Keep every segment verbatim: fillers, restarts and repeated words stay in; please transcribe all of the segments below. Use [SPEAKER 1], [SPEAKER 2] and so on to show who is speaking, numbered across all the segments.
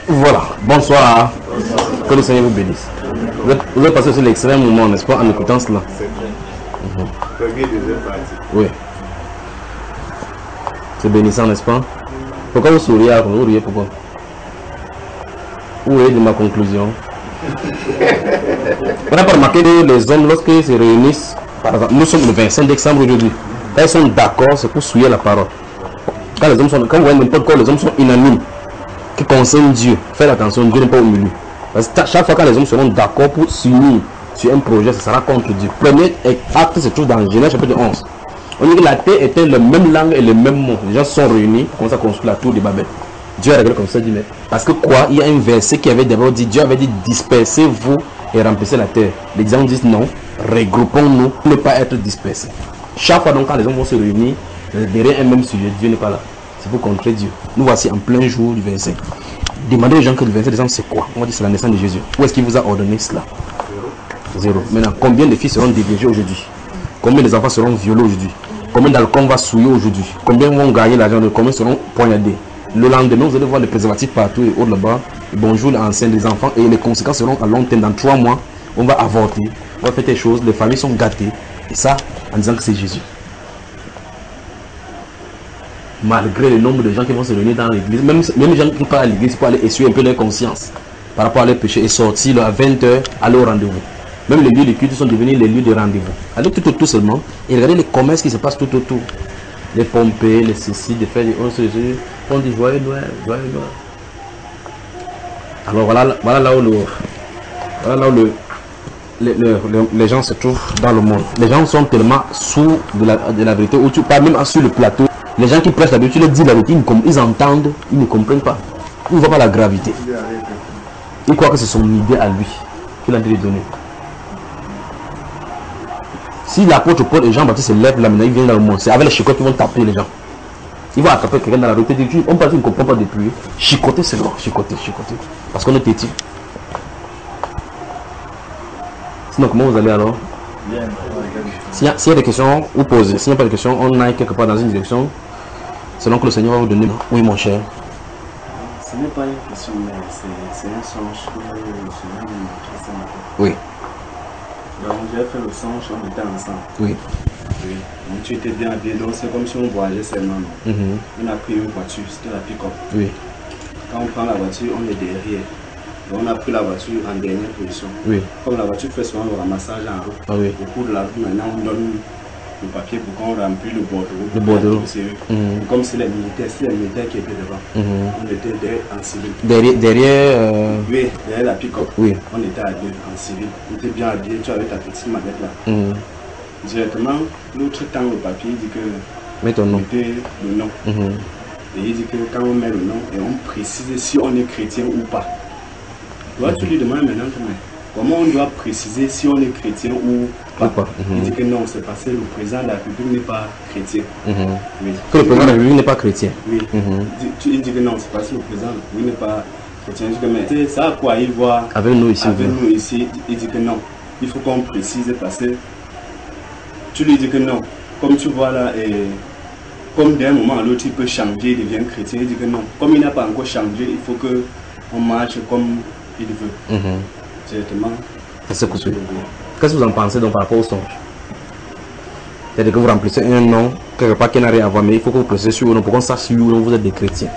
[SPEAKER 1] Voilà, bonsoir. Bonsoir. Que le Seigneur vous bénisse. Vous êtes, vous êtes passé sur l'extrême moment, n'est-ce pas, en écoutant cela?
[SPEAKER 2] C'est vrai. Mm-hmm. Premier, deuxième partie.
[SPEAKER 1] Oui. C'est bénissant, n'est-ce pas? Pourquoi vous souriez? Vous riez pourquoi? Où est de ma conclusion? On n'a pas remarqué que les hommes, lorsqu'ils se réunissent, par exemple, nous sommes le vingt-cinq décembre aujourd'hui, quand ils sont d'accord, c'est pour souiller la parole. Quand les hommes sont, quand vous voyez n'importe quoi, les hommes sont unanimes, qui concernent Dieu. Faites attention, Dieu n'est pas au milieu. Parce que chaque fois que les hommes seront d'accord pour s'unir sur un projet, ça sera contre Dieu. Premier acte se trouve dans Genèse chapitre onze. On dit que la terre était la même langue et le même mot. Les gens sont réunis pour commencer à construire la tour de Babel. Dieu a réglé comme ça, dit mais parce que quoi? Il y a un verset qui avait d'abord dit, Dieu avait dit dispersez-vous et remplissez la terre. Les gens disent non, regroupons-nous pour ne pas être dispersés. Chaque fois donc quand les hommes vont se réunir derrière un même sujet, Dieu n'est pas là. C'est pour contrer Dieu. Nous voici en plein jour du vingt-cinq. Demandez aux gens que le vingt-cinq décembre c'est quoi? On va dire c'est la naissance de Jésus. Où est-ce qu'il vous a ordonné cela? Zéro. Zéro. Maintenant, combien de filles seront dégagées aujourd'hui? Combien des enfants seront violés aujourd'hui? Combien d'alcool va souiller aujourd'hui? Combien vont gagner l'argent? Combien seront poignardés? Le lendemain, vous allez voir les préservatifs partout et autres là-bas. Bonjour les anciens des enfants et les conséquences seront à long terme. Dans trois mois, on va avorter, on va faire des choses, les familles sont gâtées. Et ça, en disant que c'est Jésus. Malgré le nombre de gens qui vont se réunir dans l'église, même, même les gens qui partent à l'église pour aller essuyer un peu leur conscience par rapport à leurs péchés et sortir à vingt heures, aller au rendez-vous. Même les lieux de culte sont devenus les lieux de rendez-vous. Allez tout autour seulement et regardez les commerces qui se passent tout autour. Les pompées, les ceci, les faire des onze, on dit joyeux Noël, joyeux Noël. Alors voilà, voilà là où, le, voilà là où le, les, les, les gens se trouvent dans le monde. Les gens sont tellement sous de la, de la vérité, où tu parles même sur le plateau. Les gens qui prêchent la vérité, tu leur dis la vérité, ils, ils entendent, ils ne comprennent pas. Ils ne voient pas la gravité. Ils croient que c'est son idée à lui qu'il a dû donner. Si l'apôtre Paul et Jean-Baptiste se lèvent là, maintenant ils viennent dans le monde, c'est avec les chicots qu'ils vont taper les gens. Ils vont attraper quelqu'un dans la rue, on pense qu'ils ne comprennent pas depuis. Chicoter seulement, chicoter, chicoter. Parce qu'on est petit. Sinon, comment vous allez alors? S'il y, y a des questions, vous posez. S'il n'y a pas de questions, on aille quelque part dans une direction. Selon que le Seigneur va vous donner. Oui, mon cher.
[SPEAKER 3] Ce n'est pas une question, mais c'est un songe que le Seigneur m'a montré ce matin.
[SPEAKER 1] Oui.
[SPEAKER 3] Donc, j'ai fait le songe, on était ensemble.
[SPEAKER 1] Oui.
[SPEAKER 3] Oui. Donc, tu étais bien habillé, donc c'est comme si on voyageait seulement.
[SPEAKER 1] Mm-hmm.
[SPEAKER 3] On a pris une voiture, c'était la pick-up.
[SPEAKER 1] Oui.
[SPEAKER 3] Quand on prend la voiture, on est derrière. Donc, on a pris la voiture en dernière position.
[SPEAKER 1] Oui.
[SPEAKER 3] Comme la voiture fait souvent le ramassage en route.
[SPEAKER 1] Ah oui.
[SPEAKER 3] Au cours de la route, maintenant, on donne le papier pour qu'on remplisse le bordereau.
[SPEAKER 1] Le bordereau.
[SPEAKER 3] Mm-hmm. Comme si les militaires, c'est les militaires qui étaient devant. Mm-hmm. On était derrière en civil.
[SPEAKER 1] Derrière, derrière euh...
[SPEAKER 3] Oui, derrière la pick-up.
[SPEAKER 1] Oui.
[SPEAKER 3] On était habillés en civil. On était bien habillés, tu avais ta petite mallette là.
[SPEAKER 1] Mm-hmm.
[SPEAKER 3] Directement, l'autre temps, le papier il dit que.
[SPEAKER 1] Mets ton nom.
[SPEAKER 3] Mettez le nom. Mm-hmm. Et il dit que quand on met le nom, et on précise si on est chrétien ou pas. Toi, mm-hmm. tu lui demandes maintenant comment on doit préciser si on est chrétien ou pas. pas. Mm-hmm. Il dit que non, c'est parce que le président de la République n'est pas chrétien. Mm-hmm. Oui.
[SPEAKER 1] Que le président de la République n'est pas chrétien.
[SPEAKER 3] Oui. Mm-hmm. il, dit, il dit que non, c'est parce que le président de la République n'est pas chrétien. Il dit que mais ça à quoi il voit
[SPEAKER 1] avec nous ici.
[SPEAKER 3] Avec nous ici, il dit que non. Il faut qu'on précise parce que tu lui dis que non. Comme tu vois là, et comme d'un moment à l'autre, il peut changer, il devient chrétien. Il dit que non. Comme il n'a pas encore changé, il faut qu'on marche comme il veut. Mm-hmm. Directement.
[SPEAKER 1] C'est coupé. Qu'est-ce que vous en pensez donc par rapport au songe? C'est-à-dire que vous remplissez un nom, quelque part qui n'a rien à voir, mais il faut que vous précisez sur le nom pour qu'on sache si vous êtes des chrétiens.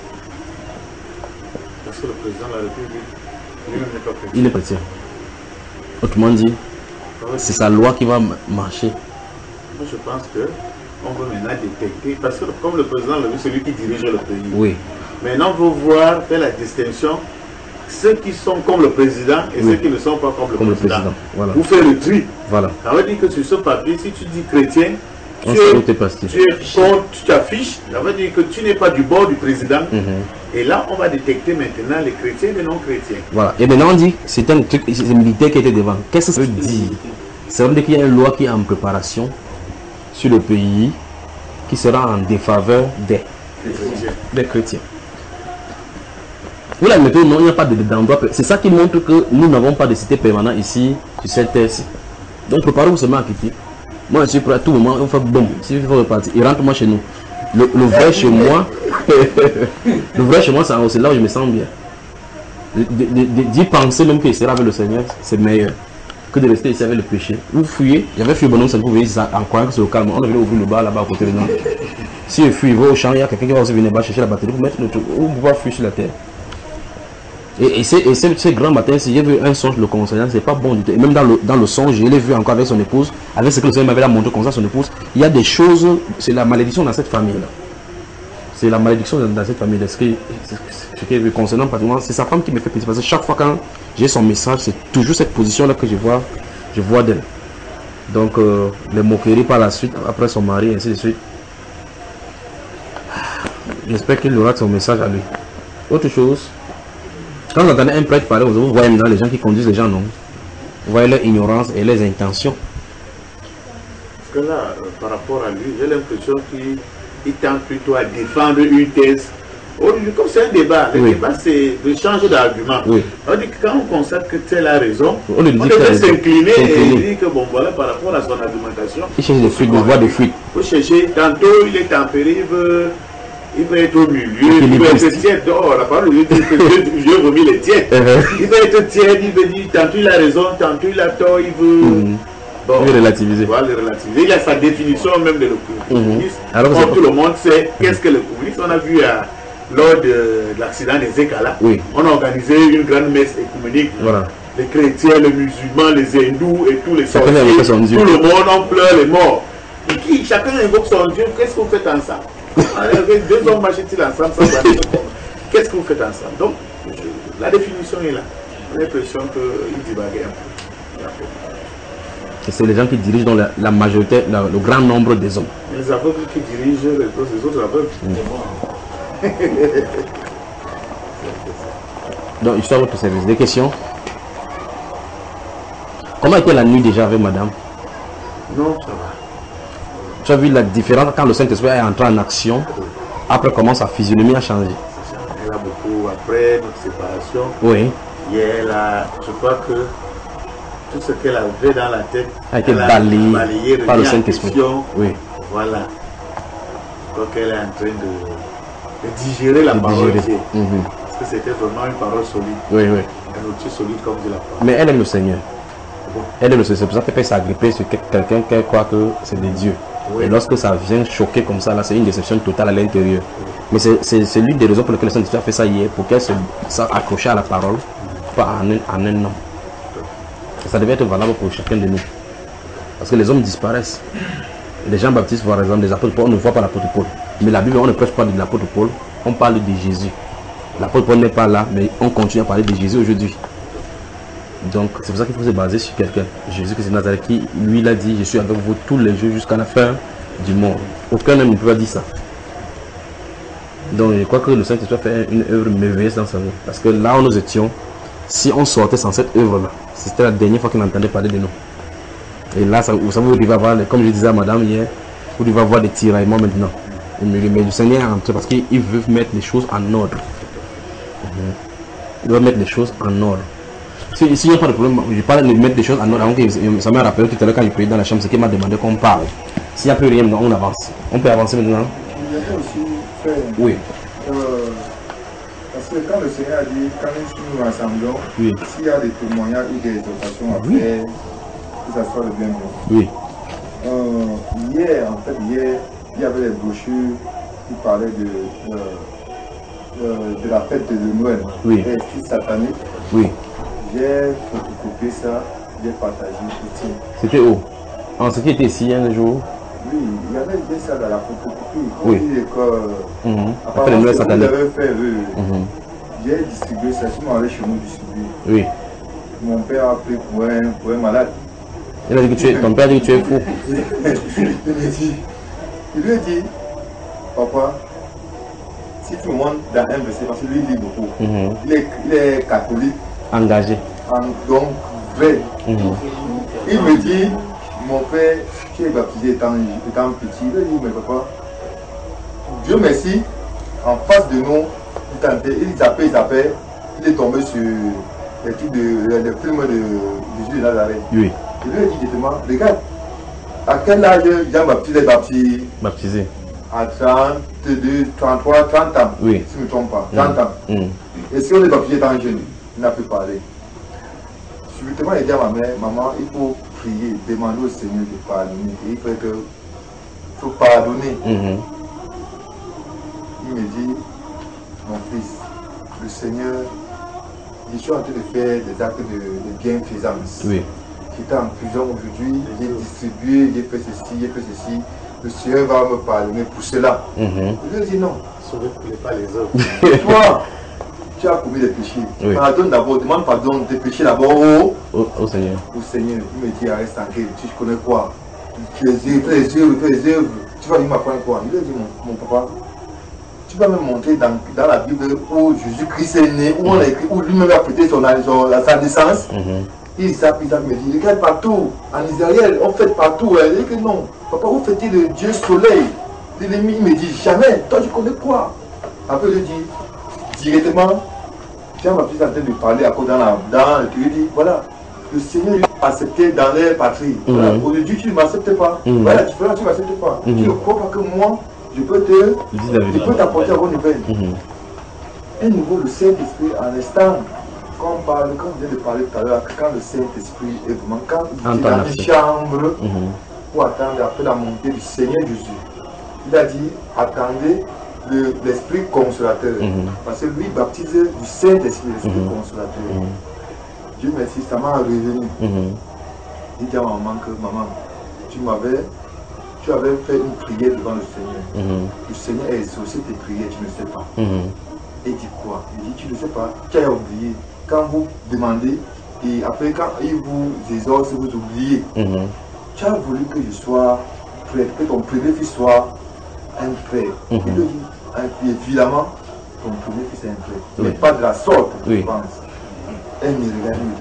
[SPEAKER 2] Parce que le président de la République, lui n'est pas chrétien.
[SPEAKER 1] Il est chrétien. Autrement dit, c'est sa loi qui va marcher.
[SPEAKER 2] Moi, je pense que on veut maintenant détecter, parce que comme le président, c'est celui qui dirige le pays.
[SPEAKER 1] Oui.
[SPEAKER 2] Maintenant, on veut voir, faire la distinction, ceux qui sont comme le président et oui. ceux qui ne sont pas comme le comme président. Le président. Voilà. Vous faites le tri.
[SPEAKER 1] Voilà.
[SPEAKER 2] Ça veut dire que sur ce papier, si tu dis chrétien, tu
[SPEAKER 1] on
[SPEAKER 2] es,
[SPEAKER 1] tu
[SPEAKER 2] es contre, tu t'affiches, ça veut dire que tu n'es pas du bord du président. Mm-hmm. Et là, on va détecter maintenant les chrétiens et les non-chrétiens.
[SPEAKER 1] Voilà. Et maintenant, on dit, c'est un truc, c'est militaire qui était devant. Qu'est-ce que ça veut dire? Ça veut dire qu'il y a une loi qui est en préparation sur le pays qui sera en défaveur des chrétiens. Des chrétiens. Vous la mettez au nom, il n'y a pas d'endroit. C'est ça qui montre que nous n'avons pas de cité permanente ici, sur cette terre-ci. Donc préparez-vous seulement à quitter. Moi je suis prêt à tout moment, on fait bon, si il faut repartir, il rentre moi chez nous. Le, le vrai chez moi, le vrai chez moi c'est là où je me sens bien. D'y penser même qu'il sera avec le Seigneur, c'est meilleur que de rester ici avec le péché. Vous fuyez, j'avais fui bonhomme, ça vous voyez en croyant que c'est au calme. On devait ouvrir le bar là-bas à côté de nous. Si je fuis, va au champ, il y a quelqu'un qui va aussi venir chercher la batterie pour mettre le truc. Vous pouvez fuir sur la terre. Et, et, et ces grands matins, si j'ai vu un songe le concernant, c'est pas bon du tout. Et même dans le, dans le songe, je l'ai vu encore avec son épouse, avec ce que le Seigneur m'avait montré comme ça, son épouse. Il y a des choses, c'est la malédiction dans cette famille-là. C'est la malédiction dans cette famille. Ce qui est concernant pratiquement, c'est sa femme qui me fait plaisir. Parce que chaque fois quand j'ai son message, c'est toujours cette position-là que je vois, je vois d'elle. Donc, euh, les moqueries par la suite, après son mari, et ainsi de suite. J'espère qu'il aura son message à lui. Autre chose, quand vous entendez un prêtre parler, vous voyez maintenant les gens qui conduisent les gens, non? Vous voyez leur ignorance et leurs intentions.
[SPEAKER 2] Parce que là, euh, par rapport à lui, j'ai l'impression qu'il il tente plutôt à défendre une thèse. Comme c'est un débat, le oui. débat c'est de changer d'argument. Oui. On dit que quand on constate que tel a raison, on, on devrait s'incliner et dire que bon voilà par rapport à son argumentation.
[SPEAKER 1] Il cherche des fuites, des voies de fuite.
[SPEAKER 2] Il faut chercher, tantôt il est tempéré, il veut, il veut être au milieu, il veut être tiède. Oh, la parole de Dieu dit que Dieu remet les tièdes. Il veut être tiède, il veut dire tantôt il a raison, tantôt il a tort, il veut. Mm. Bon,
[SPEAKER 1] il veut relativiser.
[SPEAKER 2] Voilà, le relativiser. Il a sa définition même de le communisme. Mm -hmm. Alors, comme tout le monde sait, qu'est-ce que le communisme? On a vu à, lors de, de l'accident des Ekala, oui. on a organisé une grande messe écuménique. Voilà. Les chrétiens, les musulmans, les hindous et tous les sorciers, tout le monde, on pleure les morts. Et qui, chacun invoque son Dieu. Qu'est-ce que vous faites ensemble? Deux hommes marchent-ils ensemble sans aller de corps? Qu'est-ce que vous faites ensemble? Donc, la définition est là. On a l'impression qu'il divaguait un peu.
[SPEAKER 1] Et c'est les gens qui dirigent dans la, la majorité, la, le grand nombre des hommes.
[SPEAKER 2] Les aveugles qui dirigent les, les autres aveugles. Mmh.
[SPEAKER 1] Donc, histoire de votre service. Des questions? Comment était la nuit déjà avec madame?
[SPEAKER 2] Non, ça va.
[SPEAKER 1] Tu as vu la différence quand le Saint-Esprit est entré en action? Après, comment sa physionomie a changé?
[SPEAKER 2] Elle a beaucoup, après notre séparation.
[SPEAKER 1] Oui.
[SPEAKER 2] Hier, là, je crois que tout ce qu'elle avait dans la tête
[SPEAKER 1] a été balayé, balayé par le Saint-Esprit. Oui.
[SPEAKER 2] Voilà. Donc elle est en train de, de digérer la de parole. Digérer. Mm-hmm. Parce que c'était vraiment une parole solide.
[SPEAKER 1] Oui, oui.
[SPEAKER 2] Un outil solide comme dit la parole.
[SPEAKER 1] Mais elle aime le Seigneur. Bon. Elle aime le Seigneur. C'est pour ça qu'elle peut s'agripper sur quelqu'un qui croit que c'est des dieux. Oui. Et lorsque ça vient choquer comme ça, là, c'est une déception totale à l'intérieur. Oui. Mais c'est l'une des raisons pour lesquelles le Saint-Esprit a fait ça hier, pour qu'elle s'accroche à la parole, pas en un, en un nom. Ça devait être valable pour chacun de nous. Parce que les hommes disparaissent. Les gens baptistes, par exemple, les apôtres Paul, on ne voit pas l'apôtre Paul. Mais la Bible, on ne prêche pas de l'apôtre Paul, on parle de Jésus. L'apôtre Paul n'est pas là, mais on continue à parler de Jésus aujourd'hui. Donc, c'est pour ça qu'il faut se baser sur quelqu'un. Jésus Christ de Nazareth, qui lui, il a dit, je suis avec vous tous les jours jusqu'à la fin du monde. Aucun homme ne peut pas dire ça. Donc, je crois que le Saint-Esprit a fait une œuvre merveilleuse dans sa vie. Parce que là où nous étions, si on sortait sans cette œuvre-là, c'était la dernière fois qu'on entendait parler de nous. Et là, ça, vous savez, vous devez avoir, comme je disais à madame hier, vous devez avoir des tiraillements maintenant. Mais le Seigneur est entré parce qu'il veut mettre les choses en ordre. Il doit mettre les choses en ordre. Si, si il n'y a pas de problème, je parle de mettre des choses en ordre. Donc, ça m'a rappelé tout à l'heure quand je payais dans la chambre, c'est qu'il m'a demandé qu'on parle. S'il n'y a plus rien, on avance. On peut avancer maintenant. Oui.
[SPEAKER 4] Euh, parce que quand le Seigneur a dit, quand nous nous rassemblons, oui. S'il y a des témoignages ou des exhortations à oui. faire, que ça soit le bien bon.
[SPEAKER 1] Oui.
[SPEAKER 4] Euh, hier, en fait, hier, il y avait des brochures qui parlaient de, de, de, de la fête de Noël.
[SPEAKER 1] Oui.
[SPEAKER 4] Et l'esprit satanique.
[SPEAKER 1] Oui.
[SPEAKER 4] J'ai photocopié ça, j'ai partagé.
[SPEAKER 1] C'était où? En ce qui était ici un jour?
[SPEAKER 4] Oui, il y avait déjà ça dans la photocopie.
[SPEAKER 1] Oui.
[SPEAKER 4] Que,
[SPEAKER 1] mm -hmm. Après le Noël satanique.
[SPEAKER 4] Fait, oui. mm -hmm. J'ai distribué ça, je suis allé chez nous distribuer.
[SPEAKER 1] Oui.
[SPEAKER 4] Mon père a pris pour un, pour un malade.
[SPEAKER 1] Il a dit que tu es, ton père a dit que tu es fou.
[SPEAKER 4] il, lui dit, il lui a dit, papa, si tu montes dans un verset, parce que lui il lit beaucoup, mm -hmm. il, est, il est catholique.
[SPEAKER 1] Engagé.
[SPEAKER 4] En, donc, vrai.
[SPEAKER 1] Mm -hmm.
[SPEAKER 4] Il me dit, mon père, tu es baptisé étant, étant petit. Il a dit, mais papa, Dieu merci, en face de nous, il zappait, il zappait, il est tombé sur les trucs de, les films de Jésus de Nazareth.
[SPEAKER 1] Oui.
[SPEAKER 4] Il lui a dit directement, regarde, à quel âge Jean Baptiste est baptisé?
[SPEAKER 1] Baptisé.
[SPEAKER 4] À trente-deux, trente-trois, trente ans.
[SPEAKER 1] Oui.
[SPEAKER 4] Si je ne me trompe pas, trente
[SPEAKER 1] mmh.
[SPEAKER 4] ans.
[SPEAKER 1] Mmh.
[SPEAKER 4] Est-ce qu'on est baptisé dans jeune? il n'a plus parlé. Subitement, il dit à ma mère, maman, il faut prier, demander au Seigneur de pardonner. Et il faut que, faut pardonner. Mm-hmm. Il me dit, mon fils, le Seigneur, je suis en train de faire des actes de, de bienfaisance. Oui. J'étais en prison aujourd'hui, j'ai distribué, j'ai fait ceci, j'ai fait ceci. Le Seigneur va me pardonner pour cela. Mm-hmm. Je lui ai dit non.
[SPEAKER 2] Sauvez pas les autres.
[SPEAKER 4] Toi, tu as commis des péchés. Oui. Pardonne d'abord, demande pardon des péchés d'abord au,
[SPEAKER 1] au, au Seigneur.
[SPEAKER 4] Au Seigneur. Il me dit, arrête tranquille, tu connais quoi? Tu fais les œuvres, fais les œuvres, fais les œuvres. Tu vas m'apprendre quoi? Il a dit, mon, mon papa, tu vas me montrer dans, dans la Bible où Jésus-Christ est né, où on a écrit, où lui-même a fêté son, son, sa naissance. Mm-hmm. Il s'appuie, il me dit, regarde partout, en Israël, on fête partout. Il dit que non, papa, vous fêtez le Dieu soleil. L'ennemi, il me dit, jamais, toi tu connais quoi? Après, je dis, directement, tiens, ma fille est en train de parler à cause dans la dans, tu lui dis, voilà, le Seigneur m'a accepté dans leur patrie. Mm-hmm. Voilà, aujourd'hui, tu ne m'acceptes pas. Mm-hmm. Voilà, tu ne m'acceptes pas. Mm-hmm. Tu ne crois pas que moi, je peux te, je peux t'apporter à bonne nouvelle. Mm-hmm. Un nouveau, le Saint-Esprit, en instant, quand on parle, quand on vient de parler tout à l'heure, quand le Saint-Esprit est vraiment, quand il est dans une chambre, mm-hmm. pour attendre après la montée du Seigneur Jésus, il a dit, attendez l'Esprit le, consolateur. Mm-hmm. Parce que lui baptise du Saint-Esprit, l'Esprit mm-hmm. consolateur. Mm-hmm. Dieu merci, ça m'a revenu. Mm-hmm. Il dit à maman que, maman, tu m'avais, tu avais fait une prière devant le Seigneur. Mm-hmm. Le Seigneur a exaucé tes prières, tu ne sais pas. Mm-hmm. Et il dit quoi? Il dit, tu ne sais pas, tu as oublié. Quand vous demandez, et après quand il vous exauce, vous oubliez. Mm-hmm. Tu as voulu que je sois prêtre, que ton premier fils soit un prêtre. Mm-hmm. Il le dit, évidemment, ton premier fils est un prêtre. Oui. Mais pas de la sorte, oui. Je pense. Elle me regarde et me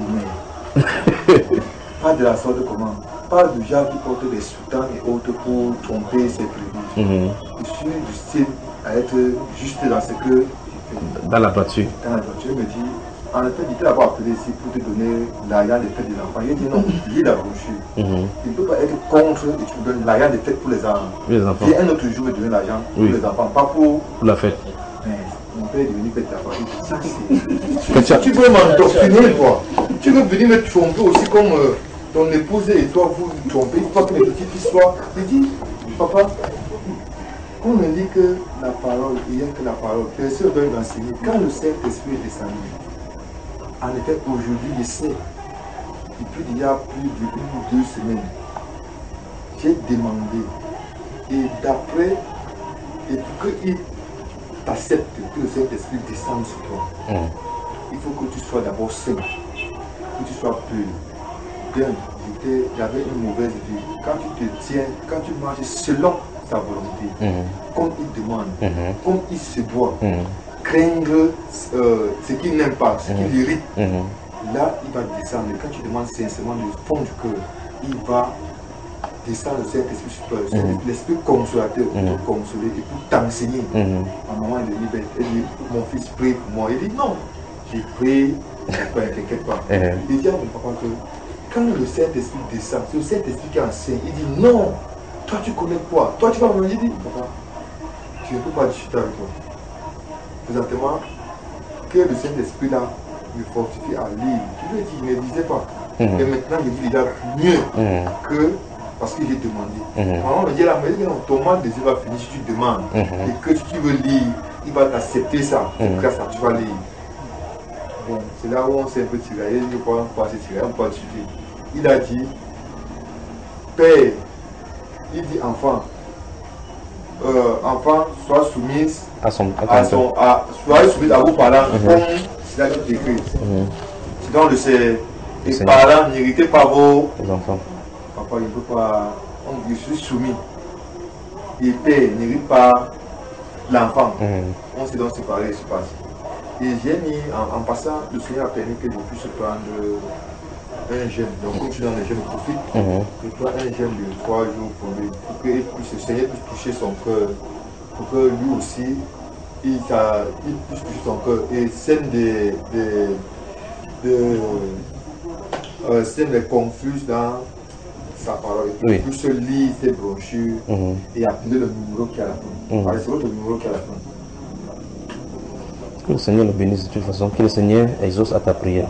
[SPEAKER 4] dit, mais pas de la sorte comment? Pas du genre qui porte des soutanes et autres pour tromper ses prévenus. Mm-hmm. Je suis du style à être juste dans ce que je fais.
[SPEAKER 1] Dans la voiture.
[SPEAKER 4] Dans la voiture, il me dit, en effet, il t'a appelé ici pour te donner l'argent des fêtes des enfants. Il dit non, lis la brochure. Mm-hmm. Il ne peut pas être contre et tu me donnes l'argent des fêtes pour les enfants.
[SPEAKER 1] Les enfants.
[SPEAKER 4] Et un autre jour, me donner l'argent pour oui. les enfants, pas pour,
[SPEAKER 1] pour la fête.
[SPEAKER 4] Mais mon père est devenu père de la famille. Ça, c'est. Tu veux m'endoctriner, toi. Tu veux venir me tromper aussi comme euh, ton épouse et toi, vous vous trompez. Il faut que mes petits-fils soient. Il dit, papa, on me dit que la parole, il n'y a que la parole. Personne ne doit l'enseigner. Quand le Saint-Esprit est descendu, en effet, aujourd'hui, je sais, depuis il y a plus d'une ou deux semaines, j'ai demandé, et d'après, et pour qu'il t'accepte, que le Saint-Esprit descende sur toi, mm. il faut que tu sois d'abord saint, que tu sois pur. Bien, j'avais une mauvaise vie. Quand tu te tiens, quand tu marches selon sa volonté, mm. comme il demande, mm-hmm. comme il se doit, mm. craindre euh, ce qu'il n'aime pas, ce qu'il irrite, mmh. là il va descendre. Quand tu demandes sincèrement du fond du cœur, il va descendre le Saint-Esprit sur toi, mmh. l'Esprit consolateur pour mmh. te consoler et pour t'enseigner. Mmh. Ma maman est venue, elle dit, mon fils prie pour moi. Il dit non, j'ai prié, ne t'inquiète pas. Mmh. Il dit à mon papa que quand le Saint-Esprit descend, c'est le Saint-Esprit qui enseigne. Il dit non, toi tu connais quoi? Toi tu vas me dire, papa, tu ne peux pas discuter avec toi. Présentement, que le Saint-Esprit là me fortifie à lire. Je lui ai dit, il ne disait pas. Mmh. Et maintenant, il dit déjà mieux mmh. que parce que j'ai demandé. Mmh. Maman me dit là, mais non, ton mal désir va finir si tu demandes. Mmh. Et que si tu veux lire, il va t'accepter ça. Mmh. Grâce à ça, tu vas lire. Bon, c'est là où on s'est un peu tiré. Je crois qu'on peut se tirer, on peut discuter. Il a dit, Père, il dit enfant. Euh, enfant soit soumise
[SPEAKER 1] à son, à
[SPEAKER 4] à son à, soit soumise à vos parents mm-hmm. comme c'est là qu'il écrit. Mm-hmm. C'est donc de ces les parents n'héritez pas vos
[SPEAKER 1] les enfants.
[SPEAKER 4] Papa, il ne peut pas. Je suis soumis. Et père n'hérite pas l'enfant. Mm-hmm. On s'est donc séparés, c'est passé. Et j'ai mis en, en passant, le Seigneur a permis que je puisse prendre un jeune. Donc comme je suis dans les jeunes, je profite. Mm-hmm. Je prends un jeune de trois jours pour lui, pour que le Seigneur puisse toucher son cœur, pour que lui aussi, il, ça, il puisse toucher son cœur. Et scène des, des, des, euh, scène des confuses dans sa parole. Il oui. puisse lire ses brochures mm-hmm. et appeler le numéro qui est à la fin. Mm-hmm. Allez, c'est votre numéro qui est à la fin.
[SPEAKER 1] Que le Seigneur le bénisse de toute façon, que le Seigneur exauce à ta prière.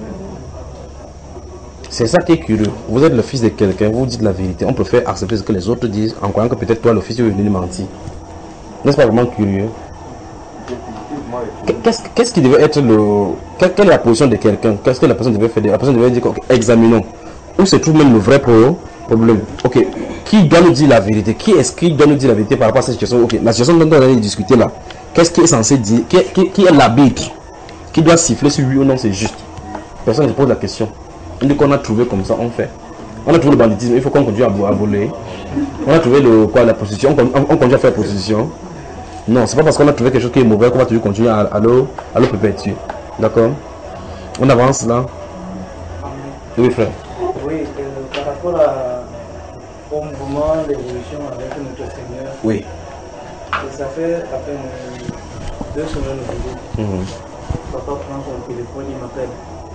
[SPEAKER 1] C'est ça qui est curieux. Vous êtes le fils de quelqu'un, vous dites la vérité. On préfère accepter ce que les autres disent en croyant que peut-être toi, le fils, est venu mentir. N'est-ce pas vraiment curieux? Qu'est-ce, qu'est-ce qui devait être le... Quelle, quelle est la position de quelqu'un? Qu'est-ce que la personne devait faire? La personne devait dire, okay, examinons. Où se trouve même le vrai problème? Ok, qui doit nous dire la vérité? Qui est-ce qui doit nous dire la vérité par rapport à cette situation? Ok, la situation dont on allait discuter là, qu'est-ce qui est censé dire? Qui, qui, qui est l'arbitre? Qui doit siffler si oui ou non c'est juste? Personne ne se pose la question. Une fois qu'on a trouvé comme ça, on fait. On a trouvé le banditisme, il faut qu'on continue à voler. On a trouvé le, quoi, la prostitution, on, on continue à faire la prostitution. Non, c'est pas parce qu'on a trouvé quelque chose qui est mauvais qu'on va toujours continuer à, à, le, à le perpétuer. D'accord? On avance là. Oui, frère.
[SPEAKER 5] Oui, euh, par rapport à, au mouvement, l'évolution avec notre Seigneur.
[SPEAKER 1] Oui.
[SPEAKER 5] Ça fait à peine deux semaines aujourd'hui. Mm-hmm. Papa prend son téléphone, il m'appelle.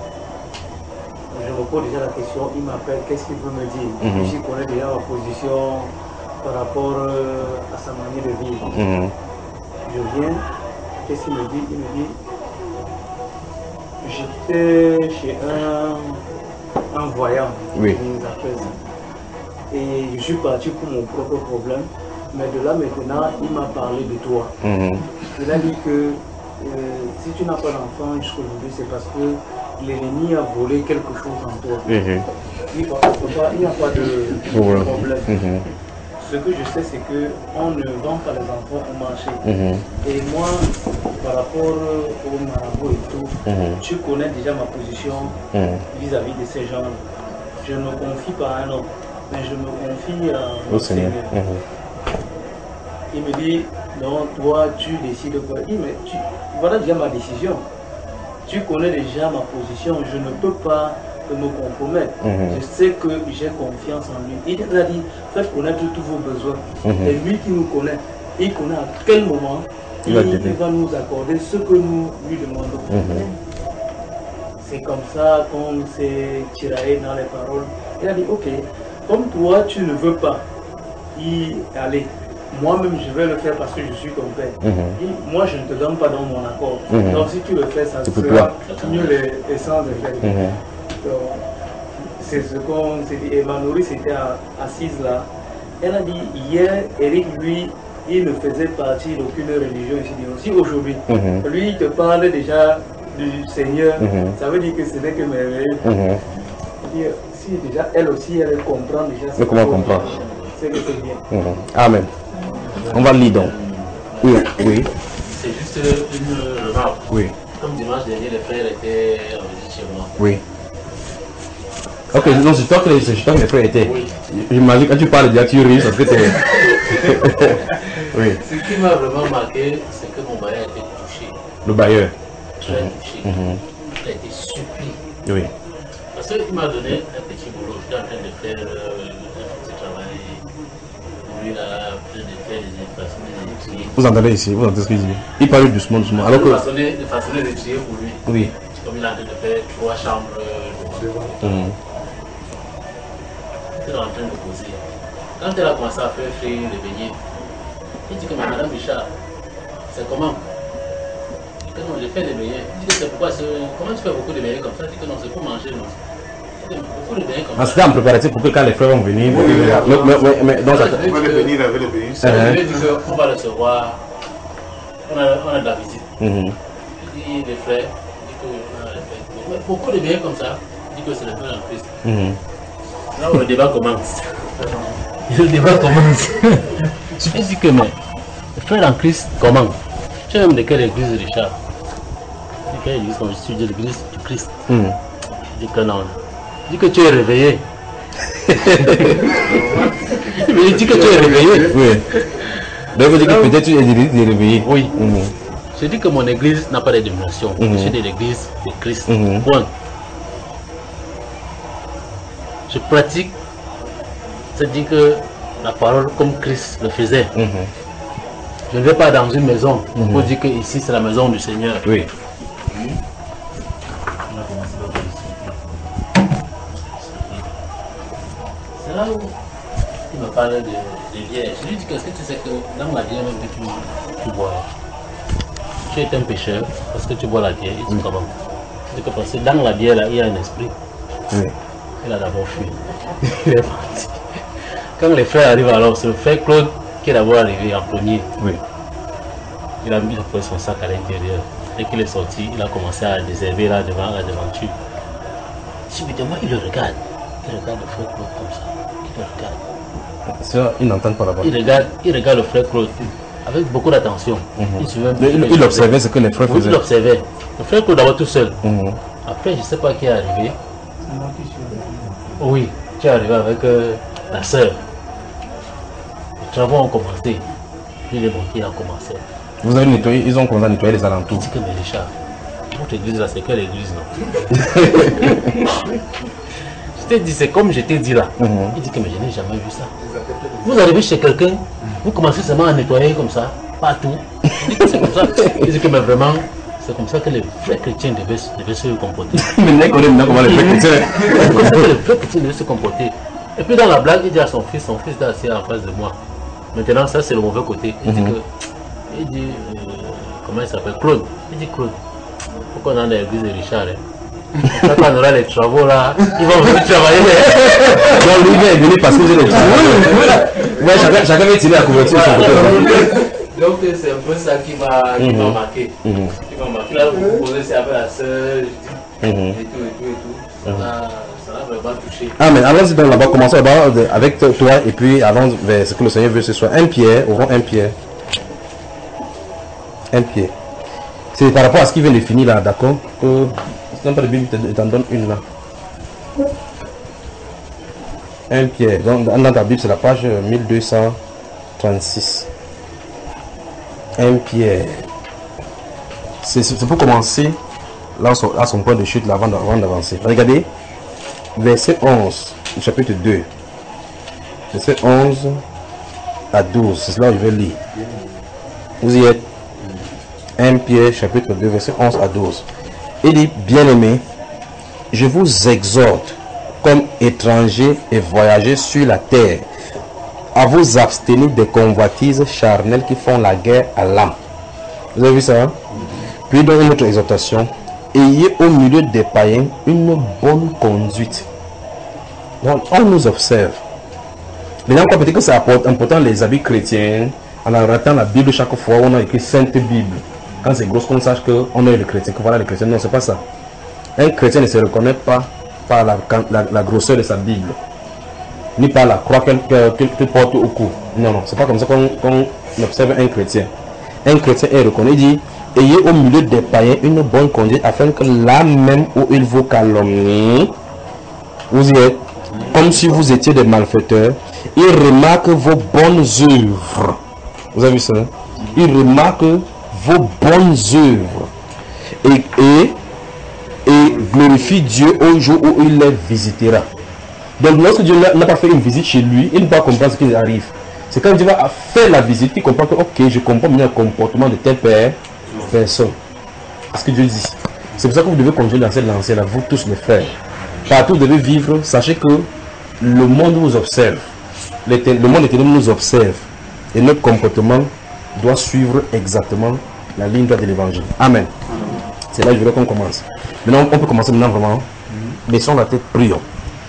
[SPEAKER 5] Je me pose déjà la question, il m'appelle, qu'est-ce qu'il veut me dire? Mm-hmm. Je connais déjà ma position par rapport euh, à sa manière de vivre. Mm-hmm. Je viens, qu'est-ce qu'il me dit? Il me dit, j'étais chez un, un voyant, oui. Et je suis parti pour mon propre problème, mais de là maintenant, il m'a parlé de toi. Mm-hmm. Il a dit que euh, si tu n'as pas d'enfant jusqu'aujourd'hui, c'est parce que l'ennemi a volé quelque chose en toi. Mm-hmm. Il n'y a pas de problème. Mm-hmm. Ce que je sais, c'est qu'on ne vend pas les enfants au marché. Mm-hmm. Et moi, par rapport au marabout et tout, mm-hmm. tu connais déjà ma position mm-hmm. vis-à-vis de ces gens-là. Je ne me confie pas à un homme, mais je me confie à au Seigneur. Mm-hmm. Il me dit, non, toi, tu décides quoi. Il me dit, tu... voilà déjà ma décision. Tu connais déjà ma position, je ne peux pas me compromettre. Mm-hmm. Je sais que j'ai confiance en lui. Il a dit, faites connaître tous vos besoins. Mm-hmm. Et lui qui nous connaît, il connaît à quel moment il, il, il va nous accorder ce que nous lui demandons. Mm-hmm. C'est comme ça qu'on s'est tiraillé dans les paroles. Il a dit, ok, comme toi tu ne veux pas y aller, moi-même je vais le faire parce que je suis ton père. Mm-hmm. Et moi je ne te donne pas dans mon accord. Mm-hmm. Donc si tu le fais, ça sera mieux l'essence de faire. Mm-hmm. C'est ce qu'on s'est dit. Et ma nourrice était assise là. Elle a dit, hier, Eric, lui, il ne faisait partie d'aucune religion ici. Aussi aujourd'hui, mm-hmm. lui, il te parle déjà du Seigneur. Mm-hmm. Ça veut dire que ce n'est que merveilleux. Mm-hmm. Si déjà, elle aussi, elle comprend déjà.
[SPEAKER 1] Mais comment comprendre?
[SPEAKER 5] C'est que c'est bien.
[SPEAKER 1] Mm-hmm. Amen. On va lire donc. Oui, oui.
[SPEAKER 6] C'est juste une remarque.
[SPEAKER 1] Oui.
[SPEAKER 6] Comme dimanche dernier, les frères étaient enregistrés chez moi.
[SPEAKER 1] Oui. Ok, non, c'est toi que les, c'est toi que les frères étaient. Oui. J'imagine quand tu parles déjà, tu ris parce que t'es. Oui.
[SPEAKER 6] Ce qui m'a vraiment marqué, c'est que mon bailleur a été touché.
[SPEAKER 1] Le bailleur.
[SPEAKER 6] Très touché. Mm-hmm. Il a été supplié.
[SPEAKER 1] Oui.
[SPEAKER 6] Parce qu'il m'a donné un petit boulot. J'étais en train de faire euh, un petit travail. Lui, là, en train de faire des façons de l'étrier.
[SPEAKER 1] Vous entendez ici, vous entendez ce qu'il dit. Il parle doucement, doucement. Alors que.
[SPEAKER 6] De façon de l'étrier pour lui.
[SPEAKER 1] Oui.
[SPEAKER 6] Comme il est en train de faire trois chambres euh, devant. Mm-hmm. Elle est en train de poser. Quand elle a commencé à faire frire les beignets, il dit que mais madame Richard, c'est comment? Il dit que non, j'ai fait des beignets. Il dit que c'est pourquoi, comment tu fais beaucoup de beignets comme ça? Il dit que non, c'est pour manger, non. Il dit que beaucoup de beignets comme ça. Ah, c'était en préparatif pour que quand les frères vont venir. Oui, oui, oui. Mais, mais, mais, donc, ça
[SPEAKER 2] on va venir avec les beignets.
[SPEAKER 6] Ça veut dire qu'on va recevoir, on a, on a de la visite. Mm-hmm. Il dit les frères, il dit que on a la fête. Mais beaucoup de beignets comme ça, il dit que c'est le frère en Christ. Mm-hmm. Là où le débat commence. Le débat commence. Je me dis que, mais, le frère en Christ, comment? Tu es même de quelle église, Richard? De quelle église? Comme je suis de l'église du Christ. Mm. Je dis que non. Je dis que tu es réveillé. Mais il dit que tu es réveillé.
[SPEAKER 1] Oui. Donc, vous dites que peut-être tu es réveillé.
[SPEAKER 6] Oui. Mm. Je dis que mon église n'a pas de dénomination. Mm. Je suis de l'église de Christ. Mm. Point. Je pratique, c'est-à-dire que la parole comme Christ le faisait. Mm-hmm. Je ne vais pas dans une maison mm-hmm. pour dire que ici c'est la maison du Seigneur.
[SPEAKER 1] Oui.
[SPEAKER 6] C'est là où il me parle de, de bière. Je lui dis qu'est-ce que tu sais que dans la bière même que tu, tu bois. tu es un pécheur parce que tu bois la bière. Il dit comment? Il dit que parce que dans la bière, là, il y a un esprit. Oui. Il a d'abord fui. Il est parti. Quand les frères arrivent alors, c'est le frère Claude qui est d'abord arrivé en premier. Oui. Il a mis son sac à l'intérieur. Dès qu'il est sorti, il a commencé à désherber là devant la devanture. Subitement, il le regarde. Il regarde le frère Claude comme ça. Il le regarde.
[SPEAKER 1] Ça, il n'entend pas là-bas.
[SPEAKER 6] Il regarde, il regarde le frère Claude avec beaucoup d'attention.
[SPEAKER 1] Mm-hmm. Il, il, il observait ce que les frères faisaient.
[SPEAKER 6] Il observait. Le frère Claude d'abord tout seul. Mm-hmm. Après, je ne sais pas qui est arrivé. Oui, tu es arrivé avec euh, la sœur. Les travaux ont commencé. Puis les banquiers ont commencé.
[SPEAKER 1] Vous avez nettoyé, ils ont commencé à nettoyer les alentours.
[SPEAKER 6] Il dit que mais les chats, votre église là, c'est quelle église non? Je t'ai dit, c'est comme je t'ai dit là. Mm-hmm. Il dit que mais je n'ai jamais vu ça. Vous arrivez chez quelqu'un, vous commencez seulement à nettoyer comme ça, partout. Il dit que c'est comme ça. Il dit que mais vraiment, c'est comme ça que les vrais chrétiens devaient, devaient se comporter.
[SPEAKER 1] Mais n'est-ce pas comment les vrais chrétiens?
[SPEAKER 6] C'est comme ça que les vrais chrétiens devaient se comporter. Et puis dans la blague, il dit à son fils, son fils est assis en face de moi. Maintenant, ça c'est le mauvais côté. Il dit mm-hmm. que, il dit, euh, comment il s'appelle? Claude. Il dit Claude, pourquoi on a l'église de Richard hein? Quand on aura les travaux là, ils vont venir travailler.
[SPEAKER 1] Donc lui il est venu parce que vous êtes les travaux. Ouais, chacun, chacun va tirer la couverture de son côté.
[SPEAKER 6] Donc c'est un peu ça qui m'a mm-hmm. marqué. Mm-hmm. Qui m'a marqué. Là, vous proposez, c'est avec la sœur, mm-hmm. et tout, et tout, et tout. Ça n'a vraiment touché.
[SPEAKER 1] Ah, mais allons-y donc là-bas, commençons avec toi, et puis allons vers ce que le Seigneur veut ce soir. Un Pierre, ouvrons un Pierre. Un Pierre. C'est par rapport à ce qu'il vient de finir là, d'accord? Que c'est un peu de Bible, il t'en donne une là. Un Pierre. Donc, dans ta Bible, c'est la page mille deux cent trente-six. Un Pierre. C'est pour commencer là à son point de chute là, avant d'avancer. Regardez, verset onze, chapitre deux. Verset onze à douze, c'est là où je vais lire. Vous y êtes? Un Pierre, chapitre deux, verset onze à douze. Il dit, bien-aimés, je vous exhorte, comme étrangers et voyageurs sur la terre, à vous abstenir des convoitises charnelles qui font la guerre à l'âme. Vous avez vu ça? Hein? Puis dans une autre exhortation, ayez au milieu des païens une bonne conduite. Donc on nous observe. Maintenant, peut-être que c'est important les habits chrétiens, en arrêtant la Bible chaque fois, on a écrit Sainte Bible. Quand c'est gros, qu'on sache qu'on est le chrétien, que voilà le chrétien. Non, c'est pas ça. Un chrétien ne se reconnaît pas par la, la, la grosseur de sa Bible, ni par la croix qu'elle qu porte au cou. Non, non, c'est pas comme ça qu'on qu observe un chrétien. Un chrétien est reconnu. Il dit, ayez au milieu des païens une bonne conduite, afin que là même où il vous calomnie, vous y êtes, comme si vous étiez des malfaiteurs. Il remarque vos bonnes œuvres. Vous avez vu ça? Il remarque vos bonnes œuvres et, et, et glorifie Dieu au jour où il les visitera. Donc lorsque Dieu n'a pas fait une visite chez lui, il ne va pas comprendre ce qui arrive. C'est quand Dieu va faire la visite qu'il comprend que ok, je comprends bien le comportement de telle personne. C'est ce que Dieu dit. C'est pour ça que vous devez continuer dans cette lancée là, vous tous les frères. Partout vous devez vivre, sachez que le monde vous observe. Le monde éternel nous observe. Et notre comportement doit suivre exactement la ligne droite de l'évangile. Amen. C'est là que je veux qu'on commence. Maintenant, on peut commencer maintenant vraiment. Laissons la tête, prions.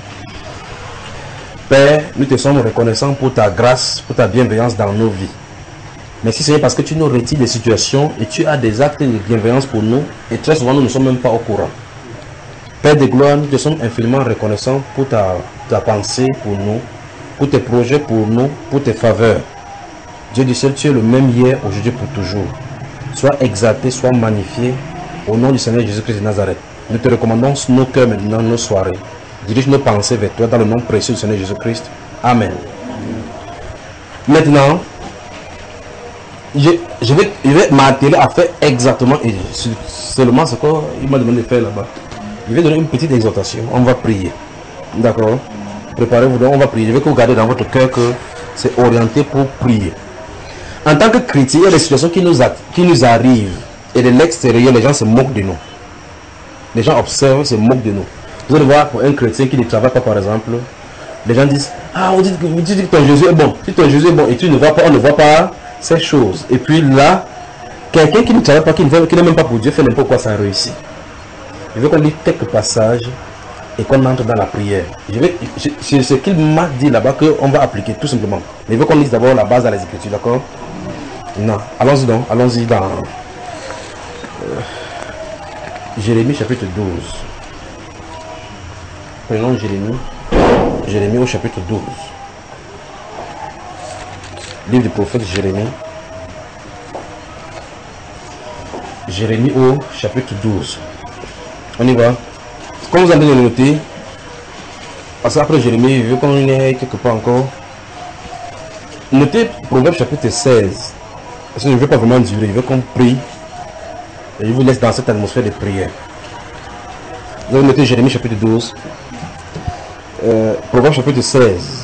[SPEAKER 1] Père, nous te sommes reconnaissants pour ta grâce, pour ta bienveillance dans nos vies. Merci Seigneur parce que tu nous retires des situations et tu as des actes de bienveillance pour nous. Et très souvent, nous ne sommes même pas au courant. Père de gloire, nous te sommes infiniment reconnaissants pour ta, ta pensée pour nous, pour tes projets pour nous, pour tes faveurs. Dieu du ciel, tu es le même hier, aujourd'hui, pour toujours. Sois exalté, sois magnifié au nom du Seigneur Jésus-Christ de Nazareth. Nous te recommandons nos cœurs maintenant, nos soirées. Dirige nos pensées vers toi dans le nom précieux du Seigneur Jésus-Christ. Amen. Maintenant, je, je vais, je vais m'atteler à faire exactement et seulement ce qu'il m'a demandé de faire là-bas. Je vais donner une petite exhortation. On va prier. D'accord? Préparez-vous donc, on va prier. Je veux que vous gardez dans votre cœur que c'est orienté pour prier. En tant que chrétien, il y a des situations qui nous, qui nous arrivent et de l'extérieur, les gens se moquent de nous. Les gens observent, se moquent de nous. Vous allez voir pour un chrétien qui ne travaille pas, par exemple, les gens disent, ah, on dit que, tu dis que ton Jésus est bon. Si ton Jésus est bon et tu ne vois pas, on ne voit pas ces choses. Et puis là, quelqu'un qui ne travaille pas, qui n'est même pas pour Dieu, fait n'importe quoi sans réussir. Je veux qu'on lise quelques passages et qu'on entre dans la prière. Je vais, c'est ce qu'il m'a dit là-bas qu'on va appliquer tout simplement. Mais je veux qu'on lise d'abord la base dans les Écritures, d'accord? Non, allons-y donc, allons-y dans euh, Jérémie chapitre douze. Prenons Jérémie, Jérémie au chapitre douze. Livre du prophète Jérémie. Jérémie au chapitre douze. On y va. Comme vous allez le noter, parce qu'après Jérémie, je veux qu'on ait quelque part encore. Notez Proverbe chapitre seize. Parce que je ne veux pas vraiment durer, je veux qu'on prie. Et je vous laisse dans cette atmosphère de prière. Vous allez noter Jérémie chapitre douze. Euh, Proverbe chapitre seize.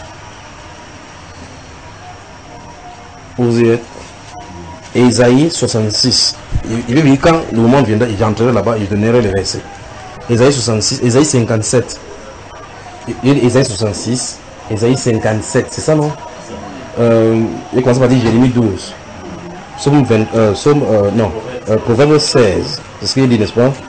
[SPEAKER 1] Vous y êtes. Et Isaïe soixante-six. Il veut dire quand le moment viendra, j'entrerai là-bas et je donnerai les versets. Isaïe soixante-six, Isaïe cinquante-sept. Isaïe soixante-six, Isaïe cinquante-sept, c'est ça non? euh, Il commence par dire Jérémie douze. Somme vingt, euh, somme, euh, non, euh, Proverbe seize. C'est ce qu'il dit, n'est-ce pas?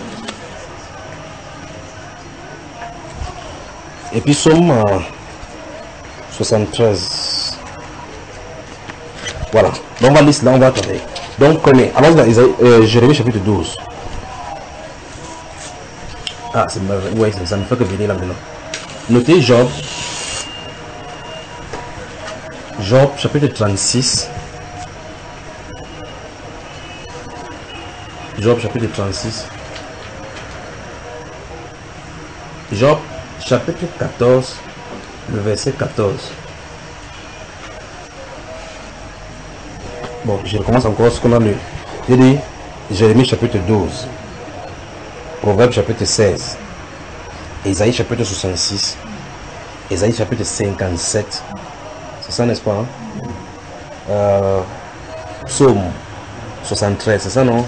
[SPEAKER 1] Et puis somme euh, soixante-treize. Voilà. Donc on va lire là, on va attendre. Donc prenez. Allons dans Isaïe, euh, Jérémie chapitre douze. Ah, c'est ouais, ça ne fait que venir là maintenant. Notez Job. Job chapitre trente-six. Job chapitre trente-six. Job chapitre quatorze. Le verset quatorze. Bon, je recommence encore ce qu'on a lu. J'ai dit Jérémie chapitre douze. Proverbe chapitre seize. Isaïe chapitre soixante-six. Isaïe chapitre cinquante-sept. C'est ça, n'est-ce pas? Hein? Euh, Psaume soixante-treize, c'est ça, non?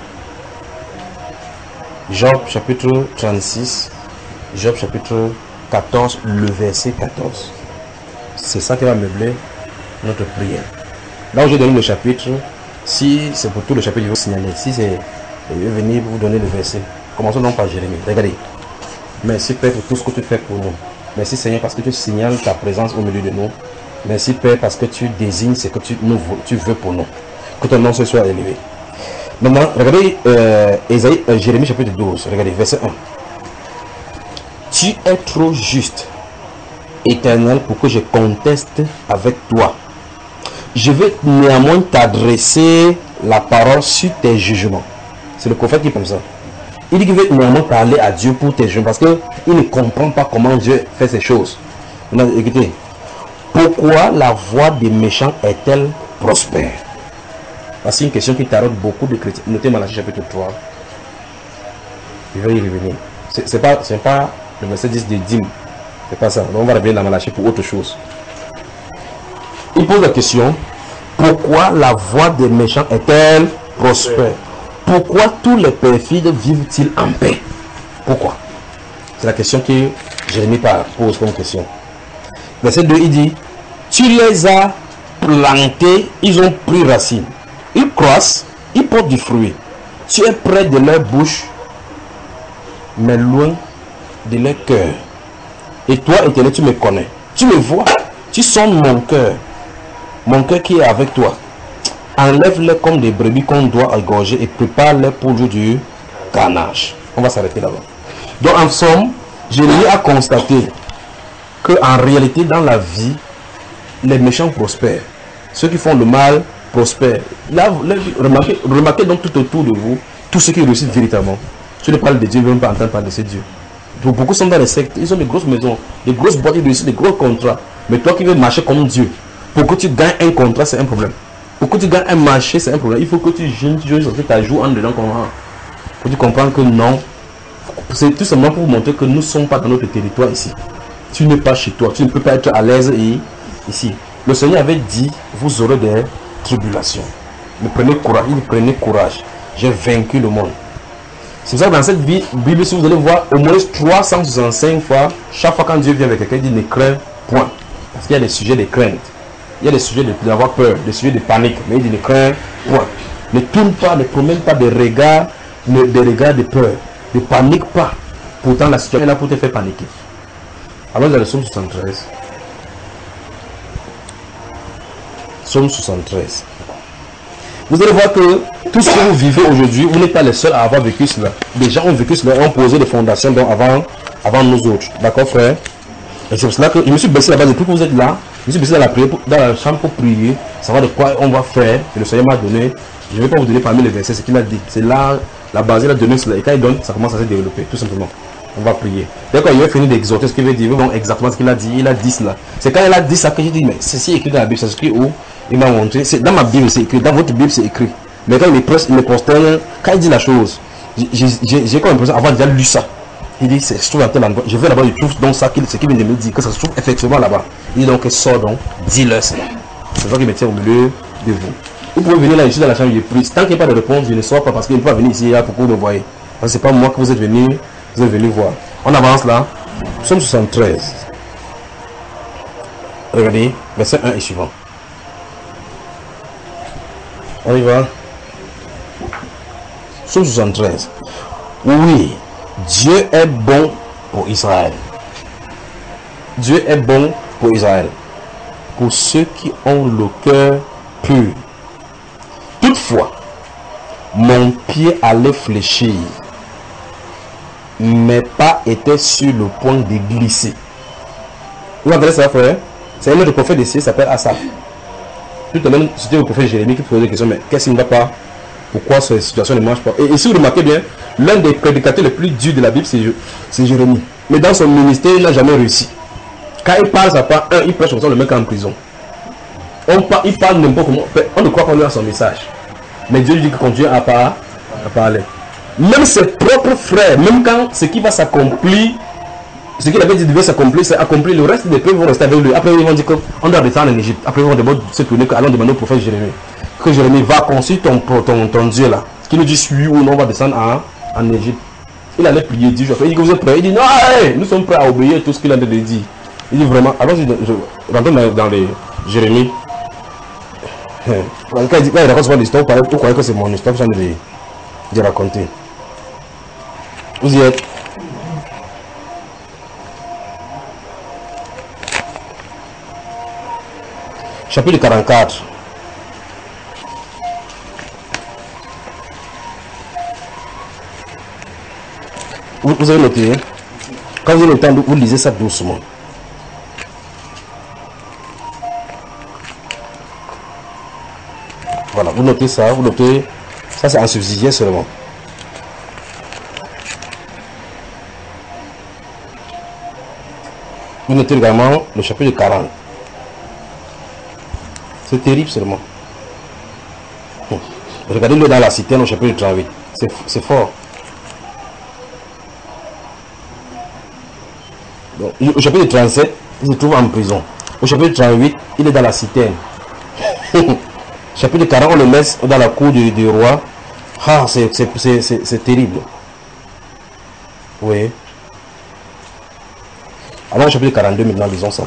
[SPEAKER 1] Job chapitre trente-six. Job chapitre quatorze, le verset quatorze. C'est ça qui va meubler notre prière. Là où j'ai donné le chapitre, si c'est pour tout le chapitre, je vais vous signaler. Si c'est, je vais venir vous donner le verset. Commençons donc par Jérémie. Regardez. Merci Père pour tout ce que tu fais pour nous. Merci Seigneur parce que tu signales ta présence au milieu de nous. Merci Père parce que tu désignes ce que tu, nous, tu veux pour nous. Que ton nom se soit élevé. Maintenant, regardez euh, Isaïe, euh, Jérémie chapitre douze. Regardez, verset un. Tu es trop juste, Éternel, pour que je conteste avec toi. Je vais néanmoins t'adresser la parole sur tes jugements. C'est le prophète qui pense ça. Il dit qu'il veut néanmoins parler à Dieu pour tes jugements parce qu'il ne comprend pas comment Dieu fait ces choses. Maintenant, écoutez. Pourquoi la voie des méchants est-elle prospère? C'est une question qui taraude beaucoup de chrétiens. Notez Malachie chapitre trois. Je vais y revenir. C'est pas, c'est pas le verset dix de dîmes. C'est pas ça. Donc on va revenir dans Malachie pour autre chose. Il pose la question, pourquoi la voie des méchants est-elle prospère? Pourquoi tous les perfides vivent-ils en paix? Pourquoi? C'est la question que Jérémie pose comme question. Verset deux, il dit, tu les as plantés, ils ont pris racine. Ils croissent, ils portent du fruit. Tu es près de leur bouche, mais loin de leur cœur. Et toi, Éternel, tu me connais. Tu me vois. Tu sondes mon cœur. Mon cœur qui est avec toi. Enlève-les comme des brebis qu'on doit égorger et prépare-les pour le jour du carnage. On va s'arrêter là-bas. Donc, en somme, Jérémie a constaté qu'en réalité, dans la vie, les méchants prospèrent. Ceux qui font le mal prospèrent. Là, là remarquez, remarquez donc tout autour de vous, tous ceux qui réussissent véritablement. Tu ne parles de Dieu, ils ne veulent pas entendre parler de ces dieux. Donc, beaucoup sont dans les sectes, ils ont des grosses maisons, des grosses boîtes, ils réussissent des gros contrats. Mais toi qui veux marcher comme Dieu, pour que tu gagnes un contrat, c'est un problème. Pour que tu gagnes un marché, c'est un problème. Il faut que tu jeûnes, tu joues, que tu joues en dedans. Pour que tu comprennes que non. C'est tout simplement pour vous montrer que nous ne sommes pas dans notre territoire ici. Tu n'es pas chez toi, tu ne peux pas être à l'aise ici. Le Seigneur avait dit, vous aurez des tribulations. Mais prenez courage, il dit prenez courage. J'ai vaincu le monde. C'est pour ça que dans cette Bible, si vous allez voir au moins trois cent soixante-cinq fois, chaque fois quand Dieu vient avec quelqu'un, il dit ne crains point. Parce qu'il y a des sujets de crainte. Il y a des sujets d'avoir peur, des sujets de panique. Mais il dit ne crains point. Ne tourne pas, ne promène pas des regards, ne, des regards de peur. Ne panique pas. Pourtant, la situation est là pour te faire paniquer. Alors, dans le psaume soixante-treize. Psaume soixante-treize. Vous allez voir que tout ce que vous vivez aujourd'hui, vous n'êtes pas les seuls à avoir vécu cela. Des gens ont vécu cela, ont posé des fondations donc avant, avant nous autres. D'accord, frère? Et c'est pour cela que je me suis baissé là-bas depuis que vous êtes là. Je me suis baissé dans la, prière, dans la chambre pour prier, savoir de quoi on va faire. Et le Seigneur m'a donné. Je ne vais pas vous donner parmi les versets ce qu'il a dit. C'est là, la base, il a donné cela. Et quand il donne, ça commence à se développer, tout simplement. On va prier. D'accord, il va finir d'exhorter ce qu'il veut dire. Il veut donc exactement ce qu'il a dit. Il a dit cela. C'est quand il a dit ça que j'ai dit, mais ceci est écrit dans la Bible, ça s'écrit où? Il m'a montré. C'est dans ma Bible, c'est écrit. Dans votre Bible, c'est écrit. Mais quand il me presse, il me prosterne, quand il dit la chose, j'ai comme l'impression d'avoir déjà lu ça. Il dit, c'est, je trouve à tel endroit. Je vais là-bas, je trouve donc ça, ce qu'il vient de me dire, que ça se trouve effectivement là-bas. Il dit donc, sort donc, dis-le cela. C'est ça qui me tient au milieu de vous. Vous pouvez venir là, je suis dans la chambre, je prie. Tant qu'il n'y a pas de réponse, je ne sors pas parce qu'il ne peut pas venir ici, là, pour que vous me voyez. Parce que ce n'est pas moi que vous êtes venu, vous êtes venu voir. On avance là. Psaume soixante-treize. Regardez, verset un et suivant. On y va. Psaume soixante-treize. Oui, Dieu est bon pour Israël. Dieu est bon pour Israël. Pour ceux qui ont le cœur pur. Toutefois, mon pied allait fléchir. Mes pas étaient sur le point de glisser. Vous entendez ça, frère? C'est un autre prophète ici, il s'appelle Asaph. Tout à l'heure, c'était le prophète Jérémie qui posait des questions, mais qu'est-ce qui ne va pas? Pourquoi cette situation ne marche pas? Et, et si vous remarquez bien, l'un des prédicateurs les plus durs de la Bible, c'est Jérémie. Mais dans son ministère, il n'a jamais réussi. Quand il parle, ça part, un, il prêche comme ça, le mec est en prison. On par, il parle n'importe comment, on ne croit pas lui à son message. Mais Dieu lui dit que continue à, par, à parler. Même ses propres frères, même quand ce qui va s'accomplir, ce qu'il avait dit devait s'accomplir, c'est accompli. Le reste des peuples vont rester avec lui. Après, ils vont dire qu'on doit descendre en Égypte. Après, ils vont demander, se tourner, allons demander au prophète Jérémie. Que Jérémie va consulter ton, ton, ton Dieu là. Qui nous dit oui ou non, on va descendre en, en Égypte. Il allait prier dix jours. Il dit que vous êtes prêts. Il dit non, hey, nous sommes prêts à obéir à tout ce qu'il a dit. Il dit vraiment. Alors, je, je rentre dans, dans les Jérémie. Quand il dit, quand il raconte souvent l'histoire, vous croyez que c'est mon histoire, j'en ai de raconter. Vous y êtes? Chapitre quarante-quatre. Vous, vous avez noté, hein? Quand vous avez le temps, vous lisez ça doucement. Voilà, vous notez ça, vous notez, ça c'est en subsidiaire seulement. Vous notez également le chapitre quarante. C'est terrible seulement. Hum. Regardez-le dans la citerne au chapitre trente-huit. C'est fort. Donc, au chapitre trente-sept, il se trouve en prison. Au chapitre trente-huit, il est dans la citerne. Chapitre quarante, on le met dans la cour du, du roi. Ah, c'est terrible. Oui. Alors, chapitre quarante-deux, maintenant, disons ça.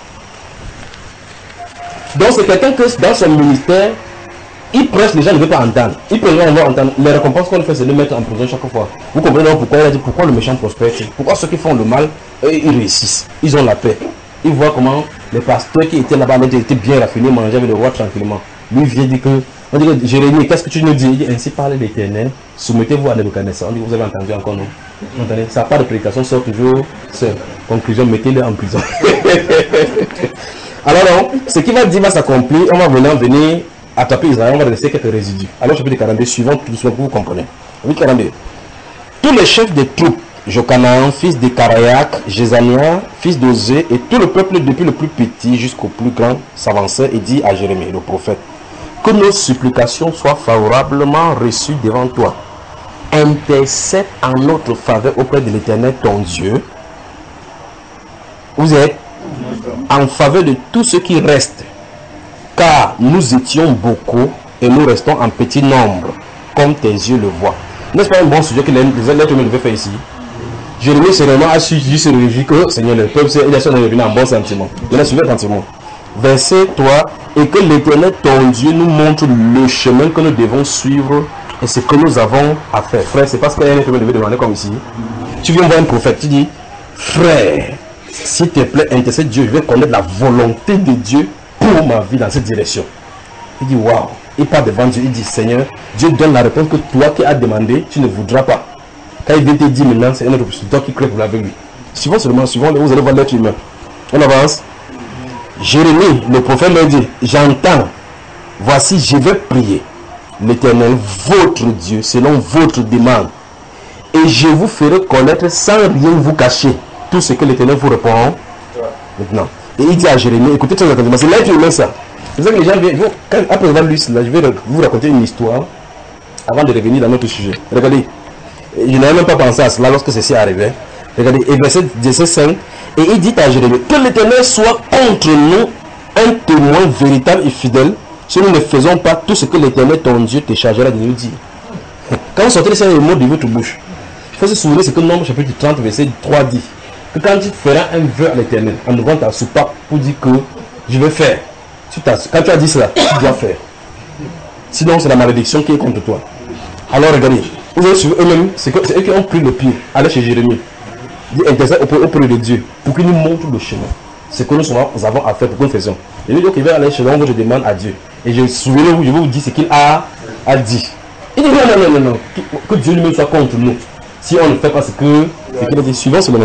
[SPEAKER 1] Donc, c'est quelqu'un que dans son ministère, il prêche, les gens ne veulent pas entendre. Il prêche, on va entendre. Les récompenses qu'on fait, c'est de le mettre en prison chaque fois. Vous comprenez donc pourquoi il a dit pourquoi le méchant prospère? Pourquoi ceux qui font le mal, eux, ils réussissent. Ils ont la paix. Ils voient comment les pasteurs qui étaient là-bas étaient bien raffinés, mangeaient avec le roi tranquillement. Lui vient dire que, on dit que Jérémie, qu'est-ce que tu nous dis? Il dit, ainsi parle l'Éternel, soumettez-vous à Nebuchadnezzar. On dit, vous avez entendu encore, non? Vous entendez? Ça n'a pas de prédication, sort toujours seul. Conclusion, mettez-le en prison. Alors, non, ce qui va dire va s'accomplir, on va venir, venir attraper Israël, on va laisser quelques résidus. Alors, chapitre quarante-deux, suivant tout ce que vous comprenez. chapitre quarante-deux. Tous les chefs des troupes, Jochanan, fils de Karayak, Jézania, fils d'Ozé, et tout le peuple, depuis le plus petit jusqu'au plus grand, s'avançait et dit à Jérémie, le prophète, que nos supplications soient favorablement reçues devant toi. Intercède en notre faveur auprès de l'Éternel, ton Dieu. Vous êtes en faveur de tous ceux qui restent, car nous étions beaucoup et nous restons en petit nombre, comme tes yeux le voient. N'est-ce pas un bon sujet que les lettres me devaient faire ici? Jérémie seulement a su se réjouir que Seigneur, le peuple, il a su revenu en bon sentiment. Il a suivi attentivement. Verset trois et que l'Éternel, ton Dieu, nous montre le chemin que nous devons suivre et ce que nous avons à faire. Frère, c'est parce qu'il y a un être devait demander comme ici. Tu viens voir un prophète, tu dis, frère, s'il te plaît, intercède Dieu, je vais connaître la volonté de Dieu pour ma vie dans cette direction. Il dit, waouh, il part devant Dieu, il dit, Seigneur, Dieu donne la réponse que toi qui as demandé, tu ne voudras pas. Quand il vient te dire maintenant, c'est un autre, c'est toi qui crée pour avec lui. Suivons seulement, suivons, vous allez voir l'être humain. On avance. Jérémie, le prophète, leur dit, j'entends, voici, je vais prier l'Éternel, votre Dieu, selon votre demande. Et je vous ferai connaître sans rien vous cacher tout ce que l'Éternel vous répond maintenant. Et il dit à Jérémie, écoutez très attentivement, c'est l'être humain ça. C'est ça que les gens viennent, après avoir lu cela, je vais vous raconter une histoire avant de revenir dans notre sujet. Regardez, je n'avais même pas pensé à cela lorsque ceci arrivait. Regardez, et verset cinq, et il dit à Jérémie, que l'Éternel soit contre nous un témoin véritable et fidèle, si nous ne faisons pas tout ce que l'Éternel, ton Dieu, te chargera de nous dire. Quand vous sortez les mots de votre bouche, il faut se souvenir ce que Nombre chapitre trente, verset trois dit. Que quand tu feras un vœu à l'Éternel, en ouvrant ta soupape pour dire que je vais faire, quand tu as dit cela, tu dois faire. Sinon, c'est la malédiction qui est contre toi. Alors regardez, vous allez suivre eux-mêmes, c'est eux qui ont pris le pire. Allez chez Jérémie. Dit intercède auprès de Dieu pour qu'il nous montre le chemin. Ce que nous avons à faire pour que nous fassions. Et lui dit qu'il va aller chez l'homme, je demande à Dieu. Et je souviens-vous, je vais vous dire ce qu'il a, a dit. Il dit non, non, non, non, non. Que, que Dieu lui-même soit contre nous. Si on ne fait pas ce que ce qu'il a dit, suivons seulement.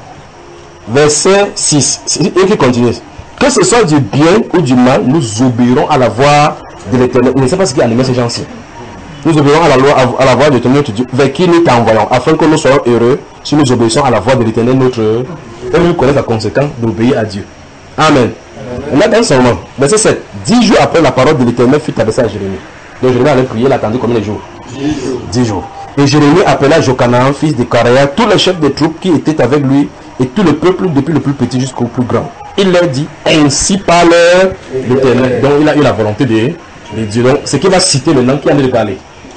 [SPEAKER 1] Verset six. Et qui continue. Que ce soit du bien ou du mal, nous obéirons à la voix de l'Éternel. Il ne sait pas ce qui anime ces gens-ci. Nous obéirons à la, loi, à, à la voix de l'Éternel notre Dieu, vers qui nous t'envoyons, afin que nous soyons heureux si nous obéissons à la voix de l'Éternel notre Dieu. Et nous connaissons la conséquence d'obéir à Dieu. Amen. On a d'un seulement. Verset sept. Dix jours après la parole de l'Éternel fut adressée à Jérémie. Donc Jérémie allait prier, il attendait combien de jours? Dix jours. Dix jours. Et Jérémie appela Jochanan, fils de Karéa, tous les chefs des troupes qui étaient avec lui, et tout le peuple, depuis le plus petit jusqu'au plus grand. Il leur dit, ainsi parle l'Éternel. Donc il a eu la volonté de, de Dieu. Donc ce qui va citer le nom qui a de parler.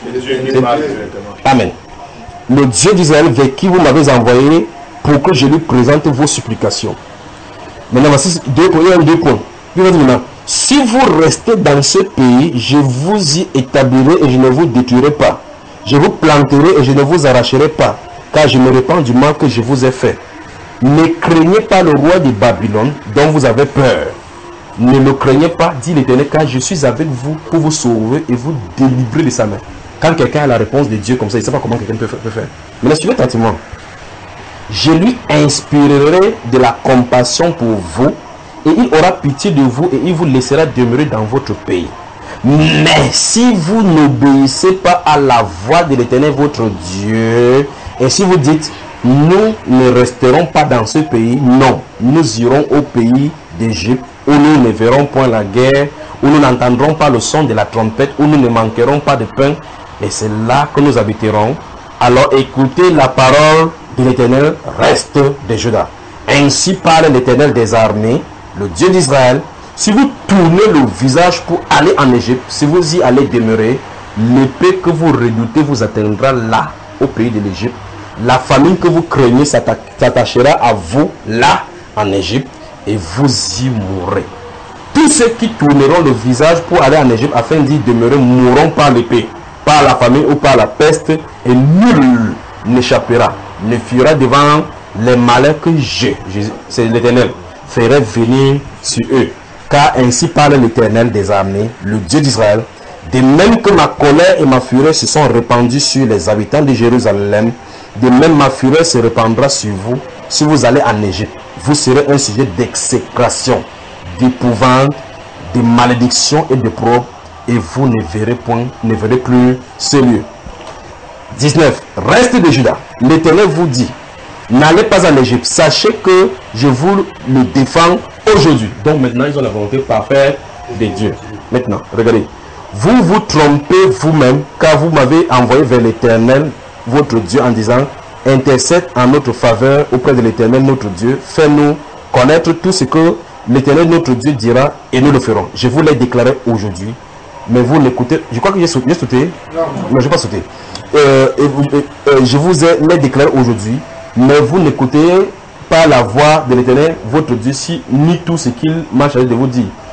[SPEAKER 1] Amen. Le Dieu d'Israël vers qui vous m'avez envoyé pour que je lui présente vos supplications. Maintenant, voici deux points. Deux points. Si vous restez dans ce pays, je vous y établirai et je ne vous détruirai pas. Je vous planterai et je ne vous arracherai pas, car je me répands du mal que je vous ai fait. Ne craignez pas le roi de Babylone dont vous avez peur. Ne le craignez pas, dit l'Éternel, car je suis avec vous pour vous sauver et vous délivrer de sa main. Quand quelqu'un a la réponse de Dieu comme ça, il ne sait pas comment quelqu'un peut, peut faire. Mais là, suivez attentivement. Je lui inspirerai de la compassion pour vous, et il aura pitié de vous, et il vous laissera demeurer dans votre pays. Mais si vous n'obéissez pas à la voix de l'Éternel votre Dieu, et si vous dites, nous ne resterons pas dans ce pays, non, nous irons au pays d'Égypte, où nous ne verrons point la guerre, où nous n'entendrons pas le son de la trompette, où nous ne manquerons pas de pain, et c'est là que nous habiterons. Alors écoutez la parole de l'Éternel, reste de Juda. Ainsi parle l'Éternel des armées, le Dieu d'Israël. Si vous tournez le visage pour aller en Égypte, si vous y allez demeurer, l'épée que vous redoutez vous atteindra là, au pays de l'Égypte. La famine que vous craignez s'attachera à vous là, en Égypte, et vous y mourrez. Tous ceux qui tourneront le visage pour aller en Égypte afin d'y demeurer mourront par l'épée, par la famine ou par la peste, et nul n'échappera, ne fuira devant les malheurs que je, c'est l'Éternel, ferai venir sur eux. Car ainsi parle l'Éternel des armées, le Dieu d'Israël, de même que ma colère et ma fureur se sont répandues sur les habitants de Jérusalem, de même ma fureur se répandra sur vous si vous allez en Égypte. Vous serez un sujet d'exécration, d'épouvante, de malédiction et de probe, et vous ne verrez point, ne verrez plus ce lieu. dix-neuf. Reste de Juda. L'Éternel vous dit, n'allez pas en Égypte. Sachez que je vous le défends aujourd'hui. Donc maintenant, ils ont la volonté parfaite de Dieu. Maintenant, regardez. Vous vous trompez vous-même, car vous m'avez envoyé vers l'Éternel, votre Dieu, en disant, intercède en notre faveur auprès de l'Éternel, notre Dieu. Fais-nous connaître tout ce que l'Éternel, notre Dieu, dira, et nous le ferons. Je vous l'ai déclaré aujourd'hui. Mais vous l'écoutez. Je crois que j'ai sauté. sauté. Non, non je n'ai pas sauté. Euh, et vous, euh, je vous ai l'ai déclaré aujourd'hui. Mais vous n'écoutez pas la voix de l'Éternel, votre Dieu, si, ni tout ce qu'il m'a chargé de vous dire.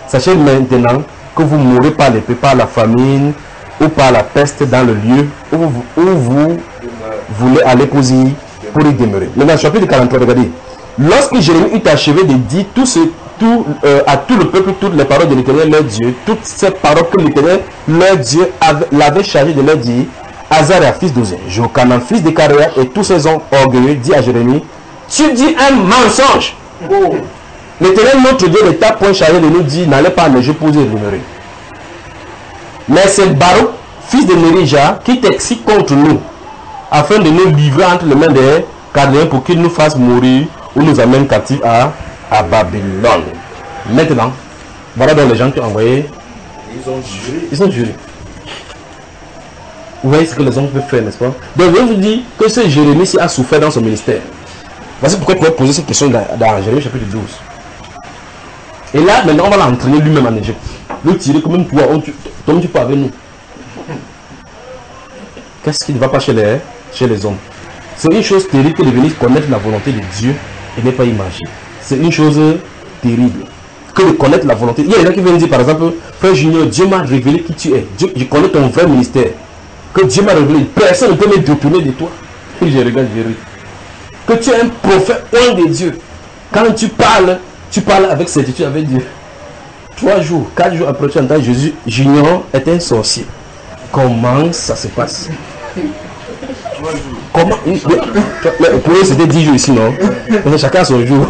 [SPEAKER 1] Sachez maintenant que vous mourrez par l'épée, par la famine ou par la peste dans le lieu où vous, où vous voulez aller pour y, pour y demeurer. Maintenant, chapitre quarante-trois, regardez. Lorsque Jérémie eut achevé de dire tout ce, tout, euh, à tout le peuple toutes les paroles de l'Éternel leur Dieu, toutes ces paroles que l'Éternel leur Dieu l'avait chargé de leur dire, Azaria, fils d'Ozé, Jochanan, fils de Caréa, et tous ces hommes orgueilleux, dit à Jérémie, tu dis un mensonge. Oh. L'Éternel notre Dieu ne t'a point chargé de nous dire, n'allez pas enneigé pour y demeurer. Mais c'est Baruch, fils de Nérija, qui t'excite contre nous, afin de nous livrer entre les mains des Chaldeens pour qu'ils nous fassent mourir ou nous amènent captifs à, à Babylone. Maintenant, voilà donc les gens qui ont envoyé.
[SPEAKER 2] Ils ont juré.
[SPEAKER 1] Ils ont juré. Vous voyez ce que les hommes peuvent faire, n'est-ce pas? Donc je vous dis que ce Jérémie a souffert dans son ministère. Voici pourquoi tu peux poser cette question dans, dans Jérémie chapitre douze. Et là, maintenant, on va l'entraîner lui-même en Égypte. Le tirer comme même toi, on tu, toi, tu peux avec nous. Qu'est-ce qui ne va pas chez les, chez les hommes? C'est une chose terrible que de venir connaître la volonté de Dieu et ne pas imaginer. C'est une chose terrible que de connaître la volonté. Il y a des gens qui viennent dire par exemple, frère Junior, Dieu m'a révélé qui tu es. Dieu, je connais ton vrai ministère. Que Dieu m'a révélé. Personne ne peut me détourner de toi. Et je regarde, je ris. Que tu es un prophète loin de Dieu. Quand tu parles, tu parles avec certitude avec Dieu. Trois jours, quatre jours après, tu entends Jésus, Junior est un sorcier. Comment ça se passe? Comment? Pour eux, c'était dix jours ici, non? Chacun son jour.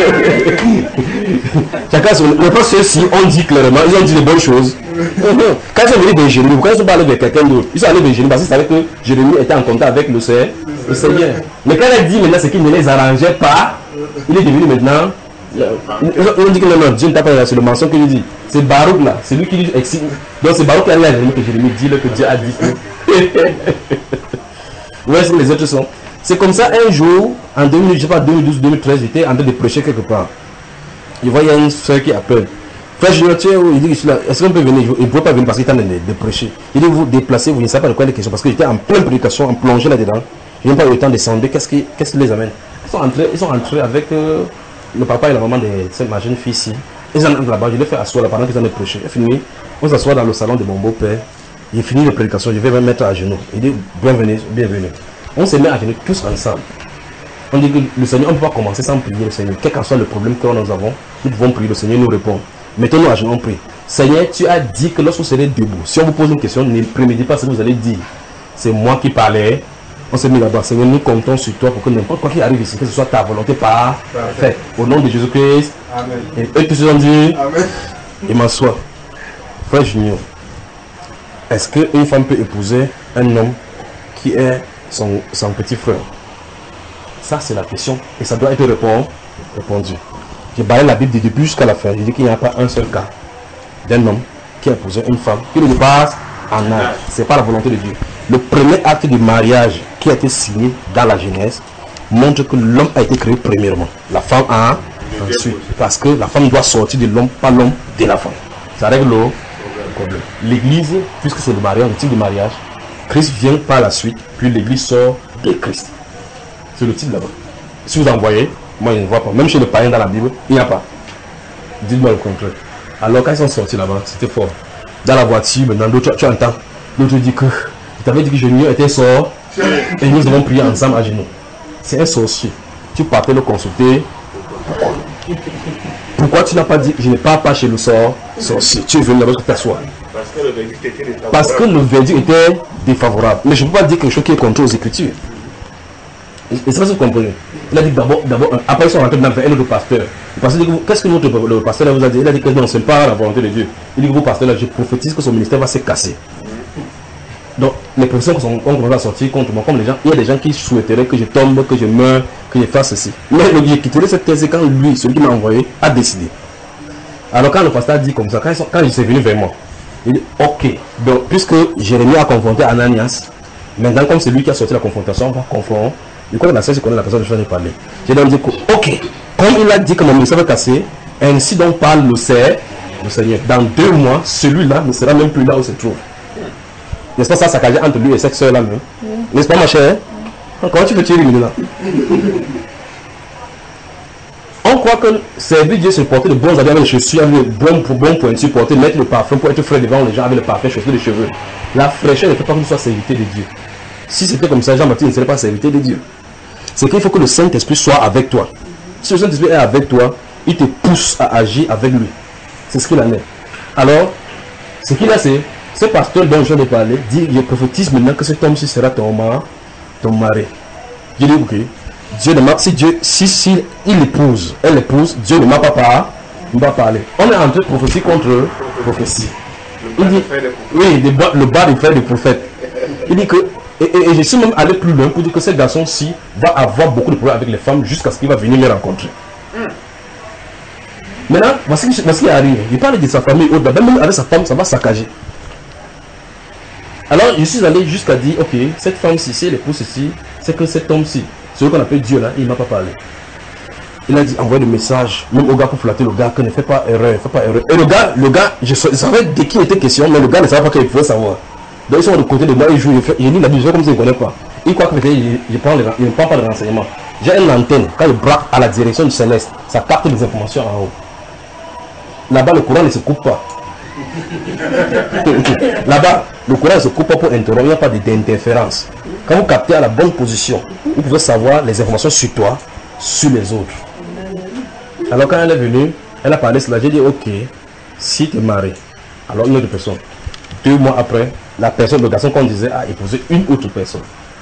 [SPEAKER 1] Chacun son. Mais pas ceux-ci, on dit clairement, ils ont dit les bonnes choses. Quand ils sont venus de Jérémie, quand ils sont parlé de quelqu'un d'autre, ils sont allés de Jérémie parce qu'ils savaient que Jérémie était en contact avec le Seigneur. Mais quand il dit maintenant ce qui ne les arrangeait pas, il est devenu maintenant. Ils ont dit que non, non, Dieu ne t'a pas, c'est le mensonge qu'il dit. C'est Baruch là, c'est lui qui dit excite. Donc c'est Baruch qui a dit à Jérémie que Jérémie dit que Dieu a dit que. Où est-ce que les autres sont? C'est comme ça, un jour, en deux mille, je sais pas, deux mille douze deux mille treize, j'étais en train de prêcher quelque part. Je voyais une soeur qui appelle. Frère Junior, tu es où? Il dit, est-ce qu'on peut venir? Il ne pouvait pas venir parce qu'il était en train de, de prêcher. Il dit, vous déplacez, vous ne savez pas de quoi les questions. Parce que j'étais en pleine prédication, en plongée là-dedans. Je n'ai pas eu le temps de descendre. Qu'est-ce qui, qu'est-ce qui les amène? Ils sont entrés, ils sont entrés avec euh, le papa et la maman de cette ma jeune fille ici. Ils sont entrés là-bas, je l'ai fait asseoir là pendant qu'ils ont prêché. J'ai fini, on s'assoit dans le salon de mon beau-père. J'ai fini la prédication, je vais me mettre à genoux. Il dit, bienvenue, bienvenue. On se met à genoux tous ensemble. On dit que le Seigneur, on ne peut pas commencer sans prier le Seigneur. Quel qu'en soit le problème que nous avons, nous devons prier, le Seigneur nous répond. Mettons-nous à genoux, on prie. Seigneur, tu as dit que lorsque vous serez debout, si on vous pose une question, ne préméditez pas ce que vous allez dire. C'est moi qui parlais. On s'est mis là-bas. Seigneur, nous comptons sur toi pour que n'importe quoi qui arrive ici, que ce soit ta volonté par fait. Au nom de Jésus-Christ. Amen. Et eux tous ont dit, Amen. Et m'assoit. Frère Junior, est-ce qu'une femme peut épouser un homme qui est son, son petit frère? Ça, c'est la question. Et ça doit être répondu. répondu. J'ai barré la Bible du début jusqu'à la fin. J'ai dit qu'il n'y a pas un seul cas d'un homme qui a épousé une femme qui le dépasse en âge. Ce n'est pas la volonté de Dieu. Le premier acte du mariage qui a été signé dans la Genèse montre que l'homme a été créé premièrement. La femme a ensuite. Parce que la femme doit sortir de l'homme, pas l'homme de la femme. Ça règle le problème. L'église, puisque c'est le mariage, le type de mariage, Christ vient par la suite, puis l'église sort de Christ. C'est le type là-bas. Si vous en voyez, moi je ne vois pas. Même chez les païens dans la Bible, il n'y a pas. Dites-moi le contraire. Alors quand ils sont sortis là-bas, c'était fort. Dans la voiture, maintenant, l'autre, tu entends. L'autre dit que, je t'avais dit que Junior était sort, et nous avons prié ensemble à genoux. C'est un sorcier. Tu partais le consulter. Pourquoi? Pourquoi tu n'as pas dit que je n'ai pas pas chez le sort sorcier? Tu es venu là-bas pour t'asseoir. Parce que le verdict était défavorable. Parce que le verdict était défavorable. Mais je ne peux pas dire quelque chose qui est contre aux Écritures. Et c'est pas ce que vous comprenez. Il a dit d'abord, d'abord, après ils sont rentrés dans un autre pasteur. Le pasteur dit, qu'est-ce que notre, le pasteur vous a dit? Il a dit que non, ce n'est pas la volonté de Dieu. Il dit que vous, pasteur là, je prophétise que son ministère va se casser. Donc, les professeurs qui ont commencé à sortir contre moi, comme les gens, il y a des gens qui souhaiteraient que je tombe, que je meure, que je fasse ceci. Mais j'ai quitté cette thèse quand lui, celui qui m'a envoyé, a décidé. Alors quand le pasteur a dit comme ça, quand, ils sont, quand il s'est venu vers moi, il dit, ok, donc puisque Jérémie a confronté Ananias, maintenant comme c'est lui qui a sorti la confrontation, on va confronter. Il connaît la seule, je connais la personne, je vais parler. J'ai donc dit que, ok, comme il a dit que mon ministère va casser, ainsi donc parle le Seigneur, le Seigneur. Dans deux mois, celui-là ne sera même plus là où il se trouve. N'est-ce pas ça, ça cache entre lui et cette soeur-là même? Mm. N'est-ce pas ma chère? Comment tu veux tirer lui là? On croit que servir Dieu, c'est porter de bons habits avec les chaussures, avec les bons, bons pointus, porter, mettre le parfum pour être frais devant les gens avec le parfum, chausser les cheveux. La fraîcheur ne fait pas que tu sois serviteur de Dieu. Si c'était comme ça, Jean-Baptiste ne serait pas serviteur de Dieu. C'est qu'il faut que le Saint-Esprit soit avec toi. Si le Saint-Esprit est avec toi, il te pousse à agir avec lui. C'est ce qu'il en est. Alors, ce qu'il a, c'est, ce pasteur dont je viens de parler, dit, je prophétise maintenant que cet homme-ci sera ton mari. Ton mari. Je dis, ok. Dieu ne m'a, si Dieu, si, si il épouse, elle épouse, Dieu ne m'a pas parlé, ne va parler. On est entre prophétie contre prophétie. Il dit, oui, le bas, le bas des frères des prophètes. Il dit que, et, et, et je suis même allé plus loin pour dire que ce garçon-ci va avoir beaucoup de problèmes avec les femmes jusqu'à ce qu'il va venir les rencontrer. Mm. Maintenant, voici ce qui arrive. Il parle de sa famille, même avec sa femme, ça va saccager. Alors, je suis allé jusqu'à dire, ok, cette femme-ci, si elle épouse ceci, c'est que cet homme-ci, celui qu'on appelle Dieu là, il ne m'a pas parlé. Il a dit, envoyez des messages, même au gars pour flatter le gars, que ne fait pas erreur, ne fait pas erreur. Et le gars, le gars, je savais de qui était question, mais le gars ne savait pas qu'il pouvait savoir. Donc ils sont de côté de moi, ils jouent, il lit la Bible comme s'il ne connaît pas. Il croit que peut-être je, je prends les, il ne prend pas de renseignements. J'ai une antenne, quand il braque à la direction du céleste, ça capte des informations en haut. Là-bas, le courant ne se coupe pas. Là-bas, le courant ne se coupe pas pour interrompre, il n'y a pas d'interférence. Quand vous captez à la bonne position, vous pouvez savoir les informations sur toi, sur les autres. Alors quand elle est venue, elle a parlé cela, j'ai dit ok, si tu es marié, alors une autre personne. Deux mois après, la personne, le garçon qu'on disait a épousé une autre personne.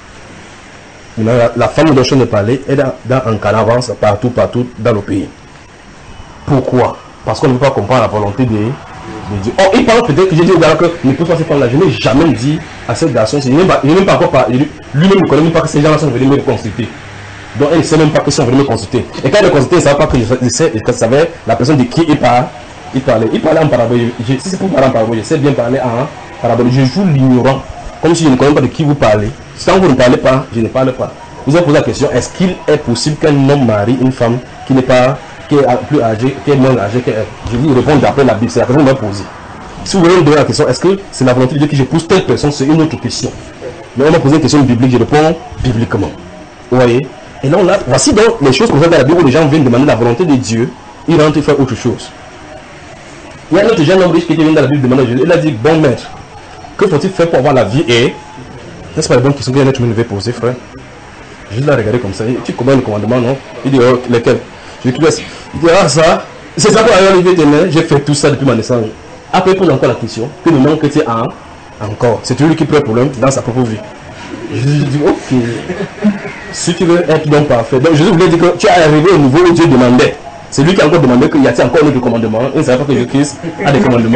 [SPEAKER 1] La, la femme dont je ne parlais est dans, dans un canavance partout, partout dans le pays. Pourquoi? Parce qu'on ne peut pas comprendre la volonté de, de Dieu. Oh, il parle peut-être que j'ai dit au gars que ne peut pas cette femme-là. Je n'ai jamais dit à cette garçon, je n'ai même, même pas encore parlé. Lui-même ne connaît même pas que ces gens-là sont venus me consulter. Donc elle ne sait même pas qu'ils sont venus me consulter. Et quand il me consultait, il ne savait pas que je, je, sais, je savais la personne de qui il parle. Il parlait, il parlait en parabole. Si c'est pour parler en parabole, je sais bien parler en parabole. Je joue l'ignorant, comme si je ne connais pas de qui vous parlez. Tant que vous ne parlez pas, je ne parle pas. Vous avez posé la question, est-ce qu'il est possible qu'un homme marie une femme qui n'est pas, qui est plus âgée, qui est moins âgée qu'elle? Je vous réponds d'après la Bible, c'est la question que je vais poser. Si vous voulez me donner la question, est-ce que c'est la volonté de Dieu que je pose telle personne, c'est une autre question. Mais on m'a posé une question biblique, je réponds bibliquement. Vous voyez? Et là, on a, voici donc les choses qu'on voit dans la Bible où les gens viennent demander la volonté de Dieu, ils rentrent et font autre chose. Il y a un autre jeune homme riche qui vient dans la Bible demander à Jésus, il a dit, bon maître, que faut-il faire pour avoir la vie et n'est-ce pas la bonne question que l'être humain devait poser, frère? Je l'ai regardé comme ça, tu connais le commandement, non? Il dit, oh, lequel? Je lui laisse. Il dit, ah ça, c'est ça pour arriver demain, j'ai fait tout ça depuis ma naissance. Après, il pose encore la question, que le nom que tu as encore, c'est lui qui prend le problème dans sa propre vie. Je lui dis, ok, si tu veux être donc parfait. Donc Jésus voulait dire que tu es arrivé au niveau où Dieu demandait. C'est lui qui a encore demandé qu'il y a encore un autre commandement. Il ne savait pas que Jésus-Christ a des commandements.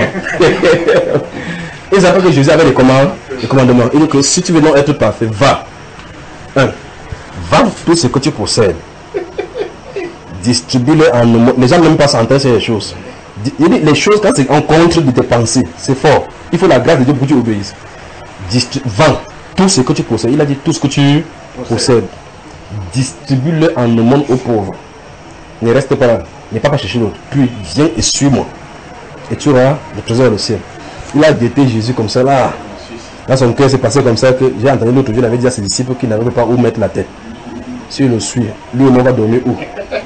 [SPEAKER 1] Il ne savait pas que Jésus avait des commandements. Des commandements. Il dit que si tu veux donc être parfait, va. Un, va tout ce que tu possèdes. Distribue-le en nous. Les gens n'aiment pas s'entendre sur les choses. Il dit les choses, quand c'est en contre de tes pensées, c'est fort. Il faut la grâce de Dieu pour que tu obéisses. Distri- Vends tout ce que tu possèdes. Il a dit tout ce que tu possèdes. Distribue-le en le monde aux pauvres. Ne reste pas là. N'aie pas qu'à chercher l'autre. Puis viens et suis-moi. Et tu auras le trésor du ciel. Il a guetté Jésus comme ça là. Dans son cœur, c'est passé comme ça que j'ai entendu l'autre jour, il avait dit à ses disciples qu'il n'avait pas où mettre la tête. Si il le suit, lui on va dormir où?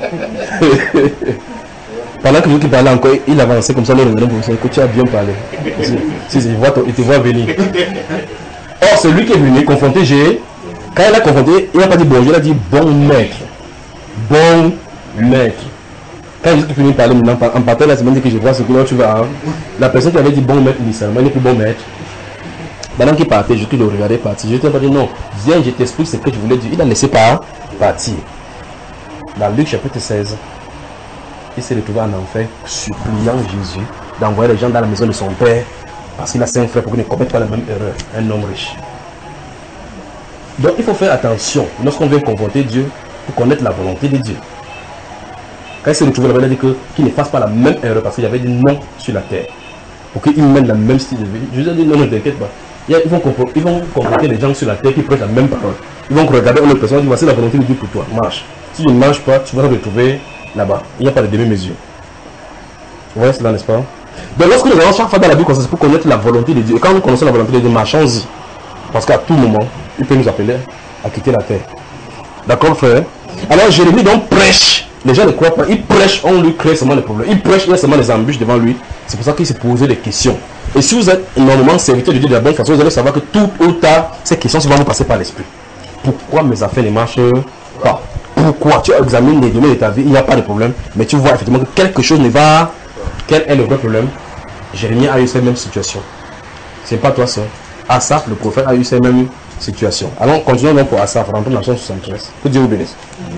[SPEAKER 1] Pendant que lui qui parlait encore, il avançait comme ça, le regardant pour que tu as bien parlé. Si, si, il, voit, il te voit venir. Or, c'est lui qui est venu confronter Jésus. Quand il a confronté, il n'a pas dit bonjour, il a dit bon maître. Bon maître. Quand Jésus est venu parler maintenant, en partant la semaine que je vois ce que là tu vas. Hein, la personne qui avait dit bon maître initialement, il n'est plus bon maître. Pendant qu'il partait, Jésus le regardait partir. Je t'ai pas dit non, viens, je t'explique ce que je voulais dire. Il a laissé pas partir. Dans Luc chapitre seize, il s'est retrouvé en enfer, suppliant Jésus d'envoyer les gens dans la maison de son père parce qu'il a cinq frères pour qu'ils ne commettent pas la même erreur. Un homme riche. Donc il faut faire attention lorsqu'on veut confronter Dieu pour connaître la volonté de Dieu. Quand il s'est retrouvé là-bas, il a dit que, qu'il ne fasse pas la même erreur parce qu'il avait dit non sur la terre. Pour qu'ils mènent la même style de vie. Jésus a dit non, ne t'inquiète pas. Ils vont, ils vont confronter les gens sur la terre qui prêtent la même parole. Ils vont regarder une autre personne et dire voici la volonté de Dieu pour toi. Marche. Si tu ne marches pas, tu vas te retrouver là-bas. Il n'y a pas de demi-mesure. Vous voyez cela, n'est-ce pas? Donc lorsque nous allons chaque fois dans la Bible, c'est pour connaître la volonté de Dieu. Et quand nous connaissons la volonté de Dieu, marchons-y. Parce qu'à tout moment, il peut nous appeler à quitter la terre. D'accord, frère? Alors Jérémie donc prêche Les gens ne croient pas. Ils prêchent, on lui crée seulement des problèmes. Ils prêchent, il y a seulement des embûches devant lui. C'est pour ça qu'il s'est posé des questions. Et si vous êtes normalement serviteur de Dieu de la bonne façon, vous allez savoir que tout ou tard, ces questions vont vous passer par l'esprit. Pourquoi mes affaires ne marchent pas? Pourquoi tu examines les domaines de ta vie, il n'y a pas de problème, mais tu vois effectivement que quelque chose ne va. Quel est le vrai problème? Jérémie a eu cette même situation. C'est pas toi seul. Asaph, le prophète, a eu cette même situation. Alors continuons donc pour Asaph, rentrons dans la soixante-treize. Que Dieu vous bénisse.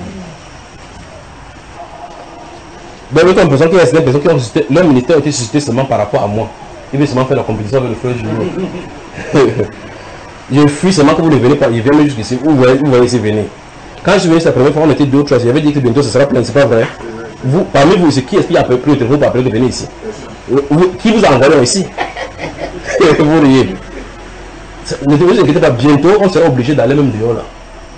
[SPEAKER 1] Ben, oui, comme personne qui est des personnes qui ont suscité, leur ministère a été suscité seulement par rapport à moi. Il veut seulement faire la compétition avec le frère Julien. Je fuis seulement que vous ne venez pas, il vient même jusqu'ici, où vous voyez ici venir. Quand je suis venu cette première fois, on était deux ou trois, il avait dit que bientôt ce sera plein, c'est pas vrai. Vous, parmi vous, c'est qui est-ce qui a pris le téléphone pour appeler de venir ici? Vous, qui vous a envoyé ici? Vous riez. Ne vous inquiétez pas, bientôt on sera obligé d'aller même dehors là.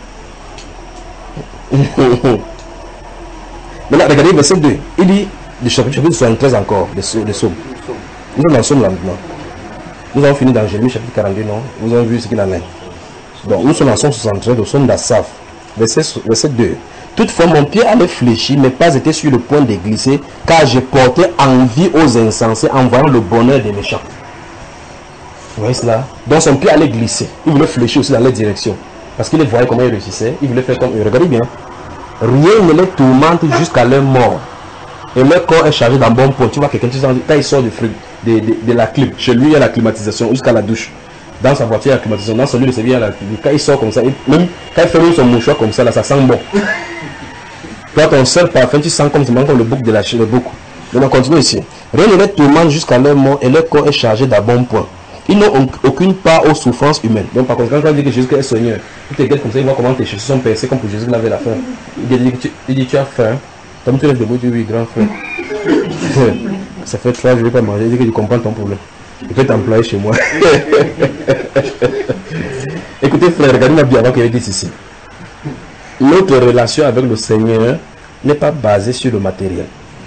[SPEAKER 1] Maintenant, regardez verset deux. Il dit, le chapitre soixante-treize encore, des psaumes. Nous sommes dans Somme là maintenant. Nous avons fini dans Jérémie chapitre quarante-deux, non? Vous avez vu ce qu'il en est. Donc nous sommes dans Somme soixante-treize, au Somme d'Asaph. Verset, verset deux. Toutefois, mon pied allait fléchir, mais pas été sur le point de glisser, car j'ai porté envie aux insensés en voyant le bonheur des méchants. Vous voyez cela? Donc son pied allait glisser. Il voulait fléchir aussi dans les directions. Parce qu'il voyait comment il réussissait. Il voulait faire comme eux. Regardez bien. Rien ne les tourmente jusqu'à leur mort. Et leur corps est chargé d'un bon point. Tu vois quelqu'un, quand il sort de, de, de, de la clim, chez lui il y a la climatisation jusqu'à la douche. Dans sa voiture il y a la climatisation. Dans son lieu de service il y a la climatisation. Quand il sort comme ça, il, même quand il fait son mouchoir comme ça, là, ça sent bon. Toi ton seul parfum, tu sens comme, comme le bouc de la chair, le bouc. Donc on continue ici. Rien ne les tourmente jusqu'à leur mort et leur corps est chargé d'un bon point. Ils n'ont aucune part aux souffrances humaines. Donc par contre, quand on dit que Jésus est Seigneur, tu te regardes comme ça, il voit comment tes chaussures sont percées comme pour Jésus qui avait la faim. Il dit, tu, il dit tu as faim. Comme tu lèves debout, tu dis oui, grand frère. Ça fait trois jours, je ne vais pas manger. Il dit que je comprends ton problème. Je peux t'employer chez moi. Écoutez frère, regardez-moi bien avant qu'il ait dit ceci. Notre relation avec le Seigneur n'est pas basée sur le matériel.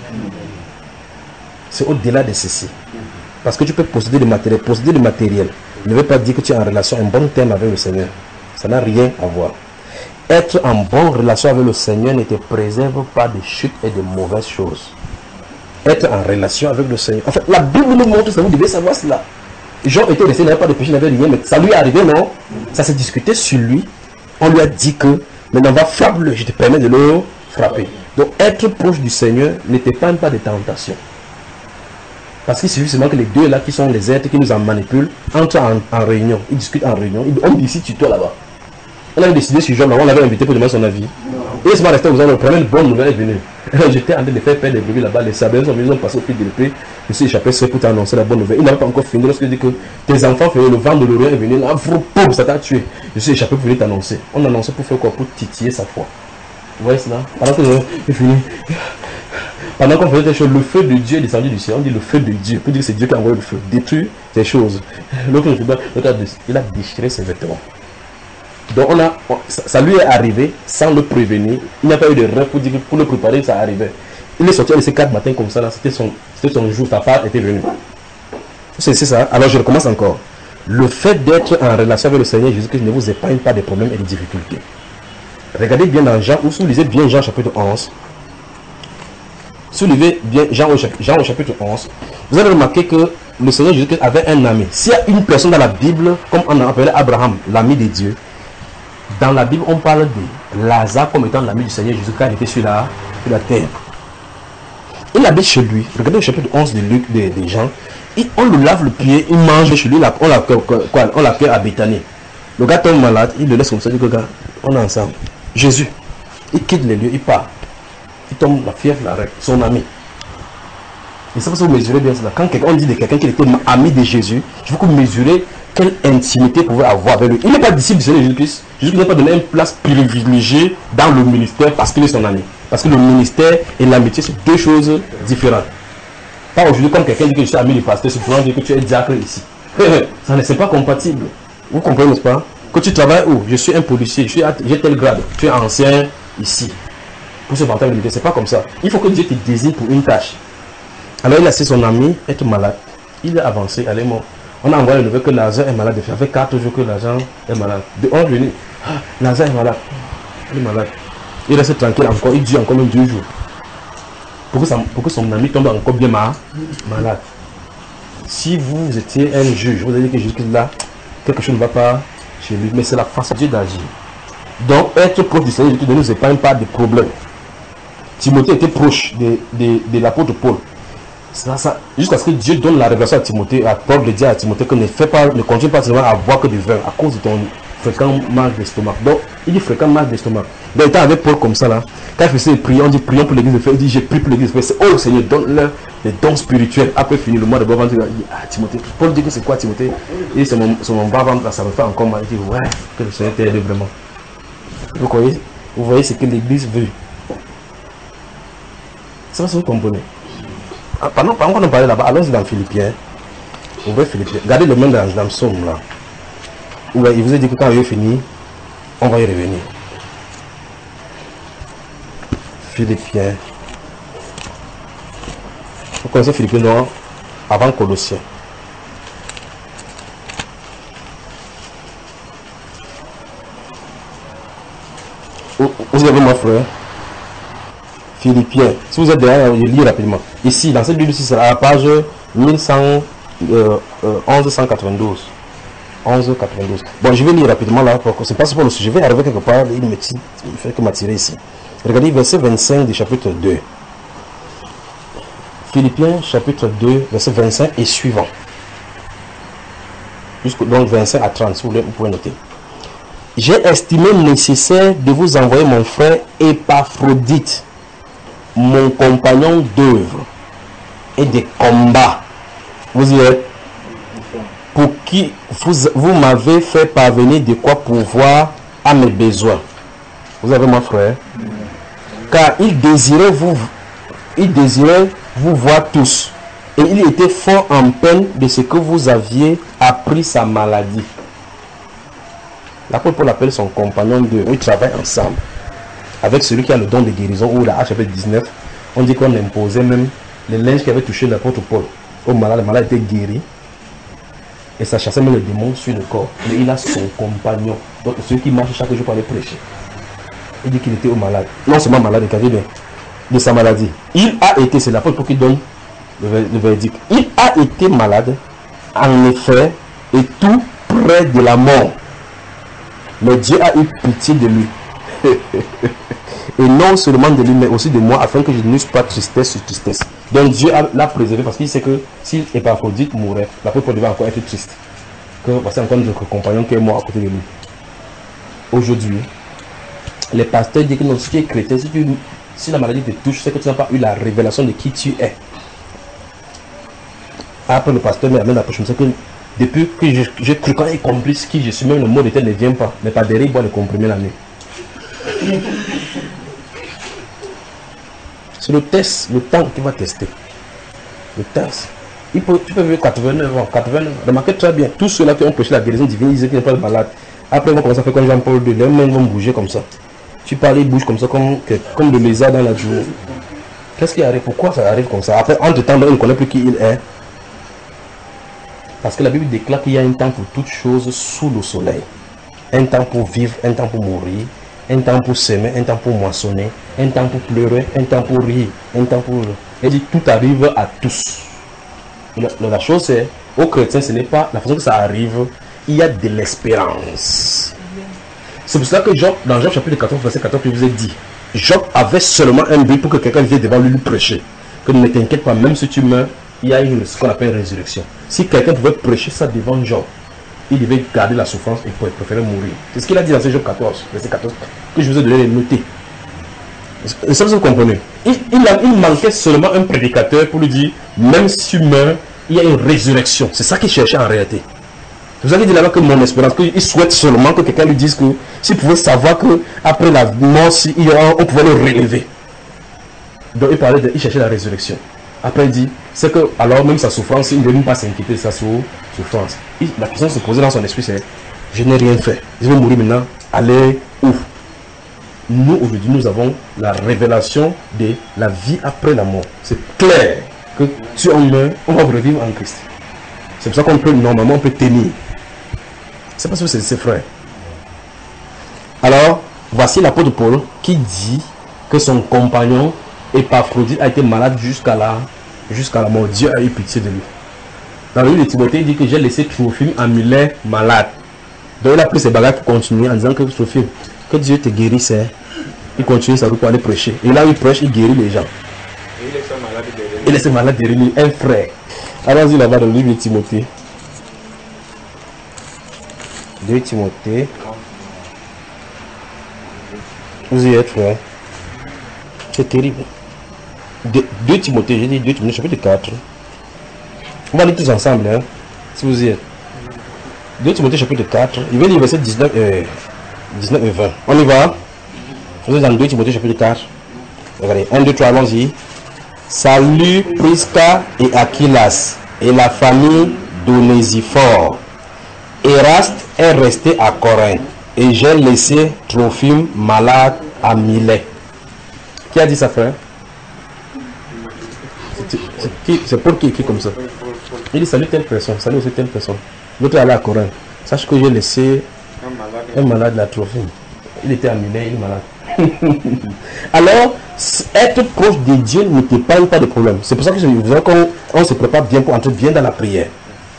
[SPEAKER 1] C'est au-delà de ceci. Parce que tu peux posséder le matériel. Posséder le matériel ne veut pas dire que tu es en relation, en bon terme avec le Seigneur. Ça n'a rien à voir. Être en bonne relation avec le Seigneur ne te préserve pas de chutes et de mauvaises choses. Être en relation avec le Seigneur. En fait, la Bible nous montre ça, vous devez savoir cela. Jean était resté, il n'avait pas de péché, il n'avait rien, mais ça lui est arrivé, non? Ça s'est discuté sur lui. On lui a dit que, maintenant va frapper-le, je te permets de le frapper. Donc, être proche du Seigneur ne t'épargne pas de tentations. Parce qu'il suffit seulement que les deux là qui sont les êtres qui nous en manipulent entrent en, en réunion. Ils discutent en réunion. Ils, on dit ici, tu toi là-bas. On avait décidé sur Job, on l'avait invité pour demander son avis. Et laisse-moi rester aux le problème, une bonne nouvelle est venue. J'étais en train de faire perdre des brebis là-bas. Les sables sont venus, ils ont passé au fil de l'épée. Je me suis échappé seul pour t'annoncer la bonne nouvelle. Il n'avait pas encore fini lorsqu'il dit que tes enfants faisaient le vent de l'Orient est venu. Là, boum, ça t'a tué. Je suis échappé pour venir t'annoncer. On annonçait pour faire quoi? Pour titiller sa foi. Vous voyez cela? Pendant que j'ai fini. Pendant qu'on faisait des choses, le feu de Dieu est descendu du ciel. On dit le feu de Dieu. Pour dire que c'est Dieu qui a envoyé le feu. Détruit ces choses. L'autre, il a déchiré ses vêtements. Donc on a, ça lui est arrivé sans le prévenir. Il n'a pas eu de rêve pour dire que pour le préparer, ça arrivait. Il est sorti à ces quatre matins comme ça. C'était son, son jour. Sa part était venue. C'est ça. Alors je recommence encore. Le fait d'être en relation avec le Seigneur Jésus-Christ ne vous épargne pas des problèmes et des difficultés. Regardez bien dans Jean, ou si vous lisez bien Jean chapitre onze. Si vous lisez bien Jean au chapitre, Jean au chapitre onze, vous allez remarquer que le Seigneur Jésus-Christ avait un ami. S'il y a une personne dans la Bible, comme on a appelé Abraham, l'ami de Dieu, dans la Bible, on parle de Lazare comme étant l'ami du Seigneur Jésus quand il était sur la, sur la terre. Il habite chez lui. Regardez le chapitre onze de Luc, de, de Jean. Il, on le lave le pied, il mange chez lui, on l'accueille à Béthanie. Le gars tombe malade, il le laisse comme ça, il dit que on est ensemble. Jésus, il quitte les lieux, il part. Il tombe, la fièvre l'arrête, son ami. Et ça, vous mesurez bien cela. Quand on dit de quelqu'un qui était ami de Jésus, il faut que vous mesurez quelle intimité vous pouvez avoir avec lui. Il n'est pas disciple du Seigneur Jésus-Christ. Jésus n'a pas donné une place privilégiée dans le ministère parce qu'il est son ami. Parce que le ministère et l'amitié, c'est deux choses différentes. Pas aujourd'hui, comme quelqu'un dit que je suis ami du pasteur, c'est pour dire que tu es diacre ici. Ça ne c'est pas compatible. Vous comprenez, n'est-ce pas? Que tu travailles où? Je suis un policier, j'ai tel grade, tu es ancien ici. Pour ce partage de c'est pas comme ça. Il faut que Dieu te désigne pour une tâche. Alors il a laissé son ami être malade. Il est avancé, elle est mort. On a envoyé le nouvelle que Lazare est malade. Ça fait quatre jours que Lazare est malade. De on venu, ah, Lazare est malade. Il est malade. Il reste tranquille encore, il dure encore même deux jours. pour que, ça, pour que son ami tombe encore bien mal, malade. Si vous étiez un juge, vous avez dit que jusque-là, quelque chose ne va pas chez lui, mais c'est la façon de Dieu d'agir. Donc, être proche du Seigneur ne nous épargne pas de problèmes. Timothée était proche de, de, de l'apôtre Paul. Ça, ça, jusqu'à ce que Dieu donne la révélation à Timothée, à Paul de dire à Timothée que ne fais pas, ne continue pas seulement à boire que du vin à cause de ton fréquent mal d'estomac. Donc, il dit fréquent mal d'estomac. Donc, étant avec Paul comme ça là, quand il faisait prier, on dit prions pour l'église de fer. Il dit j'ai prié pour l'église de fer. C'est oh Seigneur, donne-leur les dons spirituels. Après finir le mois de boire, il dit ah Timothée. Paul dit que c'est quoi Timothée? Il dit c'est mon, mon bas-ventre, ça me fait encore mal. Il dit ouais, que le Seigneur t'aide vraiment. Vous voyez, vous voyez ce que l'église veut. Ça va se vous comprenez. Ah, pendant pendant qu'on en parlait là-bas, allons-y dans Philippiens. Ouvrez Philippiens. Regardez le même dans, dans le psaume là. Ouais, il vous a dit que quand il est fini, on va y revenir. Philippiens. Vous connaissez Philippiens non? Avant Colossiens. Vous avez mon frère? Philippiens. Si vous êtes derrière, je lis rapidement. Ici, dans cette Bible-ci, c'est à la page mille cent onze cent quatre-vingt-douze. onze quatre-vingt-douze. Bon, je vais lire rapidement là, parce que c'est pas pour le sujet. Je vais arriver quelque part, il me tire, il fait que m'attirer ici. Regardez verset vingt-cinq du chapitre deux. Philippiens chapitre deux, verset vingt-cinq et suivant. Jusqu'au donc vingt-cinq à trente, si vous voulez, vous pouvez noter. J'ai estimé nécessaire de vous envoyer mon frère Épaphrodite, mon compagnon d'œuvre et de combat. Vous y êtes? Pour qui vous, vous m'avez fait parvenir de quoi pourvoir à mes besoins. Vous avez mon frère? Car il désirait vous, il désirait vous voir tous. Et il était fort en peine de ce que vous aviez appris sa maladie. L'apôtre Paul appelle son compagnon d'œuvre. Ils travaillent ensemble. Avec celui qui a le don de guérison, ou la chapitre dix-neuf, on dit qu'on imposait même les linges qui avaient touché l'apôtre Paul. Au malade, le malade était guéri. Et ça chassait même les démons sur le corps. Mais il a son compagnon. Donc celui qui marche chaque jour pour aller prêcher. Il dit qu'il était au malade. Non seulement malade, il avait bien de sa maladie. Il a été, c'est l'apôtre Paul qui donne le verdict. Il a été malade, en effet, et tout près de la mort. Mais Dieu a eu pitié de lui. Et non seulement de lui, mais aussi de moi, afin que je n'eusse pas tristesse sur tristesse. Donc Dieu l'a préservé parce qu'il sait que si Épaphrodite mourait, l'apôtre Paul devait encore être triste. Que voici encore notre compagnon qui est mort à côté de lui. Aujourd'hui, les pasteurs disent que non, si tu es chrétien, si, tu, si la maladie te touche, c'est que tu n'as pas eu la révélation de qui tu es. Après le pasteur me ramène l'approche, c'est que depuis que j'ai cru quand il compris qui je suis, même le mot de tête ne vient pas. Mais pas derrière, il boit le comprimé la nuit. C'est le test, le temps qui va tester. Le test. Il peut, tu peux vivre quatre-vingt-neuf ans, quatre-vingt-neuf ans. Remarquez très bien, tous ceux-là qui ont prêché la guérison divine, ils disaient qu'ils n'étaient pas malades. Après, ils vont commencer à faire comme Jean-Paul deux, leurs mains vont bouger comme ça. Tu parles, ils bougent comme ça, comme, comme de lézard dans la journée. Qu'est-ce qui arrive? Pourquoi ça arrive comme ça? Après, entre temps, il ne connaît plus qui il est. Parce que la Bible déclare qu'il y a un temps pour toutes choses sous le soleil. Un temps pour vivre, un temps pour mourir, un temps pour s'aimer, un temps pour moissonner, un temps pour pleurer, un temps pour rire, un temps pour... Elle dit tout arrive à tous. La, la chose c'est, aux chrétiens, ce n'est pas la façon que ça arrive, il y a de l'espérance. C'est pour ça que Job, dans Job chapitre quatorze, verset quatorze, je vous ai dit, Job avait seulement un but pour que quelqu'un vienne devant lui lui prêcher. Que ne t'inquiète pas, même si tu meurs, il y a une, ce qu'on appelle résurrection. Si quelqu'un pouvait prêcher ça devant Job, il devait garder la souffrance et préférer mourir. C'est ce qu'il a dit dans ce Job quatorze, verset quatorze, que je vous ai donné les noter. Et ça, vous comprenez. Il, il, a, il manquait seulement un prédicateur pour lui dire, même si tu meurs, il y a une résurrection. C'est ça qu'il cherchait en réalité. Vous avez dit là-bas que mon espérance, qu'il souhaite seulement que quelqu'un lui dise que s'il pouvait savoir qu'après la mort, si il y aura, on pouvait le relever. Donc il parlait de, il cherchait la résurrection. Après il dit, c'est que alors même sa souffrance, il ne veut même pas s'inquiéter de sa souffrance. Il, la question se posait dans son esprit, c'est, je n'ai rien fait. Je vais mourir maintenant, aller où? Nous aujourd'hui, nous avons la révélation de la vie après la mort. C'est clair que si on meurt, on va revivre en Christ. C'est pour ça qu'on peut, normalement, on peut tenir. C'est parce que c'est ses frères. Alors, voici l'apôtre Paul qui dit que son compagnon Épaphrodite a été malade jusqu'à la, jusqu'à la mort. Dieu a eu pitié de lui. Dans le livre de Timothée, il dit que j'ai laissé Trophime à Milet malade. Donc il a pris ses bagages pour continuer en disant que Trophime, que Dieu te guérisse. Hein. Il continue sa route pour aller prêcher. Et là, il prêche, il guérit les gens.
[SPEAKER 2] Il laisse malade derrière lui.
[SPEAKER 1] Il laisse malade derrière lui, un frère. Allons-y là-bas dans le livre de Timothée. deux Timothée. Vous y êtes, frère. C'est terrible. deux Timothée, j'ai dit deux Timothée, chapitre quatre. On va lire tous ensemble, hein, si vous y êtes. deux Timothée, chapitre quatre. Il va lire verset dix-neuf, euh, dix-neuf et vingt. On y va. Vous êtes dans deux Timothée, chapitre quatre. Regardez, un, deux, trois, allons-y. Salut Prisca et Aquilas et la famille d'Onésiphore. Eraste est resté à Corinthe et j'ai laissé Trophime malade à Milet. Qui a dit ça, frère? C'est pour qui écrit comme ça? Il dit salut telle personne, salut aussi telle personne. L'autre est allé à Corinthe. Sache que j'ai laissé un malade la Trophime. Il était à Milet, il est malade. Alors, être proche de Dieu ne t'épargne pas de problème. C'est pour ça que je vous dis qu'on on se prépare bien pour entrer bien dans la prière.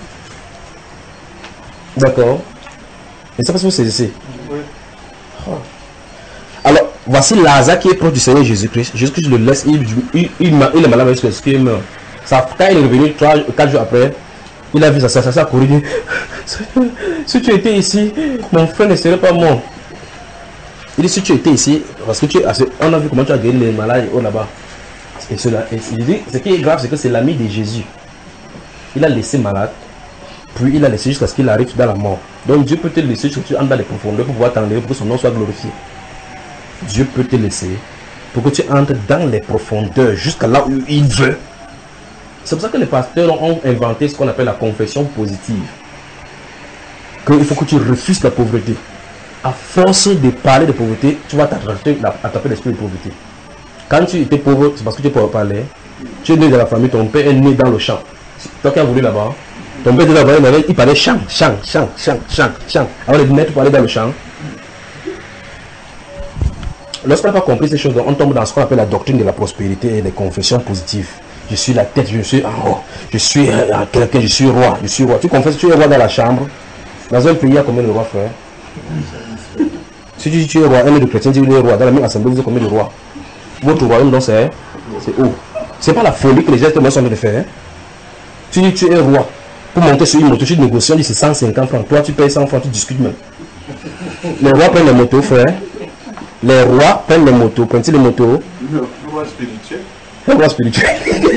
[SPEAKER 1] D'accord? Et ça, parce que vous saisissez. Oui. Alors, voici Lazare qui est proche du Seigneur Jésus-Christ. Jésus-Christ le laisse, il, il, il, il est malade jusqu'à ce qu'il meurt. Ça, quand il est revenu trois, quatre jours après, il a vu ça, ça, ça, ça, courir. Il dit, si tu étais ici, mon frère ne serait pas mort. Il dit, si tu étais ici, parce que tu on a vu comment tu as guéri les malades oh, là-bas. Et cela, et il dit, ce qui est grave, c'est que c'est l'ami de Jésus. Il a laissé malade, puis il a laissé jusqu'à ce qu'il arrive dans la mort. Donc Dieu peut te laisser jusqu'à ce que tu entres dans les profondeurs pour pouvoir t'enlever, pour que son nom soit glorifié. Dieu peut te laisser pour que tu entres dans les profondeurs jusqu'à là où il veut. C'est pour ça que les pasteurs ont inventé ce qu'on appelle la confession positive. Qu'il faut que tu refuses la pauvreté. À force de parler de pauvreté, tu vas t'attraper l'esprit de pauvreté. Quand tu étais pauvre, c'est parce que tu peux parler. Tu es né dans la famille, ton père est né dans le champ. Toi qui as voulu là-bas, ton père était là-bas, il parlait champ, champ, champ, champ, champ, champ. Alors les maîtres parlaient dans le champ. Lorsqu'on n'a pas compris ces choses, on tombe dans ce qu'on appelle la doctrine de la prospérité et les confessions positives. Je suis la tête, je suis en haut, je suis euh, quelqu'un, je suis roi, je suis roi. Tu confesses, tu es roi dans la chambre. Dans un pays, il y a combien de rois, frère? Si tu dis tu es roi, un de chrétien dit tu es roi. Dans la même assemblée, vous êtes combien de rois? Votre royaume, donc c'est où? C'est pas la folie que les êtres humains sont en train de faire. Hein? Tu dis tu es roi. Pour monter sur une moto, tu négocies, on dit c'est cent cinquante francs. Toi, tu payes cent francs, tu discutes même. Les rois prennent les motos, frère. Les rois prennent les motos. Prennent-ils les motos?
[SPEAKER 2] Le roi spirituel.
[SPEAKER 1] Un roi spirituel.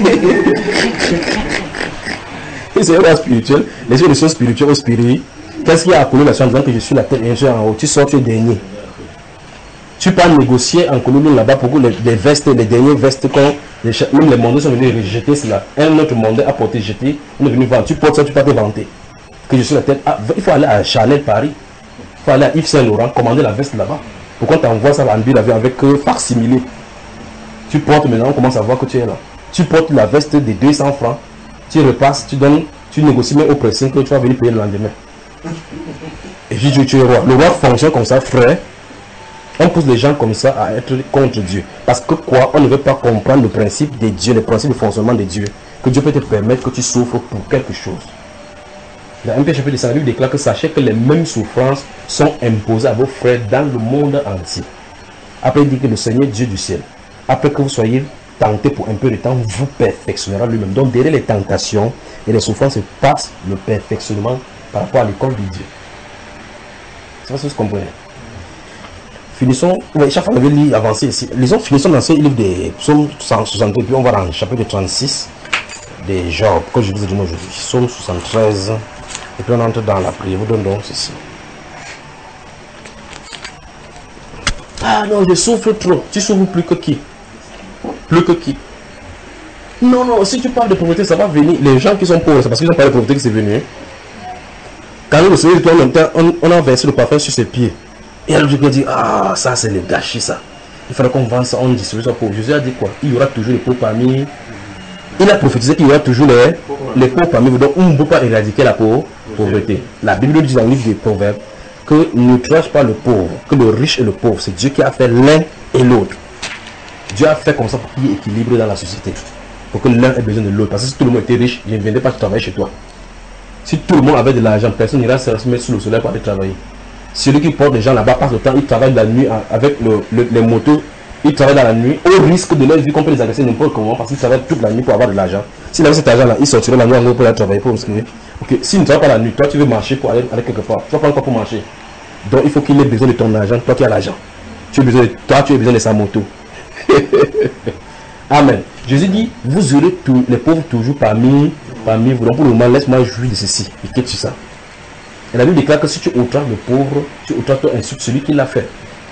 [SPEAKER 1] C'est un roi spirituel. Les yeux sont spirituels au spirit. Qu'est-ce qu'il y a à Kouloulou là-dessus en disant que je suis la tête et je suis en haut? Tu sors, tu es dernier. Tu peux négocier en Kouloulou là-bas pour que les, les vestes, les derniers vestes, quand les, même les mondés sont venus rejeter cela. Un autre mondé a porté jeté, on est venu vendre. Tu portes ça, tu peux te vanter. Que je suis la tête. Ah, il faut aller à Chanel Paris. Il faut aller à Yves Saint Laurent, commander la veste là-bas. Pourquoi tu envoies ça en ville avec, avec euh, facsimilé? Tu portes maintenant, on commence à voir que tu es là. Tu portes la veste de deux cents francs, tu repasses, tu donnes, tu négocies même au pressing que tu vas venir payer le lendemain. Et puis tu, tu es roi. Le roi fonctionne comme ça, frère. On pousse les gens comme ça à être contre Dieu. Parce que quoi? On ne veut pas comprendre le principe de Dieu, le principe de fonctionnement de Dieu. Que Dieu peut te permettre que tu souffres pour quelque chose. Dans un chapitre de sa Bible déclare que sachez que les mêmes souffrances sont imposées à vos frères dans le monde entier. Après il dit que le Seigneur Dieu du ciel, après que vous soyez tentés pour un peu de temps, vous perfectionnera lui-même. Donc derrière les tentations et les souffrances se passe le perfectionnement par rapport à l'école de Dieu. C'est pas ce que vous comprenez. Finissons, oui, chaque fois on avait lu avancer ici. Lisons, finissons dans ce livre des psaumes soixante-deux, puis on va dans le chapitre trente-six des Job, comme je vous ai dit aujourd'hui. Psaume soixante-treize, et puis on entre dans la prière. Vous donne donc ceci. Ah non, je souffre trop. Tu souffres plus que qui? Plus que qui? Non, non, si tu parles de pauvreté, ça va venir. Les gens qui sont pauvres, c'est parce qu'ils ont parlé de pauvreté que c'est venu. Quand le Seigneur on, on a versé le parfum sur ses pieds. Et alors, je lui ai dit, ah, ça c'est le gâchis, ça. Il fallait qu'on vende ça, on distribue ça pour. Jésus a dit quoi? Il y aura toujours les pauvres parmi. Il a prophétisé qu'il y aura toujours les, les pauvres parmi vous. Donc, on ne peut pas éradiquer la pauvreté. La Bible dit dans le livre des Proverbes que ne trache pas le pauvre, que le riche et le pauvre, c'est Dieu qui a fait l'un et l'autre. Dieu a fait comme ça pour qu'il y ait équilibre dans la société. Pour que l'un ait besoin de l'autre. Parce que si tout le monde était riche, je ne viendrais pas travailler chez toi. Si tout le monde avait de l'argent, personne n'ira se mettre sous le soleil pour aller travailler. Celui qui porte des gens là-bas passe le temps, il travaille la nuit avec le, le, les motos, il travaille dans la nuit, au risque de leur vie qu'on peut les agresser n'importe comment, parce qu'il travaille toute la nuit pour avoir de l'argent. S'il avait cet argent-là, il sortirait la nuit en gros pour aller travailler, pour risquer. Ok, s'il ne travaille pas la nuit, toi tu veux marcher pour aller, aller quelque part, tu vas prendre quoi pour marcher? Donc il faut qu'il ait besoin de ton argent, toi qui as l'argent. Tu as besoin de toi, tu as besoin de sa moto. Amen. Jésus dit, vous aurez tous les pauvres toujours parmi, parmi vous. Donc pour le moment, laisse-moi jouir de ceci. Et qu'est-ce que c'est ça? Et la Bible déclare que si tu outrages le pauvre, tu outrages insultes celui qui l'a fait.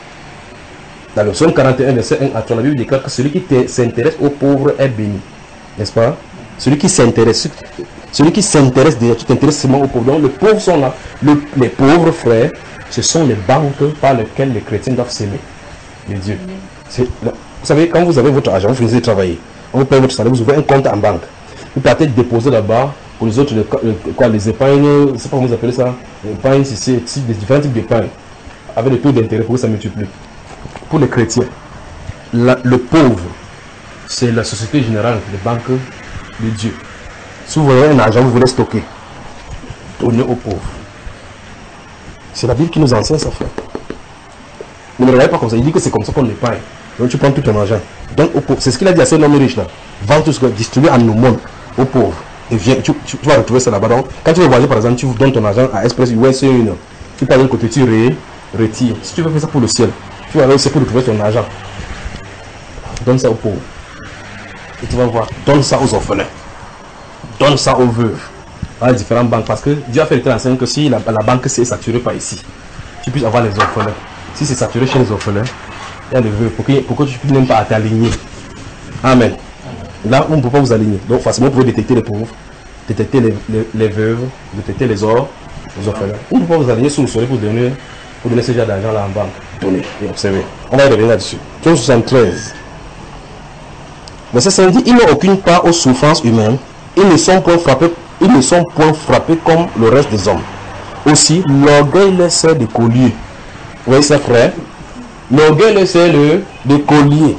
[SPEAKER 1] Dans le psaume quarante et un, verset un à trois, la Bible déclare que celui qui s'intéresse aux pauvres est béni. N'est-ce pas? Celui qui s'intéresse, celui qui s'intéresse déjà, tu t'intéresses seulement aux pauvres. Donc les pauvres sont là. Le, les pauvres frères, ce sont les banques par lesquelles les chrétiens doivent s'aimer. Les dieux. Vous savez, quand vous avez votre argent, vous finissez de travailler. On vous paye votre salaire, vous ouvrez un compte en banque. Vous partez déposer là-bas. Pour les autres, les, quoi, les épargnes, je ne sais pas comment vous appelez ça, épargnes, c'est des différents types d'épargnes, avec le taux d'intérêt pour que ça multiplie. Pour les chrétiens, la, le pauvre, c'est la société générale, les banques de Dieu. Si vous avez un argent, vous voulez stocker, donnez aux pauvres. C'est la Bible qui nous enseigne ça, frère. Ne me regardez pas comme ça, il dit que c'est comme ça qu'on épargne. Donc tu prends tout ton argent, donne aux pauvres. C'est ce qu'il a dit à ces hommes riches là. Vends tout ce que distribue en aumône aux pauvres. Et viens, tu, tu, tu vas retrouver ça là-bas. Donc, quand tu veux voyager, par exemple, tu donnes ton argent à Express U S une. Tu pars d'un côté, tu ré, retires. Si tu veux faire ça pour le ciel, tu vas aller aussi pour retrouver ton argent. Donne ça aux pauvres. Et tu vas voir, donne ça aux orphelins. Donne ça aux veuves. À différentes banques. Parce que Dieu a fait le enseigne que si la, la banque c'est saturée par ici, tu puisses avoir les orphelins. Si c'est saturé chez les orphelins, il y a les veuves. Pour que, pour que tu ne puisses même pas t'aligner. Amen. Là, on ne peut pas vous aligner. Donc, facilement, vous pouvez détecter les pauvres, détecter les, les, les veuves, détecter les ors, les orphelins. On ne peut pas vous aligner sous le soleil pour donner, pour donner ce genre d'argent là en banque. Donnez et observez. On va y revenir là-dessus. Psaume soixante-treize. Verset cinq dit, ils n'ont aucune part aux souffrances humaines. Ils ne sont point frappés, ils ne sont point frappés comme le reste des hommes. Aussi, l'orgueil les sert de collier. Vous voyez ça, frère? L'orgueil les sert de, de collier.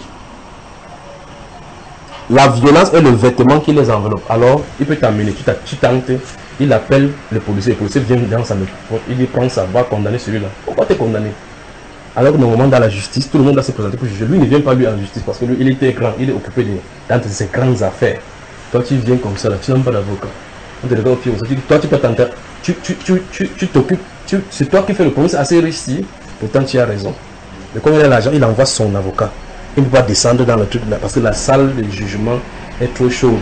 [SPEAKER 1] La violence est le vêtement qui les enveloppe. Alors, il peut t'amener, tu tentes, il appelle le policier. Le policier vient dans sa maison. Il dit, prends ça, va condamner celui-là. Pourquoi t'es condamné? Alors que normalement, dans la justice, tout le monde doit se présenter pour juger. Lui, il ne vient pas lui en justice parce que lui, il était grand, il est occupé de, dans ses grandes affaires. Toi, tu viens comme ça, là, tu n'as pas d'avocat. On te regarde au pied, toi, tu peux tenter. Tu t'occupes, tu, tu, tu, c'est toi qui fais le problème, c'est assez riche ici. Pourtant, tu as raison. Mais comme il a l'argent, il envoie son avocat. Il ne peut pas descendre dans le truc là parce que la salle de jugement est trop chaude.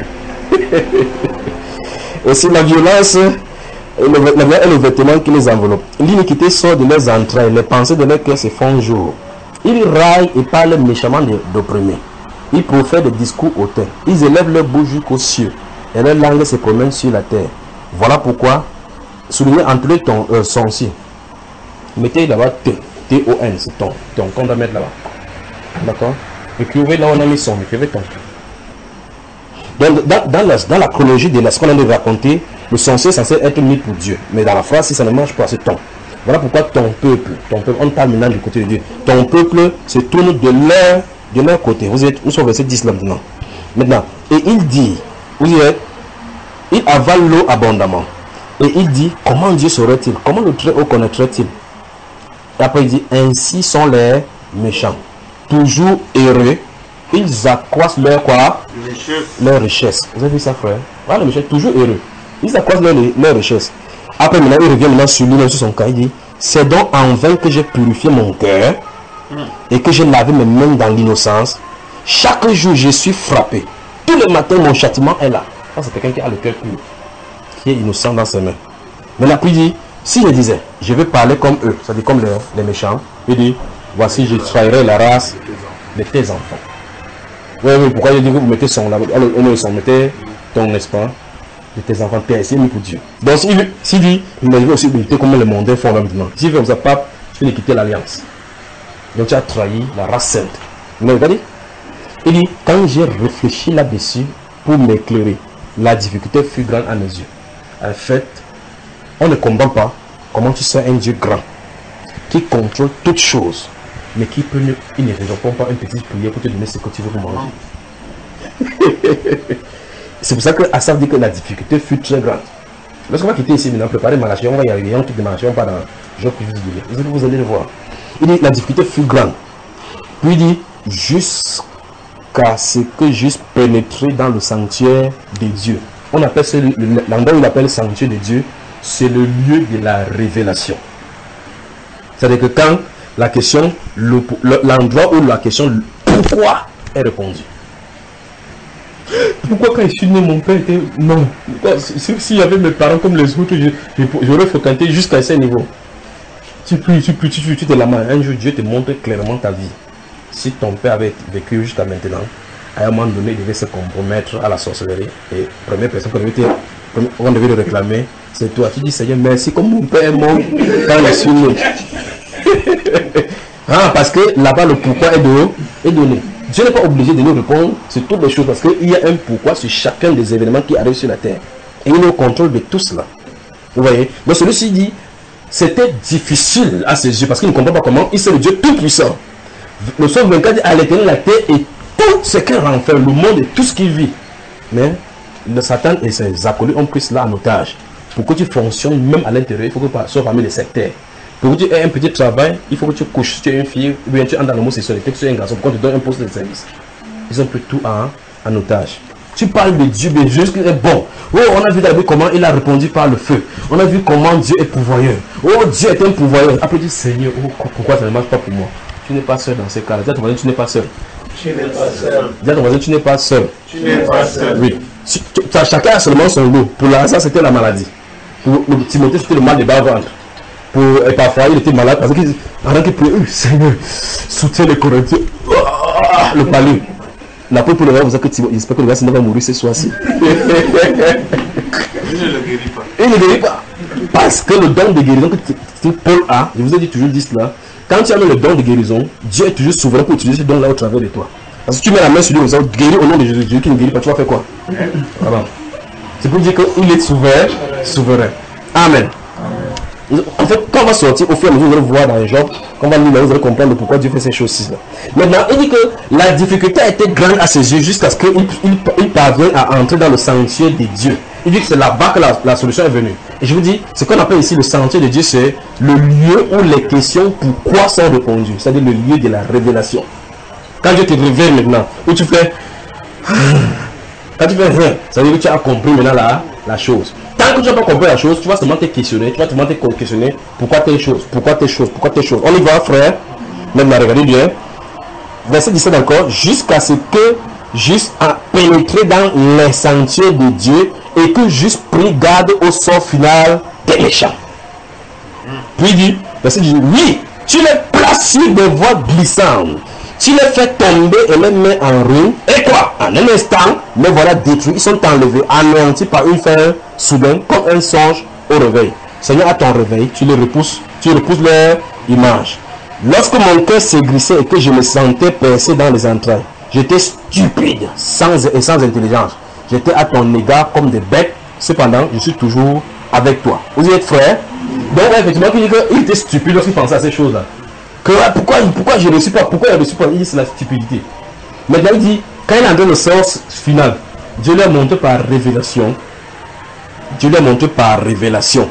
[SPEAKER 1] Aussi la violence est le, la, est le vêtement qui les enveloppe. L'iniquité sort de leurs entrailles, les pensées de leur cœur se font jour. Ils raillent et parlent méchamment d'opprimés. Ils profèrent des discours hautains. Ils élèvent leur bouche jusqu'aux cieux et leur langue se promène sur la terre. Voilà pourquoi, soulignez entre les ton euh, sonciers. Mettez là-bas T, T O N, c'est ton, ton qu'on doit mettre là-bas. D'accord? Écrivez là, on a mis son, écrivez ton. Donc, dans, dans, la, dans la chronologie de la, ce qu'on a de raconter, le censé est censé être mis pour Dieu. Mais dans la phrase, si ça ne marche pas, c'est ton. Voilà pourquoi ton peuple, ton peuple, on parle maintenant du côté de Dieu. Ton peuple se tourne de leur, de leur côté. Vous êtes, où sont verset dix là maintenant? Maintenant, et il dit, vous êtes, il avale l'eau abondamment. Et il dit, comment Dieu saurait-il? Comment le Très-Haut connaîtrait-il? Et après il dit, ainsi sont les méchants. Toujours heureux, ils accroissent leur quoi? Richesse. Leur richesse. Vous avez vu ça, frère? Voilà, les méchants, toujours heureux. Ils accroissent leur, leur richesse. Après, maintenant, il revient maintenant sur lui-même, sur son cas. Il dit, c'est donc en vain que j'ai purifié mon cœur et que j'ai lavé mes mains dans l'innocence. Chaque jour, je suis frappé. Tous les matins, mon châtiment est là. Ça, c'est quelqu'un qui a le cœur pur, qui est innocent dans ses mains. Maintenant, puis il dit, si je disais, je vais parler comme eux, c'est-à-dire comme les, les méchants, il dit, voici, je trahirai la race de tes enfants. Oui, oui, pourquoi il dit que vous mettez son là? Alors, on met son, mettez ton, n'est-ce pas, de tes enfants, t'es ici, mis pour Dieu. Donc, s'il si dit, il veut aussi éviter comment les mondains font maintenant. S'il fait comme ça, pape, tu viens de quitter l'alliance. Donc, tu as trahi la race sainte. Mais regardez, il dit, quand j'ai réfléchi là-dessus pour m'éclairer, la difficulté fut grande à mes yeux. En fait, on ne comprend pas comment tu sais un Dieu grand qui contrôle toutes choses, mais qui peut ne, il ne répond pas à une petite prière pour te donner ce que tu veux pour manger. C'est pour ça que Asaf dit que la difficulté fut très grande. Lorsqu'on va quitter ici maintenant, préparer ma nation, on va y arriver, on quitte ma nation, pas dans Job plus dix. Vous allez, vous allez le voir. Il dit la difficulté fut grande. Puis il dit jusqu'à ce que j'eusse pénétré dans le sanctuaire de Dieu. On appelle ce, l'endroit où on appelle le sanctuaire de Dieu, c'est le lieu de la révélation. C'est-à-dire que quand la question, l'endroit où la question pourquoi est répondue. Pourquoi quand je suis né, mon père était... Non. S'il y avait mes parents comme les autres, j'aurais fréquenté jusqu'à ce niveau. Tu pries, tu pries, tu pries, tu te lamentes. Un jour, Dieu te montre clairement ta vie. Si ton père avait vécu jusqu'à maintenant, à un moment donné, il devait se compromettre à la sorcellerie. Et la première personne qu'on devait, on devait le réclamer, c'est toi. Tu dis, Seigneur, merci, comme mon père est mort quand je suis né. Ah, parce que là-bas, le pourquoi est donné. Est donné. Dieu n'est pas obligé de nous répondre sur toutes les choses parce qu'il y a un pourquoi sur chacun des événements qui arrivent sur la terre. Et il est au contrôle de tout cela. Vous voyez? Donc celui-ci dit, c'était difficile à ses yeux parce qu'il ne comprend pas comment il c'est le Dieu tout-puissant. Le psaume vingt-quatre dit, à l'éternel la terre et tout ce qu'elle renferme, le monde et tout ce qu'il vit. Mais le Satan et ses acolytes ont pris cela en otage. Pour que tu fonctionnes même à l'intérieur, il faut que tu sois parmi les sectaires. Pour que tu aies un petit travail, il faut que tu couches. Si tu es une fille, ou bien tu entres dans l'homosexualité, que tu es un garçon, pourquoi tu donnes un poste de service? Ils ont pris tout en, en otage. Tu parles de Dieu, mais Dieu est bon. Oh, on a vu d'abord comment il a répondu par le feu. On a vu comment Dieu est pourvoyeur. Oh, Dieu est un pourvoyeur. Après, tu dis, Seigneur, oh, pourquoi ça ne marche pas pour moi? Tu n'es pas seul dans ces cas-là. Dis à ton voisin, tu n'es pas seul.
[SPEAKER 2] Tu n'es pas seul.
[SPEAKER 1] Dis à ton voisin, tu n'es pas seul.
[SPEAKER 2] Tu n'es pas seul.
[SPEAKER 1] Oui. Si, tu, chacun a seulement son lot. Pour Lazare, c'était la maladie. Pour le Timothée, c'était le mal de bas-ventre. Pour parfois il était malade parce qu'il pendant qu'il priait, Seigneur, soutiens les Corinthiens, le palais. La peau pour le gars, vous savez que j'espère que le gars ne va mourir ce soir-ci.
[SPEAKER 2] Il ne le guérit pas.
[SPEAKER 1] Il ne le guérit pas. Parce que le don de guérison que Paul a, je vous ai dit toujours dit cela, quand tu as le don de guérison, Dieu est toujours souverain pour utiliser ce don-là au travers de toi. Parce que si tu mets la main sur lui, vous allez guérir au nom de Jésus, Jésus qui ne guérit pas, tu vas faire quoi? Voilà. C'est pour dire qu'il est souverain, souverain. Amen. En fait, quand on va sortir, au fur et à mesure, vous allez voir dans les Job, quand on va lire, vous allez comprendre pourquoi Dieu fait ces choses-là. Maintenant, il dit que la difficulté a été grande à ses yeux jusqu'à ce qu'il il, il parvienne à entrer dans le sanctuaire de Dieu. Il dit que c'est là-bas que la, la solution est venue. Et je vous dis, ce qu'on appelle ici le sanctuaire de Dieu, c'est le lieu où les questions pourquoi sont répondues. C'est-à-dire le lieu de la révélation. Quand Dieu te révèle maintenant, où tu fais... Quand tu fais rien, ça veut dire que tu as compris maintenant la, la chose. Tant que tu n'as pas compris la chose, tu vas seulement te questionner, tu vas seulement te questionner pourquoi telle chose, pourquoi telle chose, pourquoi telle chose. On y va, frère. Maintenant, regardez bien. Verset dix-sept encore. Jusqu'à ce que juste a pénétré dans les sanctuaires de Dieu et que juste pris garde au sort final des méchants. Puis il dit, verset dix-huit, oui, tu les places sur des voies glissantes. Tu les fais tomber et les mets en ruine. Et quoi? En un instant, les voilà détruits. Ils sont enlevés, anéantis par une fin soudaine, comme un songe au réveil. Seigneur, à ton réveil, tu les repousses, tu repousses leur image. Lorsque mon cœur s'aigrissait et que je me sentais percé dans les entrailles, j'étais stupide sans, et sans intelligence. J'étais à ton égard comme des bêtes. Cependant, je suis toujours avec toi. Vous êtes frères? Donc, effectivement, il dit qu'il était stupide lorsqu'il pensait à ces choses-là. Que, pourquoi, pourquoi je ne reçus pas? Pourquoi il ne reçu pas? Il dit c'est la stupidité. Maintenant, il dit, quand il a donné le sens final, Dieu lui a montré par révélation. Dieu lui a montré par révélation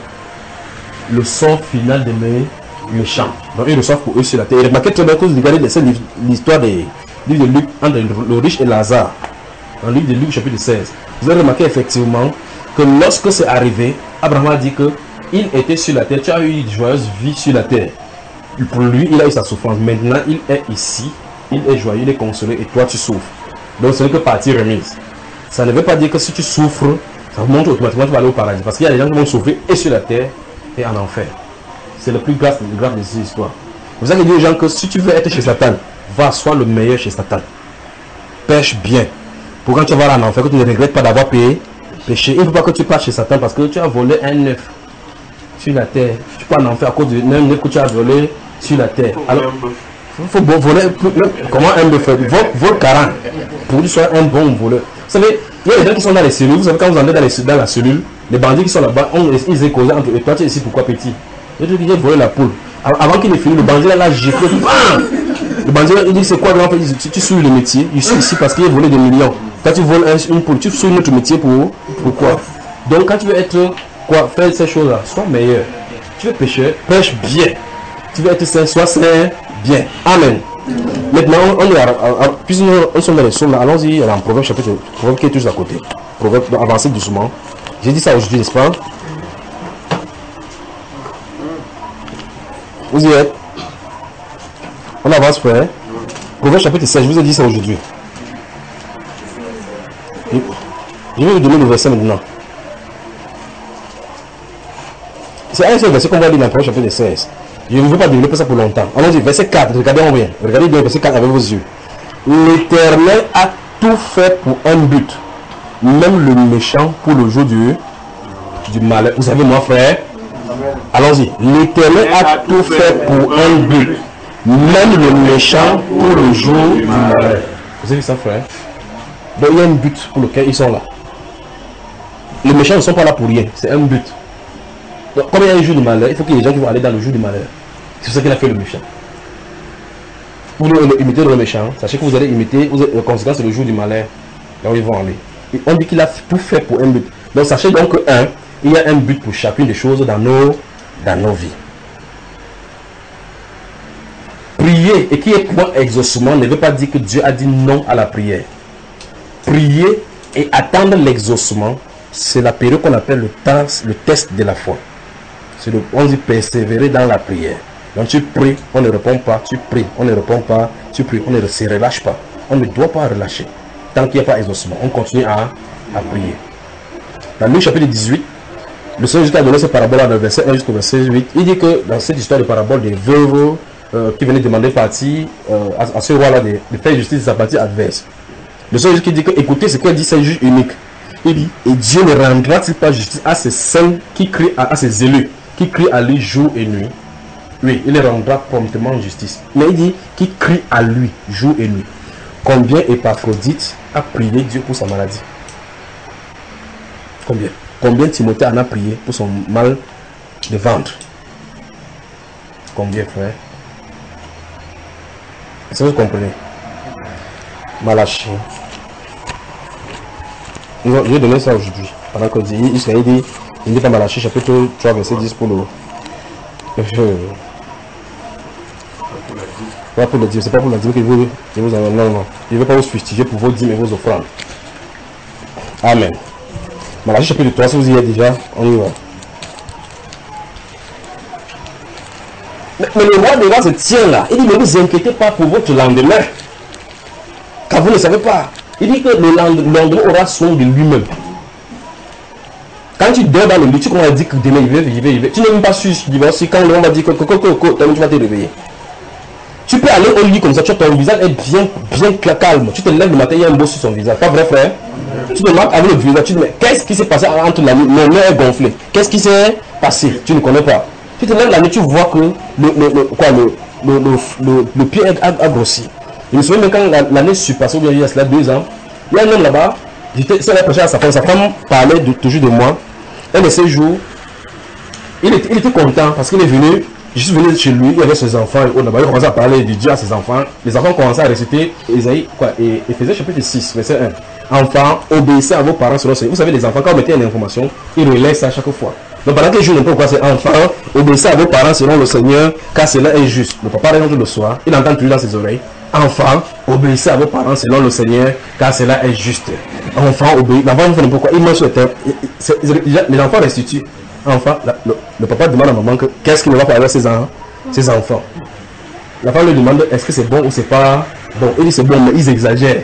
[SPEAKER 1] le sort final des méchants. Donc, ils reçoivent pour eux sur la terre. Et remarquez très bien que vous regardez l'histoire des livres de Luc entre le riche et Lazare. Dans le livre de Luc, chapitre seize. Vous avez remarqué effectivement que lorsque c'est arrivé, Abraham a dit que il était sur la terre. Tu as eu une joyeuse vie sur la terre. Pour lui, il a eu sa souffrance. Maintenant, il est ici. Il est joyeux, il est consolé. Et toi, tu souffres. Donc, ce n'est que partie remise. Ça ne veut pas dire que si tu souffres, ça vous montre automatiquement que tu vas aller au paradis. Parce qu'il y a des gens qui vont souffrir et sur la terre et en enfer. C'est le plus grave, le grave de ces histoires. Vous avez dit aux gens que si tu veux être chez Satan, va, sois le meilleur chez Satan. Pêche bien. Pour quand tu vas en enfer, que tu ne regrettes pas d'avoir payé, péché. Il ne faut pas que tu passes chez Satan parce que tu as volé un œuf sur la terre. Tu peux en enfer à cause d'un œuf que tu as volé sur la terre. Alors, il faut voler. Comment un bœuf fait? Vole quarante pour que tu sois un bon voleur. Vous savez, il y a des gens qui sont dans les cellules. Vous savez, quand vous entrez dans, les, dans la cellule, les bandits qui sont là-bas, ils ont causé entre eux. Toi, tu es ici pourquoi petit? Il a volé la poule. Avant qu'il ait fini, le bandit là l'a giflé. Le bandit, il dit c'est quoi grand frère? Tu, tu souilles le métier, je suis ici parce qu'il a volé des millions. Quand tu voles un, une poule, tu souilles notre métier pour pourquoi? Donc quand tu veux être quoi, faire ces choses-là, sois meilleur. Tu veux pêcher, pêche bien. Tu veux être saint, sois saint, bien. Amen. Maintenant, on est à, à, à, puisque nous, nous sommes dans les sommes là, allons-y en Proverbe chapitre, Proverbe qui est toujours à côté. Proverbe, avancez doucement. J'ai dit ça aujourd'hui, n'est-ce pas? Vous y êtes? On avance, frère. Proverbe chapitre seize, je vous ai dit ça aujourd'hui. Je vais vous donner le verset maintenant. C'est un seul verset qu'on va lire dans le Proverbe chapitre seize. Je ne veux pas développer ça pour longtemps. Allons-y, verset quatre, regardez bien. Regardez bien verset quatre avec vos yeux. L'Éternel a tout fait pour un but, même le méchant pour le jour du, du malheur. Vous savez, moi, frère, allons-y. L'Éternel a tout fait pour un but, même le méchant pour le jour du malheur. Vous avez vu ça, frère? Donc, il y a un but pour lequel ils sont là. Les méchants ne sont pas là pour rien, c'est un but. Donc, comme il y a un jour de malheur, il faut qu'il y ait des gens qui vont aller dans le jour du malheur. C'est ça qu'il a fait le méchant. Pour nous imiter le méchant, sachez que vous allez imiter, vous avez, la conséquence c'est le jour du malheur, là où ils vont aller. Et on dit qu'il a tout fait pour un but. Donc sachez donc que un, il y a un but pour chacune des choses dans nos, dans nos vies. Prier et qui est point exaucement ne veut pas dire que Dieu a dit non à la prière. Prier et attendre l'exaucement, c'est la période qu'on appelle le, temps, le test de la foi. Le, on dit persévérer dans la prière. Donc tu pries, on ne répond pas, tu pries, on ne répond pas, tu pries, on ne se relâche pas. On ne doit pas relâcher. Tant qu'il n'y a pas exaucement, on continue à, à prier. Dans Luc chapitre dix-huit, le Seigneur Jésus a donné cette parabole dans le verset un jusqu'au verset huit. Il dit que dans cette histoire de parabole des veuves euh, qui venaient demander partie euh, à, à ce roi-là de, de faire justice de sa partie adverse. Le Seigneur Jésus dit que écoutez ce qu'il dit, c'est un juge unique. Il dit, et Dieu ne rendra-t-il pas justice à ces saints qui crient à, à ces élus qui crie à lui jour et nuit? Oui, il rendra promptement justice. Mais il dit qui crie à lui jour et nuit. Combien Épaphrodite a prié Dieu pour sa maladie? Combien? Combien Timothée en a prié pour son mal de ventre? Combien, frère? Est-ce que vous comprenez? Malachie. Je vais donner ça aujourd'hui. Pendant qu'on dit, il s'est dit, il dit dans Malachie chapitre trois, verset dix pour le. Pas pour le dire, c'est pas pour le dire que vous, je vous en non, non. Je ne vais pas vous fustiger pour vos dîmes et vos offrandes. Amen. Malachie chapitre trois, si vous y êtes déjà, on y va. Mais, mais le roi des rois se tient là. Il dit, ne vous inquiétez pas pour votre lendemain. Car vous ne savez pas. Il dit que le lendemain aura soin de lui-même. Quand tu dors dans le lit, tu commences à dire que demain il va, il va, il va. Tu n'es même pas sûr si quand on va dire que tu vas te réveiller. Tu peux aller au lit comme ça, tu, ton visage est bien, bien calme. Tu te lèves le matin, il y a un beau sur son visage. Pas vrai, frère? Tu te marques avec le visage, tu te dis, mais qu'est-ce qui s'est passé entre la nuit? Mon nez est gonflé. Qu'est-ce qui s'est passé? Tu ne connais pas. Tu te lèves la nuit, tu vois que le, le, le, quoi, le, le, le, le, le pied a, a grossi. Je me souviens même quand l'année surpassée, il y a cela deux ans, il y a un homme là-bas, c'est la prêché à sa femme, sa femme parlait de, toujours de moi. Un de ces jours, il était, il était content parce qu'il est venu, je suis venu chez lui, il y avait ses enfants, et là-bas, il commençait à parler de Dieu à ses enfants. Les enfants commençaient à réciter Ésaïe, quoi, et Éphésiens chapitre six, verset un. Enfants, obéissez à vos parents selon ce. Vous savez, les enfants, quand on mettait une information, ils relaient ça à chaque fois. Donc pendant que je ne sais pas pourquoi c'est enfant, obéissez à vos parents selon le Seigneur, car cela est juste. Le papa rentre le soir, il entend toujours dans ses oreilles. Enfant, obéissez à vos parents selon le Seigneur, car cela est juste. Enfant, obéissez. L'enfant, vous savez pourquoi il mange sur terre. Les enfants restituent. Enfant, la, le, le papa demande à maman que qu'est-ce qu'il ne va pas avec ses, en, ses enfants. La femme lui demande est-ce que c'est bon ou c'est pas bon. Il dit c'est bon, mais ils exagèrent.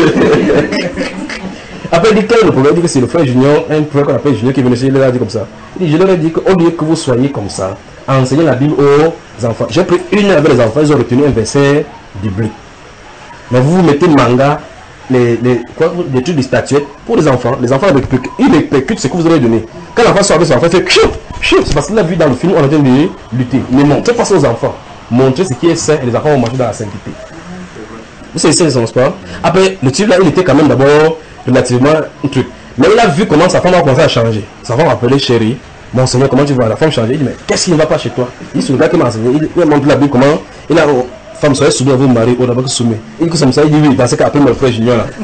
[SPEAKER 1] Après, il dit quel est le problème? Il dit que c'est le frère Junior, un frère qu'on appelle Junior qui est venu chez lui, il leur a dit comme ça. Il dit je leur ai dit qu'au lieu que vous soyez comme ça, enseignez la Bible aux enfants. J'ai pris une heure avec les enfants, ils ont retenu un verset biblique. Mais vous vous mettez manga, les, les, quoi, les trucs de statuettes pour les enfants. Les enfants, ils répercutent ce que vous avez donné. Quand l'enfant sort avec son enfant, il fait chou, chou. C'est parce qu'il a vu dans le film, on a train de lutter. Mais montrez pas ça aux enfants. Montrez ce qui est sain et les enfants vont marcher dans la sainteté. Vous savez, c'est ça, pas? Après, le type là, il était quand même d'abord relativement un truc. Mais il a vu comment sa femme a commencé à changer. Sa femme a appelé chérie. Mon Seigneur, comment tu vas? La femme changer. Il dit, mais qu'est-ce qui ne va pas chez toi? Il se regarde qui m'a enseigné. Il, il a montré la Bible comment. Il a femme, soyez soumis à vos maris, on n'a pas que soumis. Il dit que ça me dit oui, dans ce cas, après mon frère Junior là.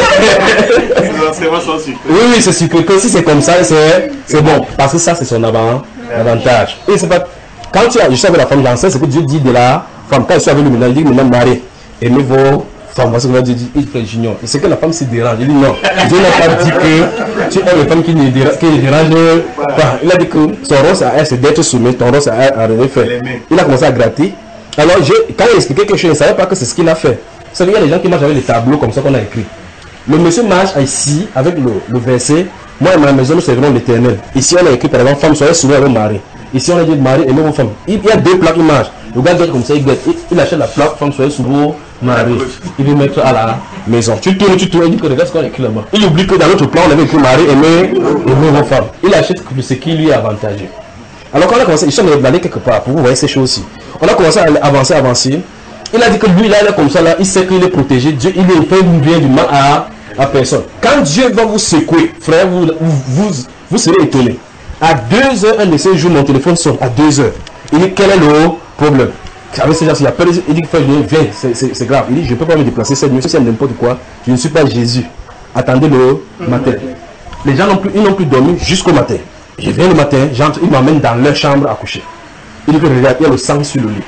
[SPEAKER 1] Oui, oui, c'est sûr que si c'est comme ça, c'est bon. Parce que ça, c'est son avantage. Et c'est pas. Quand tu as, je suis avec la femme, j'en sais ce que Dieu dit de la femme. Quand je suis avec le ménage, il dit maintenant marié. Aimez vos femmes. Voici ce que Dieu dit, il frère Junior. Et c'est que la femme se dérange. Il dit non. Dieu n'a pas dit que tu aimes les femmes qui ne dérange, qui ne dérangent pas. Il a dit que son rôle à elle, c'est d'être soumis. Ton rôle, c'est à rien faire. Il a commencé à gratter. Alors, quand il expliquait quelque chose, je ne savais pas que c'est ce qu'il a fait. Vous savez, il y a des gens qui marchent avec les tableaux comme ça qu'on a écrit. Le monsieur marche ici avec le, le verset. Moi et ma maison, nous servirons l'Éternel. Ici, on a écrit par exemple, femme, soyez soumis à vos maris. Ici, on a dit mari, aimez vos femmes. Il y a deux plaques qui marchent. Le gars guette comme ça, il guette. Il, il achète la plaque, femme, soyez sous vos maris. Il veut mettre à la maison. Tu tournes, tu tournes, il dit que regarde ce qu'on a écrit là-bas. Il oublie que dans notre plan, on avait écrit mari, aimez, aimez vos femmes. Il achète ce qui lui est avantageux. Alors, quand on a commencé, il cherche d'aller quelque part pour vous voyez ces choses-ci. On a commencé à avancer, avancer. Il a dit que lui, là, il est comme ça, là, il sait qu'il est protégé. Dieu, il ne fait bien du mal à, à personne. Quand Dieu va vous secouer, frère, vous, vous, vous, vous serez étonné. À deux heures, un de ces jours, mon téléphone sonne. À deux heures. Il dit, quel est le problème? Avec ces gens, il appelle, il dit, viens, c'est grave. Il dit, je ne peux pas me déplacer cette nuit, c'est n'importe quoi. Je ne suis pas Jésus. Attendez le matin. Les gens n'ont plus, ils n'ont plus dormi jusqu'au matin. Je viens le matin, j'entre, ils m'emmènent dans leur chambre à coucher. Il dit que regarde, il y a le sang sur le lit.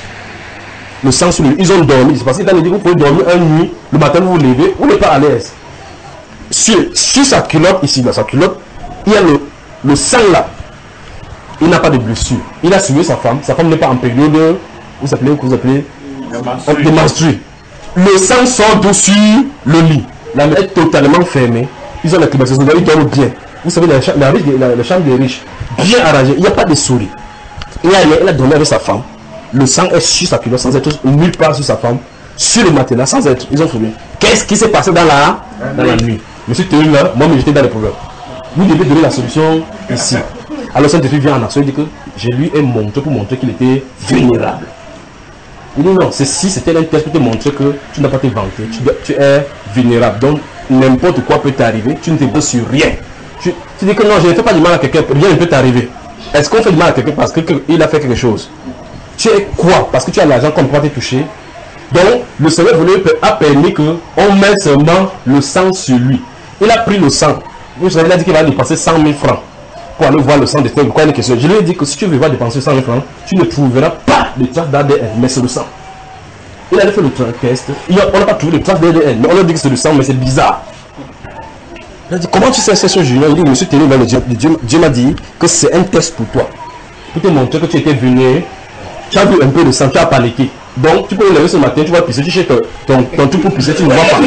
[SPEAKER 1] Le sang sur le lit. Ils ont dormi. C'est parce qu'il t'a dit que vous pouvez dormir une nuit, le matin vous vous levez, vous n'êtes pas à l'aise. Sur, sur sa culotte, ici, dans sa culotte, il y a le, le sang là. Il n'a pas de blessure. Il a suivi sa femme. Sa femme n'est pas en période de. Vous appelez, vous appelez de menstrues. Le sang sort dessus le lit. La maison est totalement fermée. Ils ont la climatisation, ils dorment bien. Vous savez, la, la, la, la chambre des riches, bien arrangée. Il n'y a pas de souris. Il a, il a dormi avec sa femme. Le sang est sur sa culotte sans être nulle part sur sa femme. Sur le matelas sans être. Ils ont trouvé. Qu'est-ce qui s'est passé dans la, dans la nuit? Monsieur Théorie là, moi, mais j'étais dans les problèmes. Vous devez donner la solution ici. Alors, Saint-Esprit vient en action. Il dit que je lui ai montré pour montrer qu'il était vulnérable. Il dit non, si c'était un test pour te montrer que tu n'as pas été vanté, tu, tu es vulnérable. Donc, n'importe quoi peut t'arriver. Tu ne te bats sur rien. Tu, tu dis que non, je ne fais pas du mal à quelqu'un, rien ne peut t'arriver. Est-ce qu'on fait du mal à quelqu'un parce qu'il a fait quelque chose? Tu es quoi? Parce que tu as l'argent qu'on ne peut pas te toucher. Donc, le Seigneur a permis qu'on mette seulement le sang sur lui. Il a pris le sang. Il a dit qu'il va dépenser cent mille francs pour aller voir le sang de tel. Pourquoi une question? Je lui ai dit que si tu veux voir dépenser cent mille francs, tu ne trouveras pas de traces d'A D N, mais c'est le sang. Il a fait le test. On n'a pas trouvé de traces d'A D N, mais on a dit que c'est le sang, mais c'est bizarre. Il a dit, comment tu sais c'est ce junior? Il dit, monsieur Télé, Dieu, Dieu, Dieu m'a dit que c'est un test pour toi. Pour te montrer que tu étais venu, tu as vu un peu de sang, tu as paniqué. Donc, tu peux le lever ce matin, tu vas pisser, tu cherches ton, ton truc pour pisser, tu ne vois pas.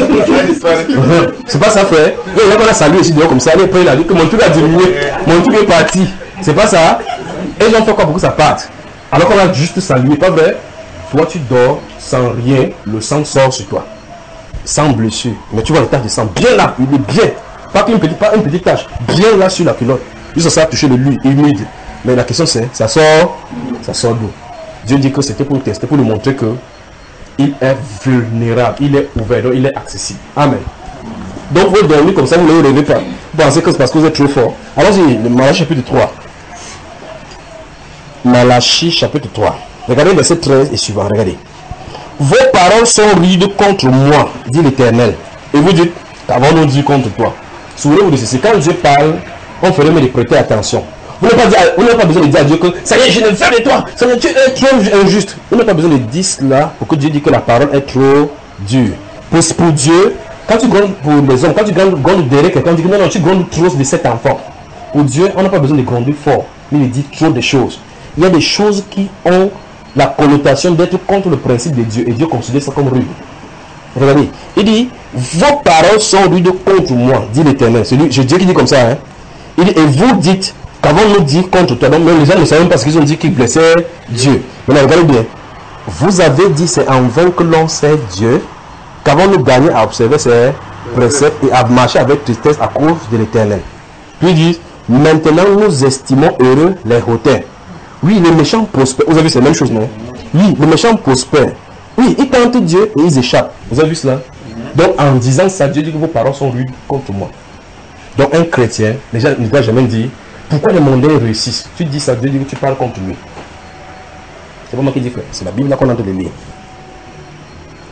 [SPEAKER 1] C'est pas ça, frère. Et là, on a salué ici dehors comme ça. Après, il a dit que mon truc a diminué, mon truc est parti. C'est pas ça. Et ils ont fait quoi pour que ça parte? Alors qu'on a juste salué, pas vrai? Toi, tu dors sans rien, le sang sort sur toi. Sans blessure. Mais tu vois le tache de sang bien là, il est bien. Pas une petite, pas une petite tache, bien là sur la culotte. Juste ça a touché le lui, humide. Mais la question c'est, ça sort, ça sort d'où? Dieu dit que c'était pour tester, pour lui montrer que il est vulnérable, il est ouvert, donc il est accessible. Amen. Donc vous dormez comme ça, vous ne le rêvez pas. Vous pensez que c'est parce que vous êtes trop fort. Allons-y, le Malachie chapitre trois. Malachie chapitre trois. Regardez verset treize et suivant, regardez. Vos paroles sont rudes contre moi, dit l'Éternel. Et vous dites, qu'avons-nous dit contre toi? Souvenez-vous de ceci, quand Dieu parle, on ferait mieux de prêter attention. Vous n'avez pas, pas besoin de dire à Dieu que ça y est, je ne fais de toi, ça y est, tu es trop injuste. Vous n'avez pas besoin de dire cela pour que Dieu dise que la parole est trop dure. Pour, pour Dieu, quand tu grondes pour les hommes, quand tu grondes derrière quelqu'un, on dit que non, non, tu grondes trop de cet enfant. Pour Dieu, on n'a pas besoin de gronder fort, mais il dit trop de choses. Il y a des choses qui ont la connotation d'être contre le principe de Dieu, et Dieu considère ça comme rude. Regardez, il dit, vos paroles sont rudes contre moi, dit l'Éternel. C'est Dieu qui dit comme ça. Hein? Il dit, et vous dites, qu'avons-nous dit contre toi? Donc, même les gens ne savent même pas ce qu'ils ont dit, qu'ils blessaient Dieu. Maintenant, regardez bien. Vous avez dit, c'est en vain que l'on sait Dieu. Qu'avons-nous gagné à observer ces préceptes et à marcher avec tristesse à cause de l'Éternel? Puis il dit, maintenant nous estimons heureux les hautains. Oui, les méchants prospèrent. Vous avez vu, c'est la même chose, non? Oui, les méchants prospèrent. Oui, ils tentent Dieu et ils échappent. Vous avez vu cela? Donc, en disant ça, Dieu dit que vos paroles sont rudes contre moi. Donc, un chrétien, les gens ne doivent jamais dire, pourquoi les mondains réussissent? Tu dis ça, Dieu dit que tu parles contre lui. C'est pas moi qui dis, frère. C'est la Bible là qu'on a de lire.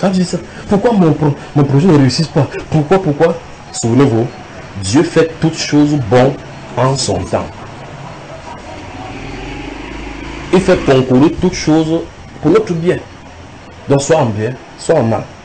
[SPEAKER 1] Quand tu dis ça, pourquoi mon, pro, mon projet ne réussit pas? Pourquoi, pourquoi? Souvenez-vous, Dieu fait toutes choses bonnes en son temps. Il fait concourir toutes choses pour notre bien. Donc soit en bien, soit en mal.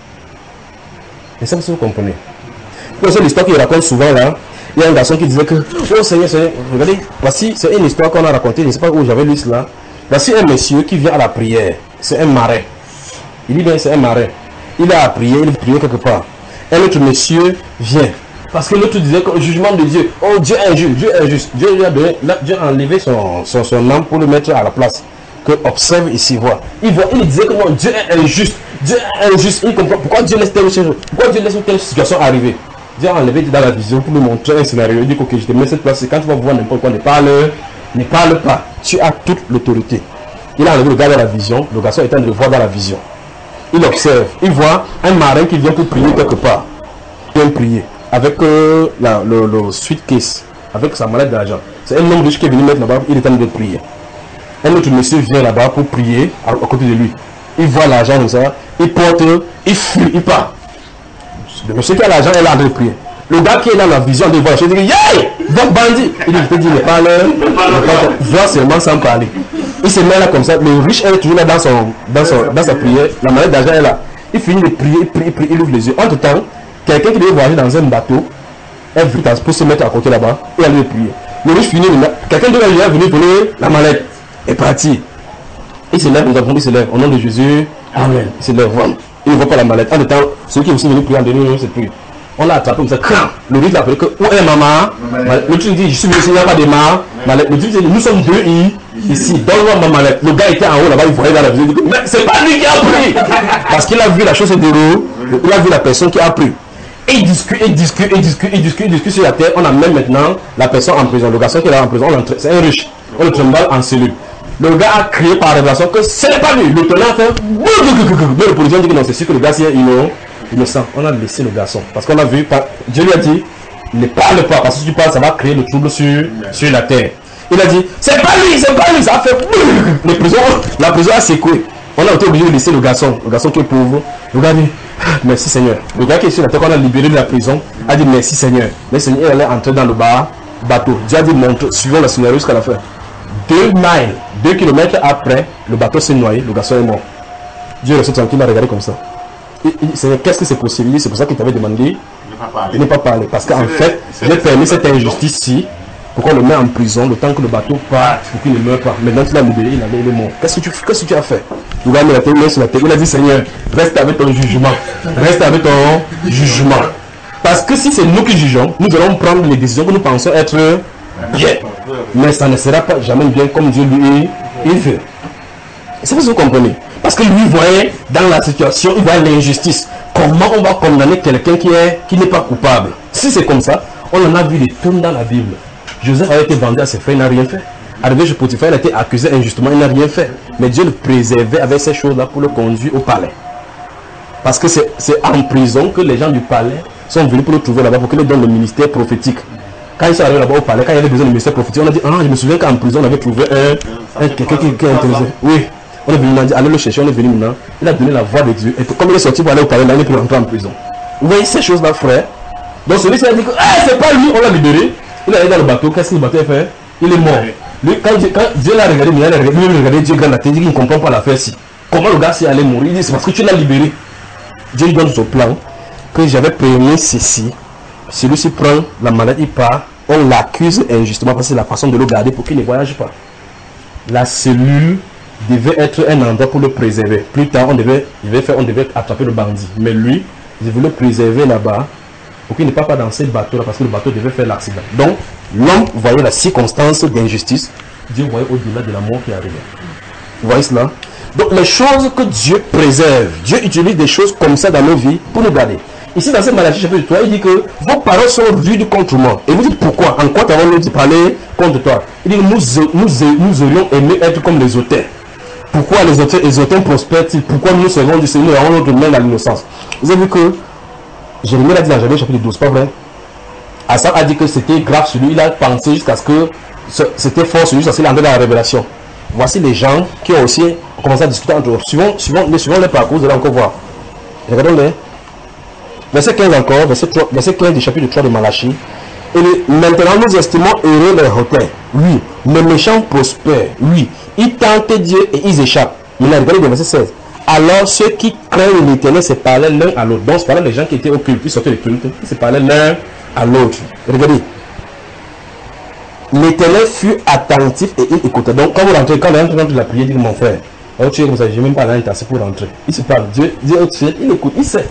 [SPEAKER 1] Et ça, vous comprenez. C'est l'histoire qu'il raconte souvent là. Il y a un garçon qui disait que, oh Seigneur, Seigneur, regardez, voici, c'est une histoire qu'on a racontée, je ne sais pas où j'avais lu cela. Voici un monsieur qui vient à la prière. C'est un marin. Il dit bien, c'est un marin. Il a à prier, il priait quelque part. Un autre monsieur vient. Parce que l'autre disait que le jugement de Dieu, oh Dieu est injuste, Dieu est injuste. Dieu lui a donné, Dieu a enlevé son, son, son âme pour le mettre à la place. Que observe ici, voit. Il voit, il disait que non, Dieu est injuste. Dieu est injuste. Il comprend pourquoi Dieu laisse telle chose, pourquoi Dieu laisse telle situation arriver. Dieu a enlevé dans la vision pour lui montrer un scénario. Il dit que ok, je te mets cette place. Quand tu vas voir n'importe quoi, ne parle, ne parle pas. Tu as toute l'autorité. Il a enlevé le gars dans la vision. Le garçon est en train de le voir dans la vision. Il observe. Il voit un marin qui vient pour prier quelque part. Il vient prier avec euh, la, le, le suitcase, avec sa mallette d'argent. C'est un homme riche qui est venu mettre là-bas. Il est en train de prier. Un autre monsieur vient là-bas pour prier à, à côté de lui. Il voit l'argent comme ça. Il porte, il fuit, il part. Le monsieur qui a l'argent est là en train de prier. Le gars qui est dans la vision de voir, je dis, yeah! Donc bandit! Il dit, je te dis, ne parle, vois seulement sans parler. Il se met là comme ça. Le riche est toujours là dans, son, dans, son, dans sa prière. La mallette d'argent est là. Il finit de prier, il prie, il prie, il ouvre les yeux. Entre temps, quelqu'un qui devait voyager dans un bateau est venu pour se mettre à côté là-bas et aller prier. Le riche finit, quelqu'un devait venir voler la mallette. Est parti. Il se lève, nous avons dit, il se lève. Au nom de Jésus, Amen. Il se lève, voilà. Il ne voit pas la mallette. En temps, ceux qui sont aussi venus prier en dernier, c'est plus. On l'a attrapé comme ça. Le riche l'a appelé que, où est maman? Le truc dit, je suis venu ici, il n'y a pas de ma mallette. Le truc dit, nous sommes deux ici. Donne-moi ma mallette. Le gars était en haut là-bas, il voyait dans la vision. Il dit, mais c'est pas lui qui a pris. Parce qu'il a vu la chose de l'eau. Il a vu la personne qui a pris. Et il discute, il discute, il discute, il discute, il discute sur la terre. On a même maintenant la personne en prison. Le garçon qui est là en prison, c'est un riche. On le tremble en cellule. Le gars a crié par révélation que c'est pas lui. Le tenant fait. Mais le policier dit que non, c'est sûr que le gars c'est innocent. On a laissé le garçon. Parce qu'on a vu, Dieu lui a dit, ne parle pas. Parce que si tu parles, ça va créer le trouble sur, sur la terre. Il a dit, c'est pas lui, c'est pas lui. Ça a fait. Les prisons, la prison a secoué. On a été obligé de laisser le garçon. Le garçon qui est pauvre. Le gars dit, merci Seigneur. Le gars qui est sur la terre qu'on a libéré de la prison a dit, merci Seigneur. Mais Seigneur, il est entré dans le bar, bateau. Dieu a dit, montre, suivons le scénario jusqu'à la fin. Deux miles, deux kilomètres après, le bateau s'est noyé, le garçon est mort. Dieu reste tranquille, il a regardé comme ça. Qu'est-ce que c'est possible? C'est pour ça qu'il t'avait demandé de ne pas parler. Parce qu'en fait, j'ai permis cette injustice-ci pour qu'on le met en prison le temps que le bateau parte pour qu'il ne meure pas. Maintenant qu'il a libéré, il, il est mort. Qu'est-ce que tu, qu'est-ce que tu as fait? Le gars a mis la tête, il sur la tête. Il a dit, Seigneur, reste avec ton jugement. Reste avec ton jugement. Parce que si c'est nous qui jugeons, nous allons prendre les décisions que nous pensons être bien. Mais ça ne sera pas jamais bien comme Dieu lui il veut. C'est ce que vous comprenez. Parce que lui voyait dans la situation, il voit l'injustice. Comment on va condamner quelqu'un qui est qui n'est pas coupable? Si c'est comme ça, on en a vu des tonnes dans la Bible. Joseph a été vendu à ses frères, il n'a rien fait. Arrivé chez Potiphar, il a été accusé injustement, il n'a rien fait. Mais Dieu le préservait avec ces choses-là pour le conduire au palais. Parce que c'est en prison que les gens du palais sont venus pour le trouver là-bas, pour qu'il leur donne le ministère prophétique. Quand ils sont arrivés là-bas au palais, quand il y avait besoin de ministère prophétique, on a dit, ah, je me souviens qu'en prison, on avait trouvé un, un quelqu'un qui, qui est intéressé. Oui, on est venu, on a dit, allez le chercher, on est venu maintenant. Il a donné la voix de Dieu. Et comme il est sorti pour aller au palais, là, il est plus rentré en prison. Vous voyez ces choses-là, frère? Donc celui-ci a dit que, ah, c'est pas lui, on l'a libéré. Il est allé dans le bateau, qu'est-ce que le bateau a fait? Il est mort. Lui, quand, Dieu, quand Dieu l'a regardé, il a regardé, lui, il a regardé Dieu grand la tête, il dit qu'il ne comprend pas l'affaire-ci. Comment le gars s'est allé mourir? Il dit, c'est parce que tu l'as libéré. Dieu lui donne son plan, que j'avais prévenu ceci. Celui-ci prend la maladie, il part. On l'accuse injustement parce que c'est la façon de le garder pour qu'il ne voyage pas. La cellule devait être un endroit pour le préserver. Plus tard, on devait, devait faire, on devait attraper le bandit. Mais lui, il voulait le préserver là-bas pour qu'il ne parte pas dans ce bateau-là parce que le bateau devait faire l'accident. Donc, l'homme voyait la circonstance d'injustice. Dieu voyait au-delà de la mort qui arrivait. Vous voyez cela? Donc, les choses que Dieu préserve, Dieu utilise des choses comme ça dans nos vies pour nous garder. Ici, dans ce Malachie chapitre trois, il dit que vos paroles sont rudes contre moi. Et vous dites pourquoi? En quoi t'avons-nous dit parler contre toi? Il dit que nous, nous, nous aurions aimé être comme les auteurs. Pourquoi les auteurs, les auteurs prospèrent-ils? Pourquoi nous serons du Seigneur et avons notre main à l'innocence? Vous avez vu que Jérémie l'a dit dans Jérémie chapitre douze, pas vrai? Asa a dit que c'était grave sur lui. Il a pensé jusqu'à ce que c'était fort sur lui, jusqu'à ce qu'il est entré dans la révélation. Voici les gens qui ont aussi commencé à discuter entre eux. Suivons, suivons, suivons les parcours, vous allez encore voir. Regardons-les. Verset quinze encore, verset, trois, verset quinze du chapitre trois de Malachie. Et le, maintenant nous estimons heureux les requins. Oui, les méchants prospèrent. Oui, ils tentent Dieu et ils échappent. Maintenant, regardez le verset seize. Alors ceux qui craignent l'Éternel se parlaient l'un à l'autre. Donc, c'est pas les gens qui étaient au culte, ils sortaient du culte, ils se parlaient l'un à l'autre. Regardez. L'Éternel fut attentif et il écoutait. Donc, quand vous rentrez, quand vous rentrez dans la prière, il dit mon frère, oh, tu es comme ça, je n'ai même pas l'intention pour rentrer. Il se parle. Dieu, Dieu, il écoute, il sait.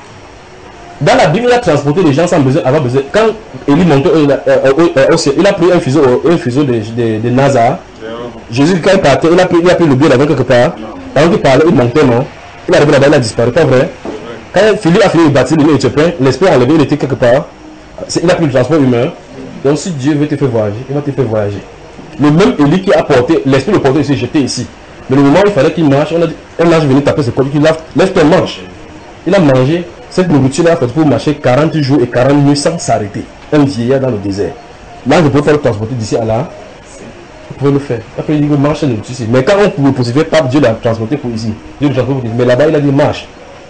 [SPEAKER 1] Dans la Bible, il a transporté les gens sans besoin, avoir besoin. Quand Élie montait euh, euh, euh, au ciel, il a pris un fuseau, euh, un fuseau de, de, de Nazareth. Jésus, quand il partait, il a pris, il a pris le biais là-bas quelque part. Pendant qu'il parlait, il montait, non? Il arrivé là-bas, il a disparu, pas vrai? Quand Philippe a fini de bâtir l'île éthiopien, l'esprit enlevé, il était quelque part. Il a pris le transport humain. Donc, si Dieu veut te faire voyager, il va te faire voyager. Le même Élie qui a porté, l'esprit le portait ici, j'étais ici. Mais le moment où il fallait qu'il marche, on a dit, un ange venait taper ses côtes, il lève, lève ton manche. Il a mangé. Cette nourriture a fait pour marcher quarante jours et quarante nuits sans s'arrêter. Un vieillard dans le désert. Là, je peux faire le transporter d'ici à là. Vous pouvez le faire. Après, il dit que marche la nourriture ici. Mais quand on ne pouvait pas, Dieu l'a transporté pour ici. Dieu l'a transporté pour ici. Mais là-bas, il a dit marche.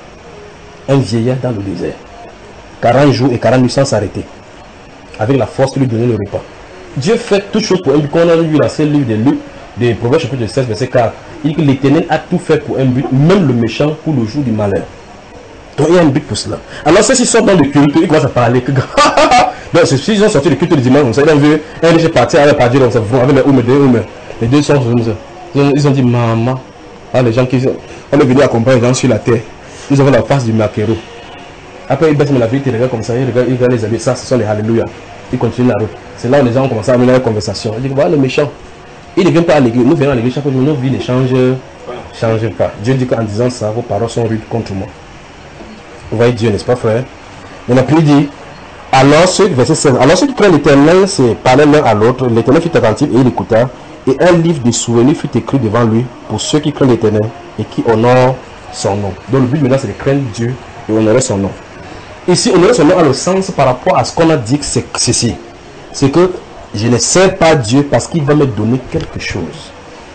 [SPEAKER 1] Un vieillard dans le désert. quarante jours et quarante nuits sans s'arrêter. Avec la force de lui donner le repas. Dieu fait toutes choses pour un but. Quand on a vu la seule livre des Luc, des Proverbes chapitre seize, verset quatre, il dit que l'Éternel a tout fait pour un but, même le méchant pour le jour du malheur. Donc il y a un but pour cela. Alors ceux-ci sortent dans le culte, ils commencent à parler. Donc s'ils ont sorti le culte du dimanche, comme ça, ils ont vu un riche parti avec partir comme ça, avec les oumes, les deux oumes. Les deux sortent comme ça. Ils ont dit maman. Ah, les gens qui sont. On est venu accompagner les gens sur la terre. Ils ont la face du maquereau. Après ils baissent la vie, ils regardent comme ça, ils regardent, ils regardent les habits. Ça, ce sont les Alléluia. Ils continuent la route. C'est là où les gens ont commencé à mener la conversation. Ils disent voilà le méchant. Il ne vient pas à l'église. Nous venons à l'église chaque jour, nos vies ne changent, changent pas. Dieu dit qu'en disant ça, vos paroles sont rudes contre moi. Vous voyez Dieu, n'est-ce pas, frère? Il a plus dit, alors ceux, verset seize, alors ceux qui craignent l'Éternel se parlaient l'un à l'autre, l'Éternel fut attentif et il écouta, et un livre de souvenirs fut écrit devant lui pour ceux qui craignent l'Éternel et qui honorent son nom. Donc le but maintenant c'est de craindre Dieu et honorer son nom. Ici, honorer son nom a le sens par rapport à ce qu'on a dit que c'est ceci. C'est que je ne sers pas Dieu parce qu'il va me donner quelque chose.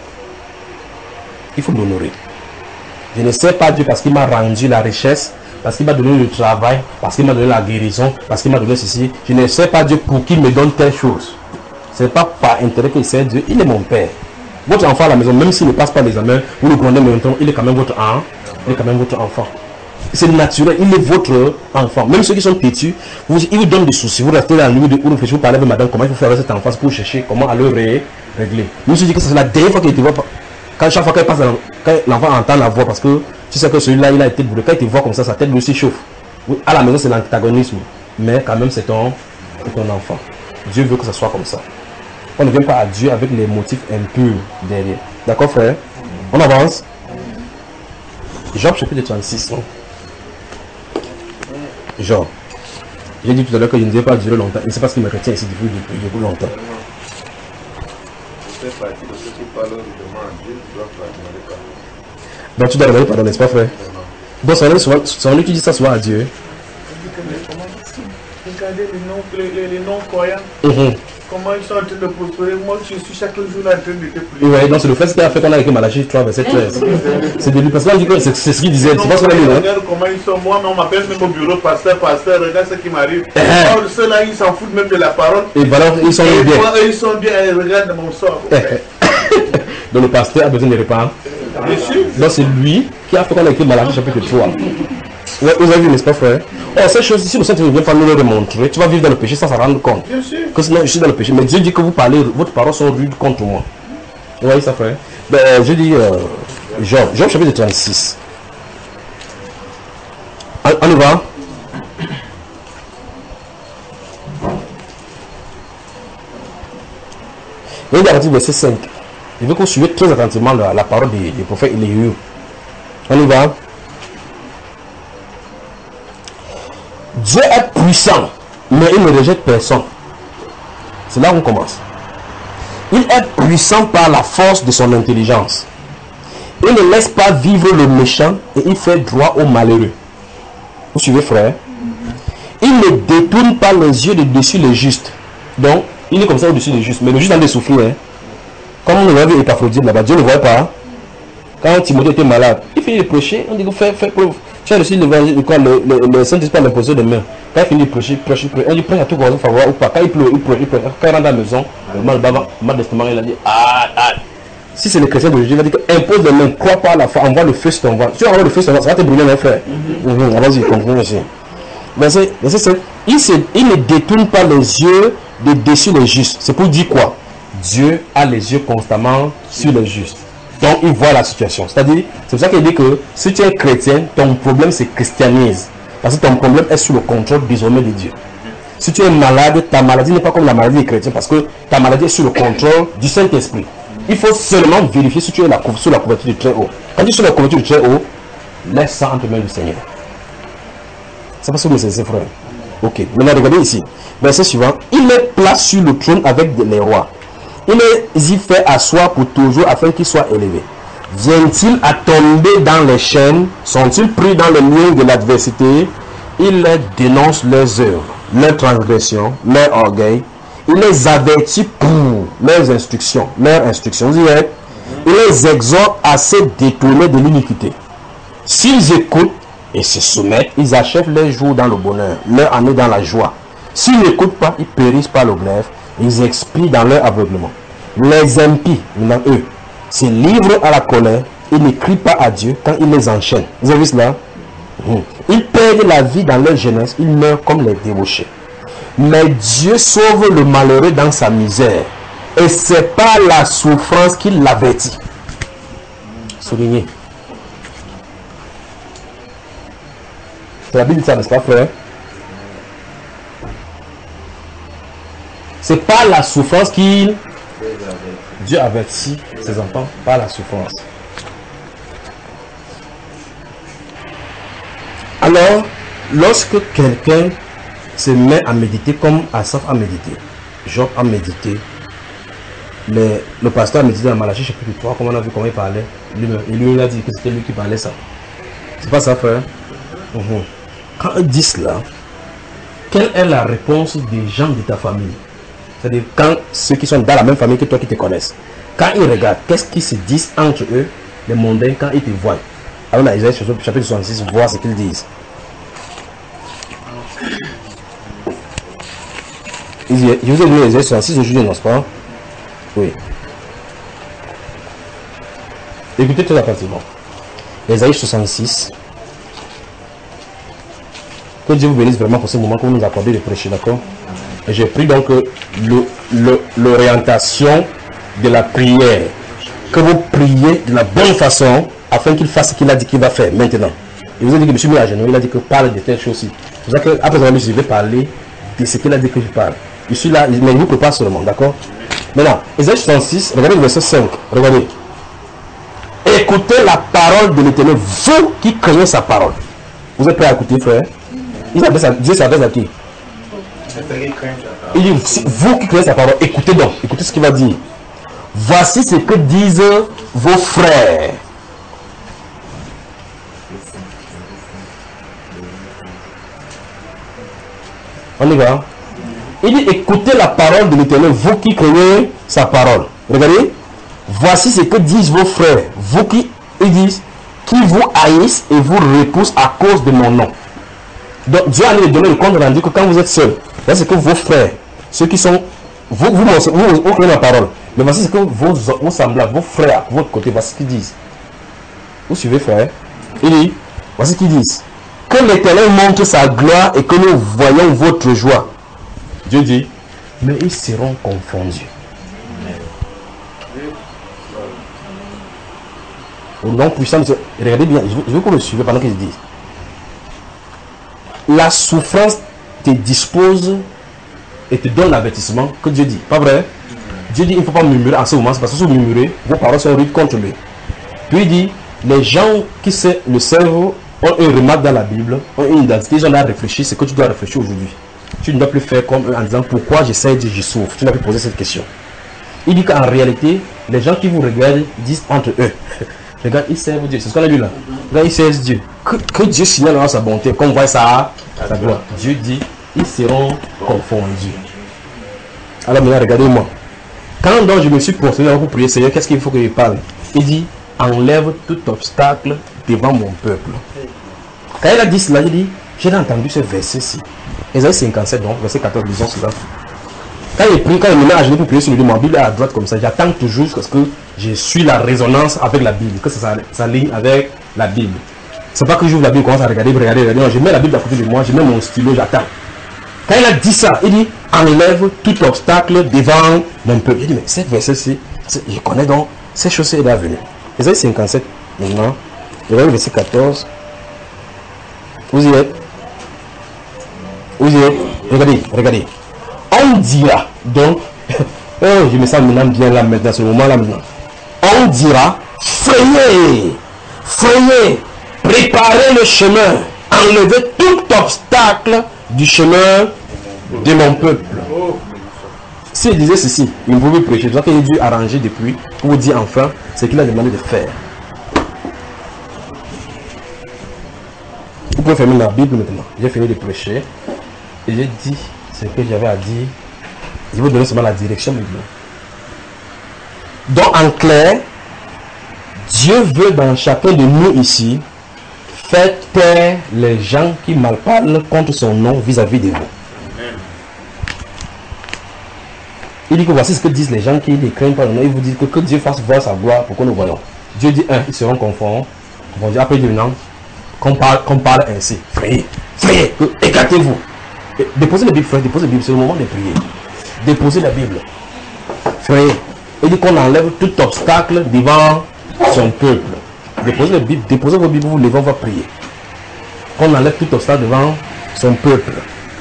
[SPEAKER 1] Il faut l'honorer. Je ne sers pas Dieu parce qu'il m'a rendu la richesse, parce qu'il m'a donné le travail, parce qu'il m'a donné la guérison, parce qu'il m'a donné ceci. Je ne sais pas Dieu pour qu'il me donne telle chose. Ce n'est pas par intérêt qu'il sert Dieu, il est mon père. Votre enfant à la maison, même s'il ne passe pas l'examen, vous le grondez maintenant, il est quand même votre enfant. Il est quand même votre enfant. C'est naturel, il est votre enfant. Même ceux qui sont têtus, vous, il vous donne des soucis. Vous restez dans la nuit, vous réfléchissez, vous parlez avec madame, comment il faut faire avec cette enfance pour chercher comment aller ré régler. Je me suis dit que c'est la dernière fois qu'il te voit. Quand chaque fois qu'elle passe, quand l'enfant entend la voix, parce que tu sais que celui-là, il a été brûlé. Quand il te voit comme ça, sa tête lui aussi chauffe. À la maison, c'est l'antagonisme. Mais quand même, c'est ton, ton enfant. Dieu veut que ça soit comme ça. On ne vient pas à Dieu avec les motifs impurs derrière. D'accord, frère? On avance. Job, chapitre trente-six. Job. J'ai dit tout à l'heure que je ne devais pas durer longtemps. Et c'est parce qu'il me retient ici depuis, depuis, depuis longtemps. Donc tu dois demander pardon, n'est-ce pas, frère? Donc c'est lui qui dit ça souvent à Dieu.
[SPEAKER 2] Regardez les noms, les, les noms croyants. Mm-hmm. Comment ils sont en train de prospérer. Moi, je suis chaque jour en train de te prier.
[SPEAKER 1] Oui, donc c'est le fait qu'il a fait qu'on a écrit Malachie trois, verset treize. C'est de lui, parce qu'on dit que c'est ce qu'il disait. C'est pas ce qu'on a dit.
[SPEAKER 2] Regarde comment ils sont. Moi, on m'appelle même au bureau, pasteur, pasteur, regarde ce qui m'arrive. Or, ceux-là, ils s'en foutent même de la parole.
[SPEAKER 1] Et voilà, ils sont bien.
[SPEAKER 2] Ils sont bien, regarde mon sort.
[SPEAKER 1] Donc le pasteur a besoin de répandre. Donc c'est lui qui a fait qu'on a écrit Malachie chapitre trois. Ouais, vous avez vu, n'est-ce pas, frère? Oh, ces choses, si le Saint ne vient pas nous le démontrer, tu vas vivre dans le péché sans s'en rendre compte.
[SPEAKER 2] Bien sûr.
[SPEAKER 1] Que sinon, je suis dans le péché. Mais Dieu dit que vous parlez, votre parole sont rudes contre moi. Vous voyez ça, frère? Ben, je dis, euh, Job, Job chapitre trente-six. On, on y va? Voyez à partir du verset cinq. Je veux que vous suivez très attentivement la, la parole du, du prophète Élie. On y va? Dieu est puissant, mais il ne rejette personne. C'est là où on commence. Il est puissant par la force de son intelligence. Il ne laisse pas vivre le méchant et il fait droit aux malheureux. Vous suivez, frère? Il ne détourne pas les yeux de dessus les justes. Donc, il est comme ça au-dessus des justes. Mais le juste a des souffrir. Hein? Comme on l'a vu Épaphrodite là-bas, Dieu ne le voit pas. Quand Timothée était malade, il fait le prêcher, on dit que fais, fais preuve. Tu as reçu l'évangile, quoi, le, le, le Saint-Esprit à l'imposition de mains. Quand il finit de prêcher, prêcher, prêcher, on dit prêche à tout pour favor ou pas. Quand il pleut, il pleut, il pleut. Quand il rentre à la maison, le mal baba, mal d'estomac, il a dit ah, ah. Si c'est le chrétien d'aujourd'hui, il va dire impose les mains, crois pas à la foi, envoie le feu sur ton ventre. Si tu envoies le feu sur ton ventre, ça va te brûler, mon frère. Mm-hmm. Vas-y, continue ici. Verset, verset sept. Il, se, il ne détourne pas les yeux de dessus les justes. C'est pour dire quoi? Dieu a les yeux constamment sur les justes. Donc il voit la situation. C'est-à-dire, c'est pour ça qu'il dit que si tu es chrétien, ton problème c'est christianise. Parce que ton problème est sous le contrôle désormais de Dieu. Si tu es malade, ta maladie n'est pas comme la maladie des chrétiens parce que ta maladie est sous le contrôle du Saint-Esprit. Il faut seulement vérifier si tu es la, sous la couverture du Très-Haut. Quand tu es sous la couverture du Très-Haut, laisse ça entre les mains du Seigneur. C'est pas ce que c'est, c'est frère. Ok, maintenant regardez ici. Verset suivant. Il est place sur le trône avec les rois. Il les y fait asseoir pour toujours afin qu'ils soient élevés. Viennent-ils à tomber dans les chaînes? Sont-ils pris dans le lieu de l'adversité? Il les dénonce leurs œuvres, leurs transgressions, leur orgueil. Il les avertit pour leurs instructions. Leurs instructions. Vous direz, il les exhorte à se détourner de l'iniquité. S'ils écoutent et se soumettent, ils achèvent leurs jours dans le bonheur, leur année dans la joie. S'ils n'écoutent pas, ils périssent par le glaive. Ils expirent dans leur aveuglement. Les impies, eux, se livrent à la colère. Ils ne crient pas à Dieu quand il les enchaîne. Vous avez vu cela? Ils perdent la vie dans leur jeunesse. Ils meurent comme les débauchés. Mais Dieu sauve le malheureux dans sa misère. Et c'est pas la souffrance qui l'avertit. Soulignez. C'est la Bible, ça, n'est-ce pas, frère? C'est pas la souffrance qu'il... Dieu avertit ses enfants, pas la souffrance. Alors, lorsque quelqu'un se met à méditer comme Asaph a médité, Job a médité, le, le pasteur a médité dans Malachie chapitre trois, comme on a vu comment il parlait, lui, et lui il a dit que c'était lui qui parlait ça. C'est pas ça, frère? Mm-hmm. Quand il dit cela, quelle est la réponse des gens de ta famille? C'est-à-dire quand ceux qui sont dans la même famille que toi qui te connaissent, quand ils regardent, qu'est-ce qu'ils se disent entre eux, les mondains, quand ils te voient? Alors là, Isaïe chapitre soixante-six, voir ce qu'ils disent. Je vous ai dit Isaïe soixante-six aujourd'hui, n'est-ce pas? Oui. Écoutez très attentivement. Isaïe soixante-six. Que Dieu vous bénisse vraiment pour ce moment que vous nous accordez de prêcher, d'accord? Et j'ai pris donc l'orientation de la prière. Que vous priez de la bonne façon afin qu'il fasse ce qu'il a dit qu'il va faire maintenant. Il vous a dit que je me suis mis à genoux, il a dit que parle de telle chose aussi. C'est pour ça qu'après avoir lu, je vais parler de ce qu'il a dit que je parle. Je suis là, mais il vous prépare seulement, d'accord? Maintenant, Isaïe soixante-six, regardez le verset cinq. Regardez. Écoutez la parole de l'Éternel, vous qui craignez sa parole. Vous êtes prêts à écouter, frère? Dieu s'adresse à qui? Il dit, vous qui craignez sa parole, écoutez donc, écoutez ce qu'il va dire. Voici ce que disent vos frères. On y va. Il dit, écoutez la parole de l'Éternel, vous qui craignez sa parole. Regardez. Voici ce que disent vos frères, vous qui, ils disent, qui vous haïssent et vous repoussent à cause de mon nom. Donc Dieu allait donner le compte rendu que quand vous êtes seul, voici ce que vos frères, ceux qui sont, vous, vous, vous, vous, vous créez la parole. Mais voici ce que vos, vos semblables, vos frères à votre côté, voici ce qu'ils disent. Vous suivez, frère? Il dit, voici ce qu'ils disent. Que l'Éternel montre sa gloire et que nous voyons votre joie. Dieu dit, mais ils seront confondus. Au nom puissant de... Regardez bien, je veux, je veux que vous le suivez pendant qu'ils disent. La souffrance te dispose et te donne l'avertissement que Dieu dit. Pas vrai? Dieu dit il ne faut pas murmurer en ce moment, c'est parce que si vous murmurez, vos paroles sont rudes contre lui. Puis il dit, les gens qui se, le servent ont une remarque dans la Bible, ont une identité, ils ont à réfléchir, c'est que tu dois réfléchir aujourd'hui. Tu ne dois plus faire comme eux en disant pourquoi j'essaie de je souffre. Tu n'as plus posé cette question. Il dit qu'en réalité, les gens qui vous regardent disent entre eux. Regarde, ils servent Dieu. C'est ce qu'on a lu là. Regarde, ils servent Dieu. Que, que Dieu signale dans sa bonté, comme on voit ça, sa gloire. Dieu dit, ils seront confondus. Alors maintenant, regardez-moi. Quand donc je me suis prosterné pour prier, Seigneur, qu'est-ce qu'il faut que je parle? Il dit, enlève tout obstacle devant mon peuple. Quand il a dit cela, il dit, j'ai entendu ce verset-ci. Ésaïe cinquante-sept, donc, verset quatorze, disons cela. Quand il prie, quand il me met à genoux pour prier sur le dos, ma Bible est à droite comme ça. J'attends toujours parce que je suis la résonance avec la Bible, que ça s'aligne avec la Bible. C'est pas que j'ouvre la Bible, commence à regarder, regarder, regarder. Non, je mets la Bible à côté de moi, je mets mon stylo, j'attends. Quand il a dit ça, il dit, enlève tout obstacle devant mon peuple. Il dit, mais cette verset-ci, je connais donc, ces choses-ci est venue. Ésaïe cinquante-sept, maintenant, verset quatorze. Vous y êtes? Vous y êtes? Regardez, regardez. On dira, donc, oh, je me sens maintenant bien là, maintenant, ce moment-là, maintenant. On dira, frayez, frayez, préparez le chemin, enlevez tout obstacle du chemin de mon peuple. S'il disait ceci, il pouvait prêcher, donc il a dû arranger depuis pour vous dire enfin ce qu'il a demandé de faire. Vous pouvez fermer la Bible maintenant. J'ai fini de prêcher et j'ai dit ce que j'avais à dire. Je vais vous donner seulement la direction maintenant. Donc en clair, Dieu veut dans chacun de nous ici faire taire les gens qui mal parlent contre son nom vis-à-vis de vous. Amen. Il dit que voici ce que disent les gens qui ne craignent pas le nom. Il vous dit que, que Dieu fasse voir sa gloire pour que nous voyons. Dieu dit un, ils seront conformes. Bon, Dieu après dit non. Qu'on parle, qu'on parle ainsi. Frayez, frayez, écartez-vous. Déposez la Bible, frère, déposez la Bible, c'est le moment de prier. Déposez la Bible. Frayez. Il dit qu'on enlève tout obstacle devant son peuple. Déposez la Bible, déposez vos Bibles, vous levez, on va prier. Qu'on enlève tout obstacle devant son peuple.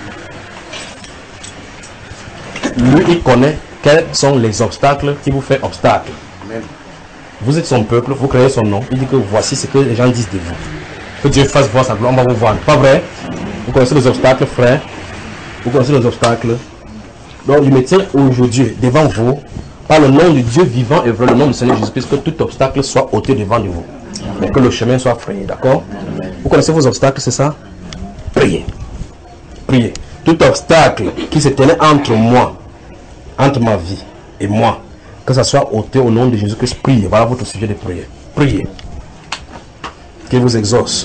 [SPEAKER 1] Lui, il connaît quels sont les obstacles qui vous font obstacle. Amen. Vous êtes son peuple, vous créez son nom. Il dit que voici ce que les gens disent de vous. Que Dieu fasse voir sa gloire, on va vous voir. Pas vrai? Vous connaissez les obstacles, frère? Vous connaissez les obstacles? Donc, je me tiens aujourd'hui devant vous, par le nom du Dieu vivant et vrai, le nom du Seigneur Jésus-Christ, que tout obstacle soit ôté devant de vous. Et que le chemin soit frayé, d'accord? Vous connaissez vos obstacles, c'est ça? Priez. Priez. Tout obstacle qui se tenait entre moi, entre ma vie et moi, que ça soit ôté au nom de Jésus-Christ. Priez. Voilà votre sujet de prière. Priez. Qu'il vous exauce.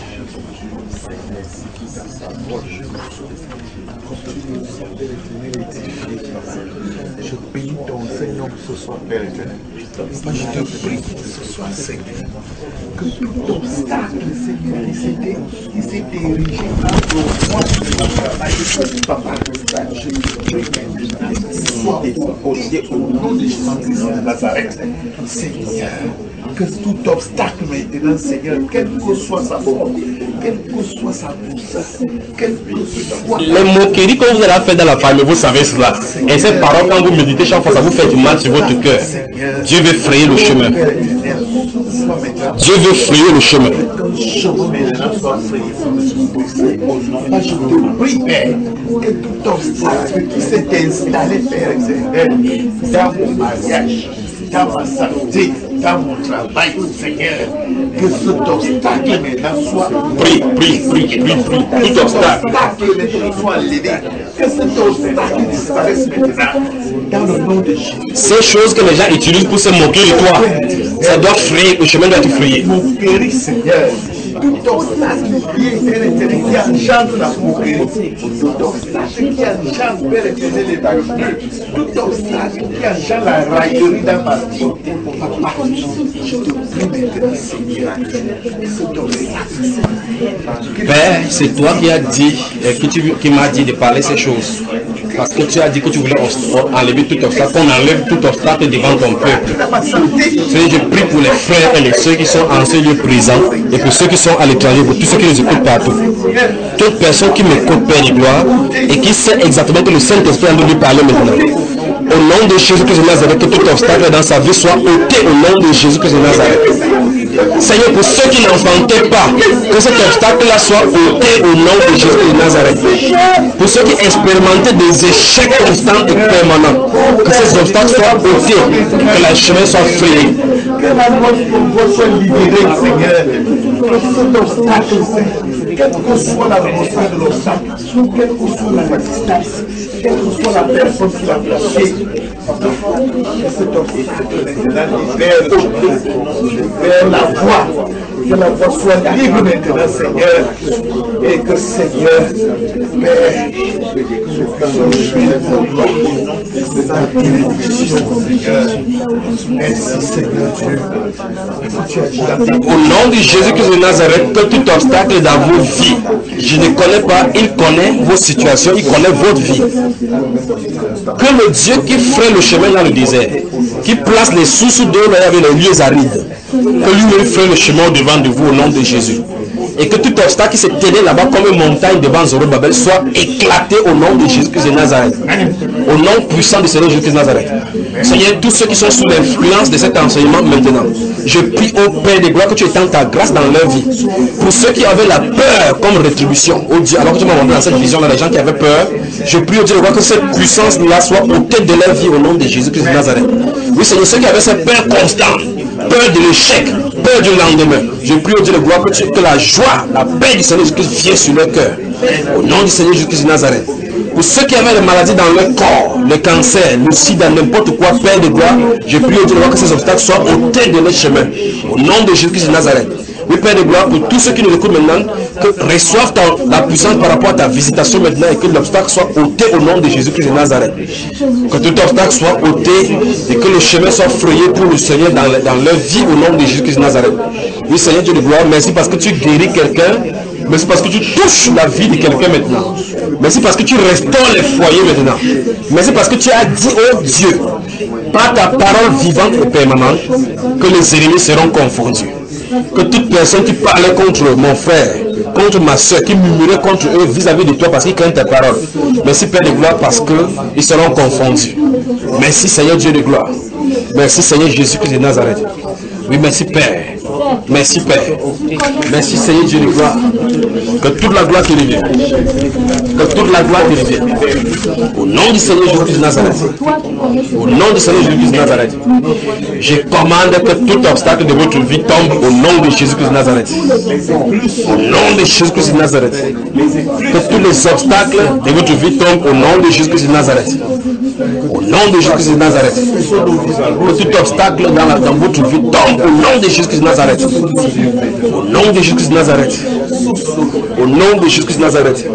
[SPEAKER 7] Je prie ton Seigneur ce soir, Père éternel. Moi, je te prie ce soir, Seigneur, que tout obstacle, Seigneur, qui s'était qui s'est érigé contre moi, papa, je prie soit ôté au nom de Jésus-Christ de Nazareth. Seigneur, que tout obstacle maintenant, Seigneur, quelle que soit sa forme, quelle que soit sa poussée, quelle que soit...
[SPEAKER 1] Les moqueries que vous allez faire dans la famille, vous savez cela. Et ces paroles, quand vous méditez chaque fois, ça vous fait du mal sur votre cœur. Dieu veut frayer le chemin. Dieu veut frayer le chemin.
[SPEAKER 7] Je te prie, Père, que tout obstacle qui s'est installé, Père, dans mon mariage, dans ma santé, dans mon travail, Seigneur, que cet obstacle maintenant soit
[SPEAKER 1] prie, prie, prie, prie, prie, tout obstacle
[SPEAKER 7] soit levé, que cet obstacle disparaisse maintenant, dans le nom de Jésus.
[SPEAKER 1] Ces choses que les gens utilisent pour se moquer de toi, ça doit frayer, le chemin doit être frayé.
[SPEAKER 7] Mon guéri, Seigneur, tout obstacle qui est qui engendre la moquerie, tout obstacle qui engendre, Père éternel, les barrières, tout obstacle qui engendre la raillerie dans ma vie, papa, je te prie maintenant, Seigneur, cet obstacle.
[SPEAKER 1] Père, c'est toi qui as dit, qui, tu, qui m'as dit de parler ces choses. Parce que tu as dit que tu voulais enlever tout obstacle, qu'on enlève tout obstacle devant ton peuple. Seigneur, je prie pour les frères et les soeurs qui sont en ce lieu présent et pour ceux qui sont à l'étranger, pour tous ceux qui nous écoutent partout. Toute personne qui m'écoute, Père de gloire, et qui sait exactement que le Saint-Esprit a envie de lui parler maintenant. Au nom de Jésus-Christ de Nazareth, que tout obstacle dans sa vie soit ôté au nom de Jésus-Christ de Nazareth. Seigneur, pour ceux qui n'enfantaient pas, que cet obstacle-là soit ôté au nom de Jésus-Christ de Nazareth. Pour ceux qui expérimentaient des échecs constants et permanents, que ces obstacles soient ôtés, que le chemin soit frayé.
[SPEAKER 7] Que la voix soit libérée, Seigneur. Que cet obstacle, Seigneur, quelle que soit la grosseur de l'obstacle, quelle que soit la distance, quelle que soit la personne qui l'a placée, cet obstacle maintenant vers la voie, que la voie soit libre maintenant, Seigneur, et que Seigneur, Père, merci Seigneur Dieu.
[SPEAKER 1] Au nom de Jésus-Christ de Nazareth, que tout obstacle dans vos vies, je ne connais pas, il connaît vos situations, il connaît votre vie. Que le Dieu qui ferait le chemin dans le désert, qui place les sources d'eau là avec les lieux arides, que lui-même ferait le chemin devant de vous au nom de Jésus. Et que tout obstacle qui s'est tenu là-bas comme une montagne devant Zorobabel soit éclaté au nom de Jésus-Christ de Nazareth. Au nom puissant du Seigneur Jésus-Christ de Nazareth. Seigneur, tous ceux qui sont sous l'influence de cet enseignement maintenant, je prie au Père de gloire que tu étends ta grâce dans leur vie. Pour ceux qui avaient la peur comme rétribution, oh Dieu, alors que tu m'as montré dans cette vision-là, les gens qui avaient peur, je prie au Dieu de gloire que cette puissance-là soit ôtée de leur vie au nom de Jésus-Christ de Nazareth. Oui, Seigneur, ceux qui avaient cette peur constante, peur de l'échec, peur du lendemain, je prie au Dieu de gloire que, tu, que la joie, la paix du Seigneur Jésus-Christ vienne sur leur cœur. Au nom du Seigneur Jésus-Christ de Nazareth. Pour ceux qui avaient des maladies dans leur corps, le cancer, le sida, n'importe quoi, Père de gloire, je prie au Dieu de gloire que ces obstacles soient ôtés de leur chemin. Au nom de Jésus-Christ de Nazareth. Oui, Père de gloire, pour tous ceux qui nous écoutent maintenant, que reçoivent ta, la puissance par rapport à ta visitation maintenant et que l'obstacle soit ôté au nom de Jésus-Christ de Nazareth. Que tout obstacle soit ôté et que le chemin soit frayé pour le Seigneur dans, dans leur vie au nom de Jésus-Christ de Nazareth. Oui, Seigneur Dieu de gloire, merci parce que tu guéris quelqu'un. Merci parce que tu touches la vie de quelqu'un maintenant. Merci parce que tu restaures les foyers maintenant. Merci parce que tu as dit, oh Dieu, par ta parole vivante et permanente, que les ennemis seront confondus. Que toute personne qui parlait contre mon frère, contre ma soeur, qui murmurait contre eux vis-à-vis de toi parce qu'ils craignent tes paroles. Merci Père de gloire parce qu'ils seront confondus. Merci Seigneur Dieu de gloire. Merci Seigneur Jésus-Christ de Nazareth. Oui, merci Père. Merci Père. Merci Seigneur Dieu de gloire. Que toute la gloire te revienne. Que toute la gloire te revienne. Au nom du Seigneur Jésus-Christ de Nazareth. Au nom du Seigneur Jésus-Christ de Nazareth. Je commande que tout obstacle de votre vie tombe au nom de Jésus-Christ de Nazareth. Au nom de Jésus-Christ de Nazareth. Que tous les obstacles de votre vie tombent au nom de Jésus-Christ de Nazareth. Au nom de Jésus-Christ de Nazareth. Que tout obstacle dans, la, dans votre vie tombe au nom de Jésus-Christ de Nazareth. Au nom de Jésus-Christ de Nazareth. Au nom de Jésus-Christ de Nazareth.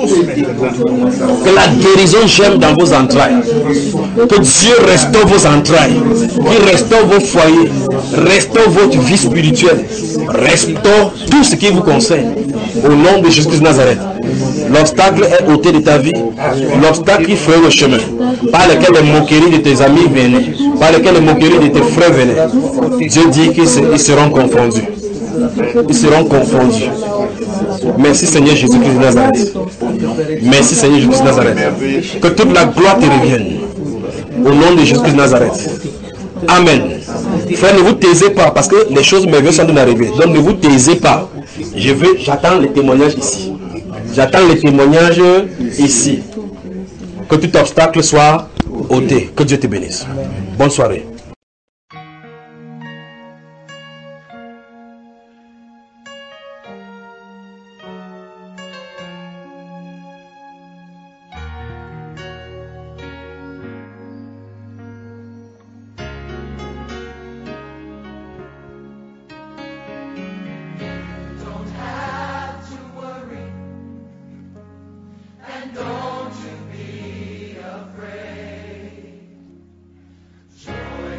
[SPEAKER 1] Que la guérison germe dans vos entrailles. Que Dieu restaure vos entrailles. Qu'il restaure vos foyers. Restaure votre vie spirituelle. Restaure tout ce qui vous concerne. Au nom de Jésus-Christ de Nazareth. L'obstacle est ôté de ta vie. L'obstacle qui ferait le chemin. Par lequel les moqueries de tes amis venaient. Par lequel les moqueries de tes frères venaient. Dieu dit qu'ils seront confondus. Ils seront confondus. Merci Seigneur Jésus-Christ de Nazareth. Merci Seigneur Jésus-Christ de Nazareth. Que toute la gloire te revienne. Au nom de Jésus-Christ de Nazareth. Amen. Frère, ne vous taisez pas parce que les choses merveilleuses sont d'arriver. Donc ne vous taisez pas. Je veux, j'attends les témoignages ici. J'attends les témoignages ici. Que tout obstacle soit ôté. Que Dieu te bénisse. Bonne soirée.
[SPEAKER 8] Don't you be afraid. Joy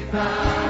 [SPEAKER 8] pas.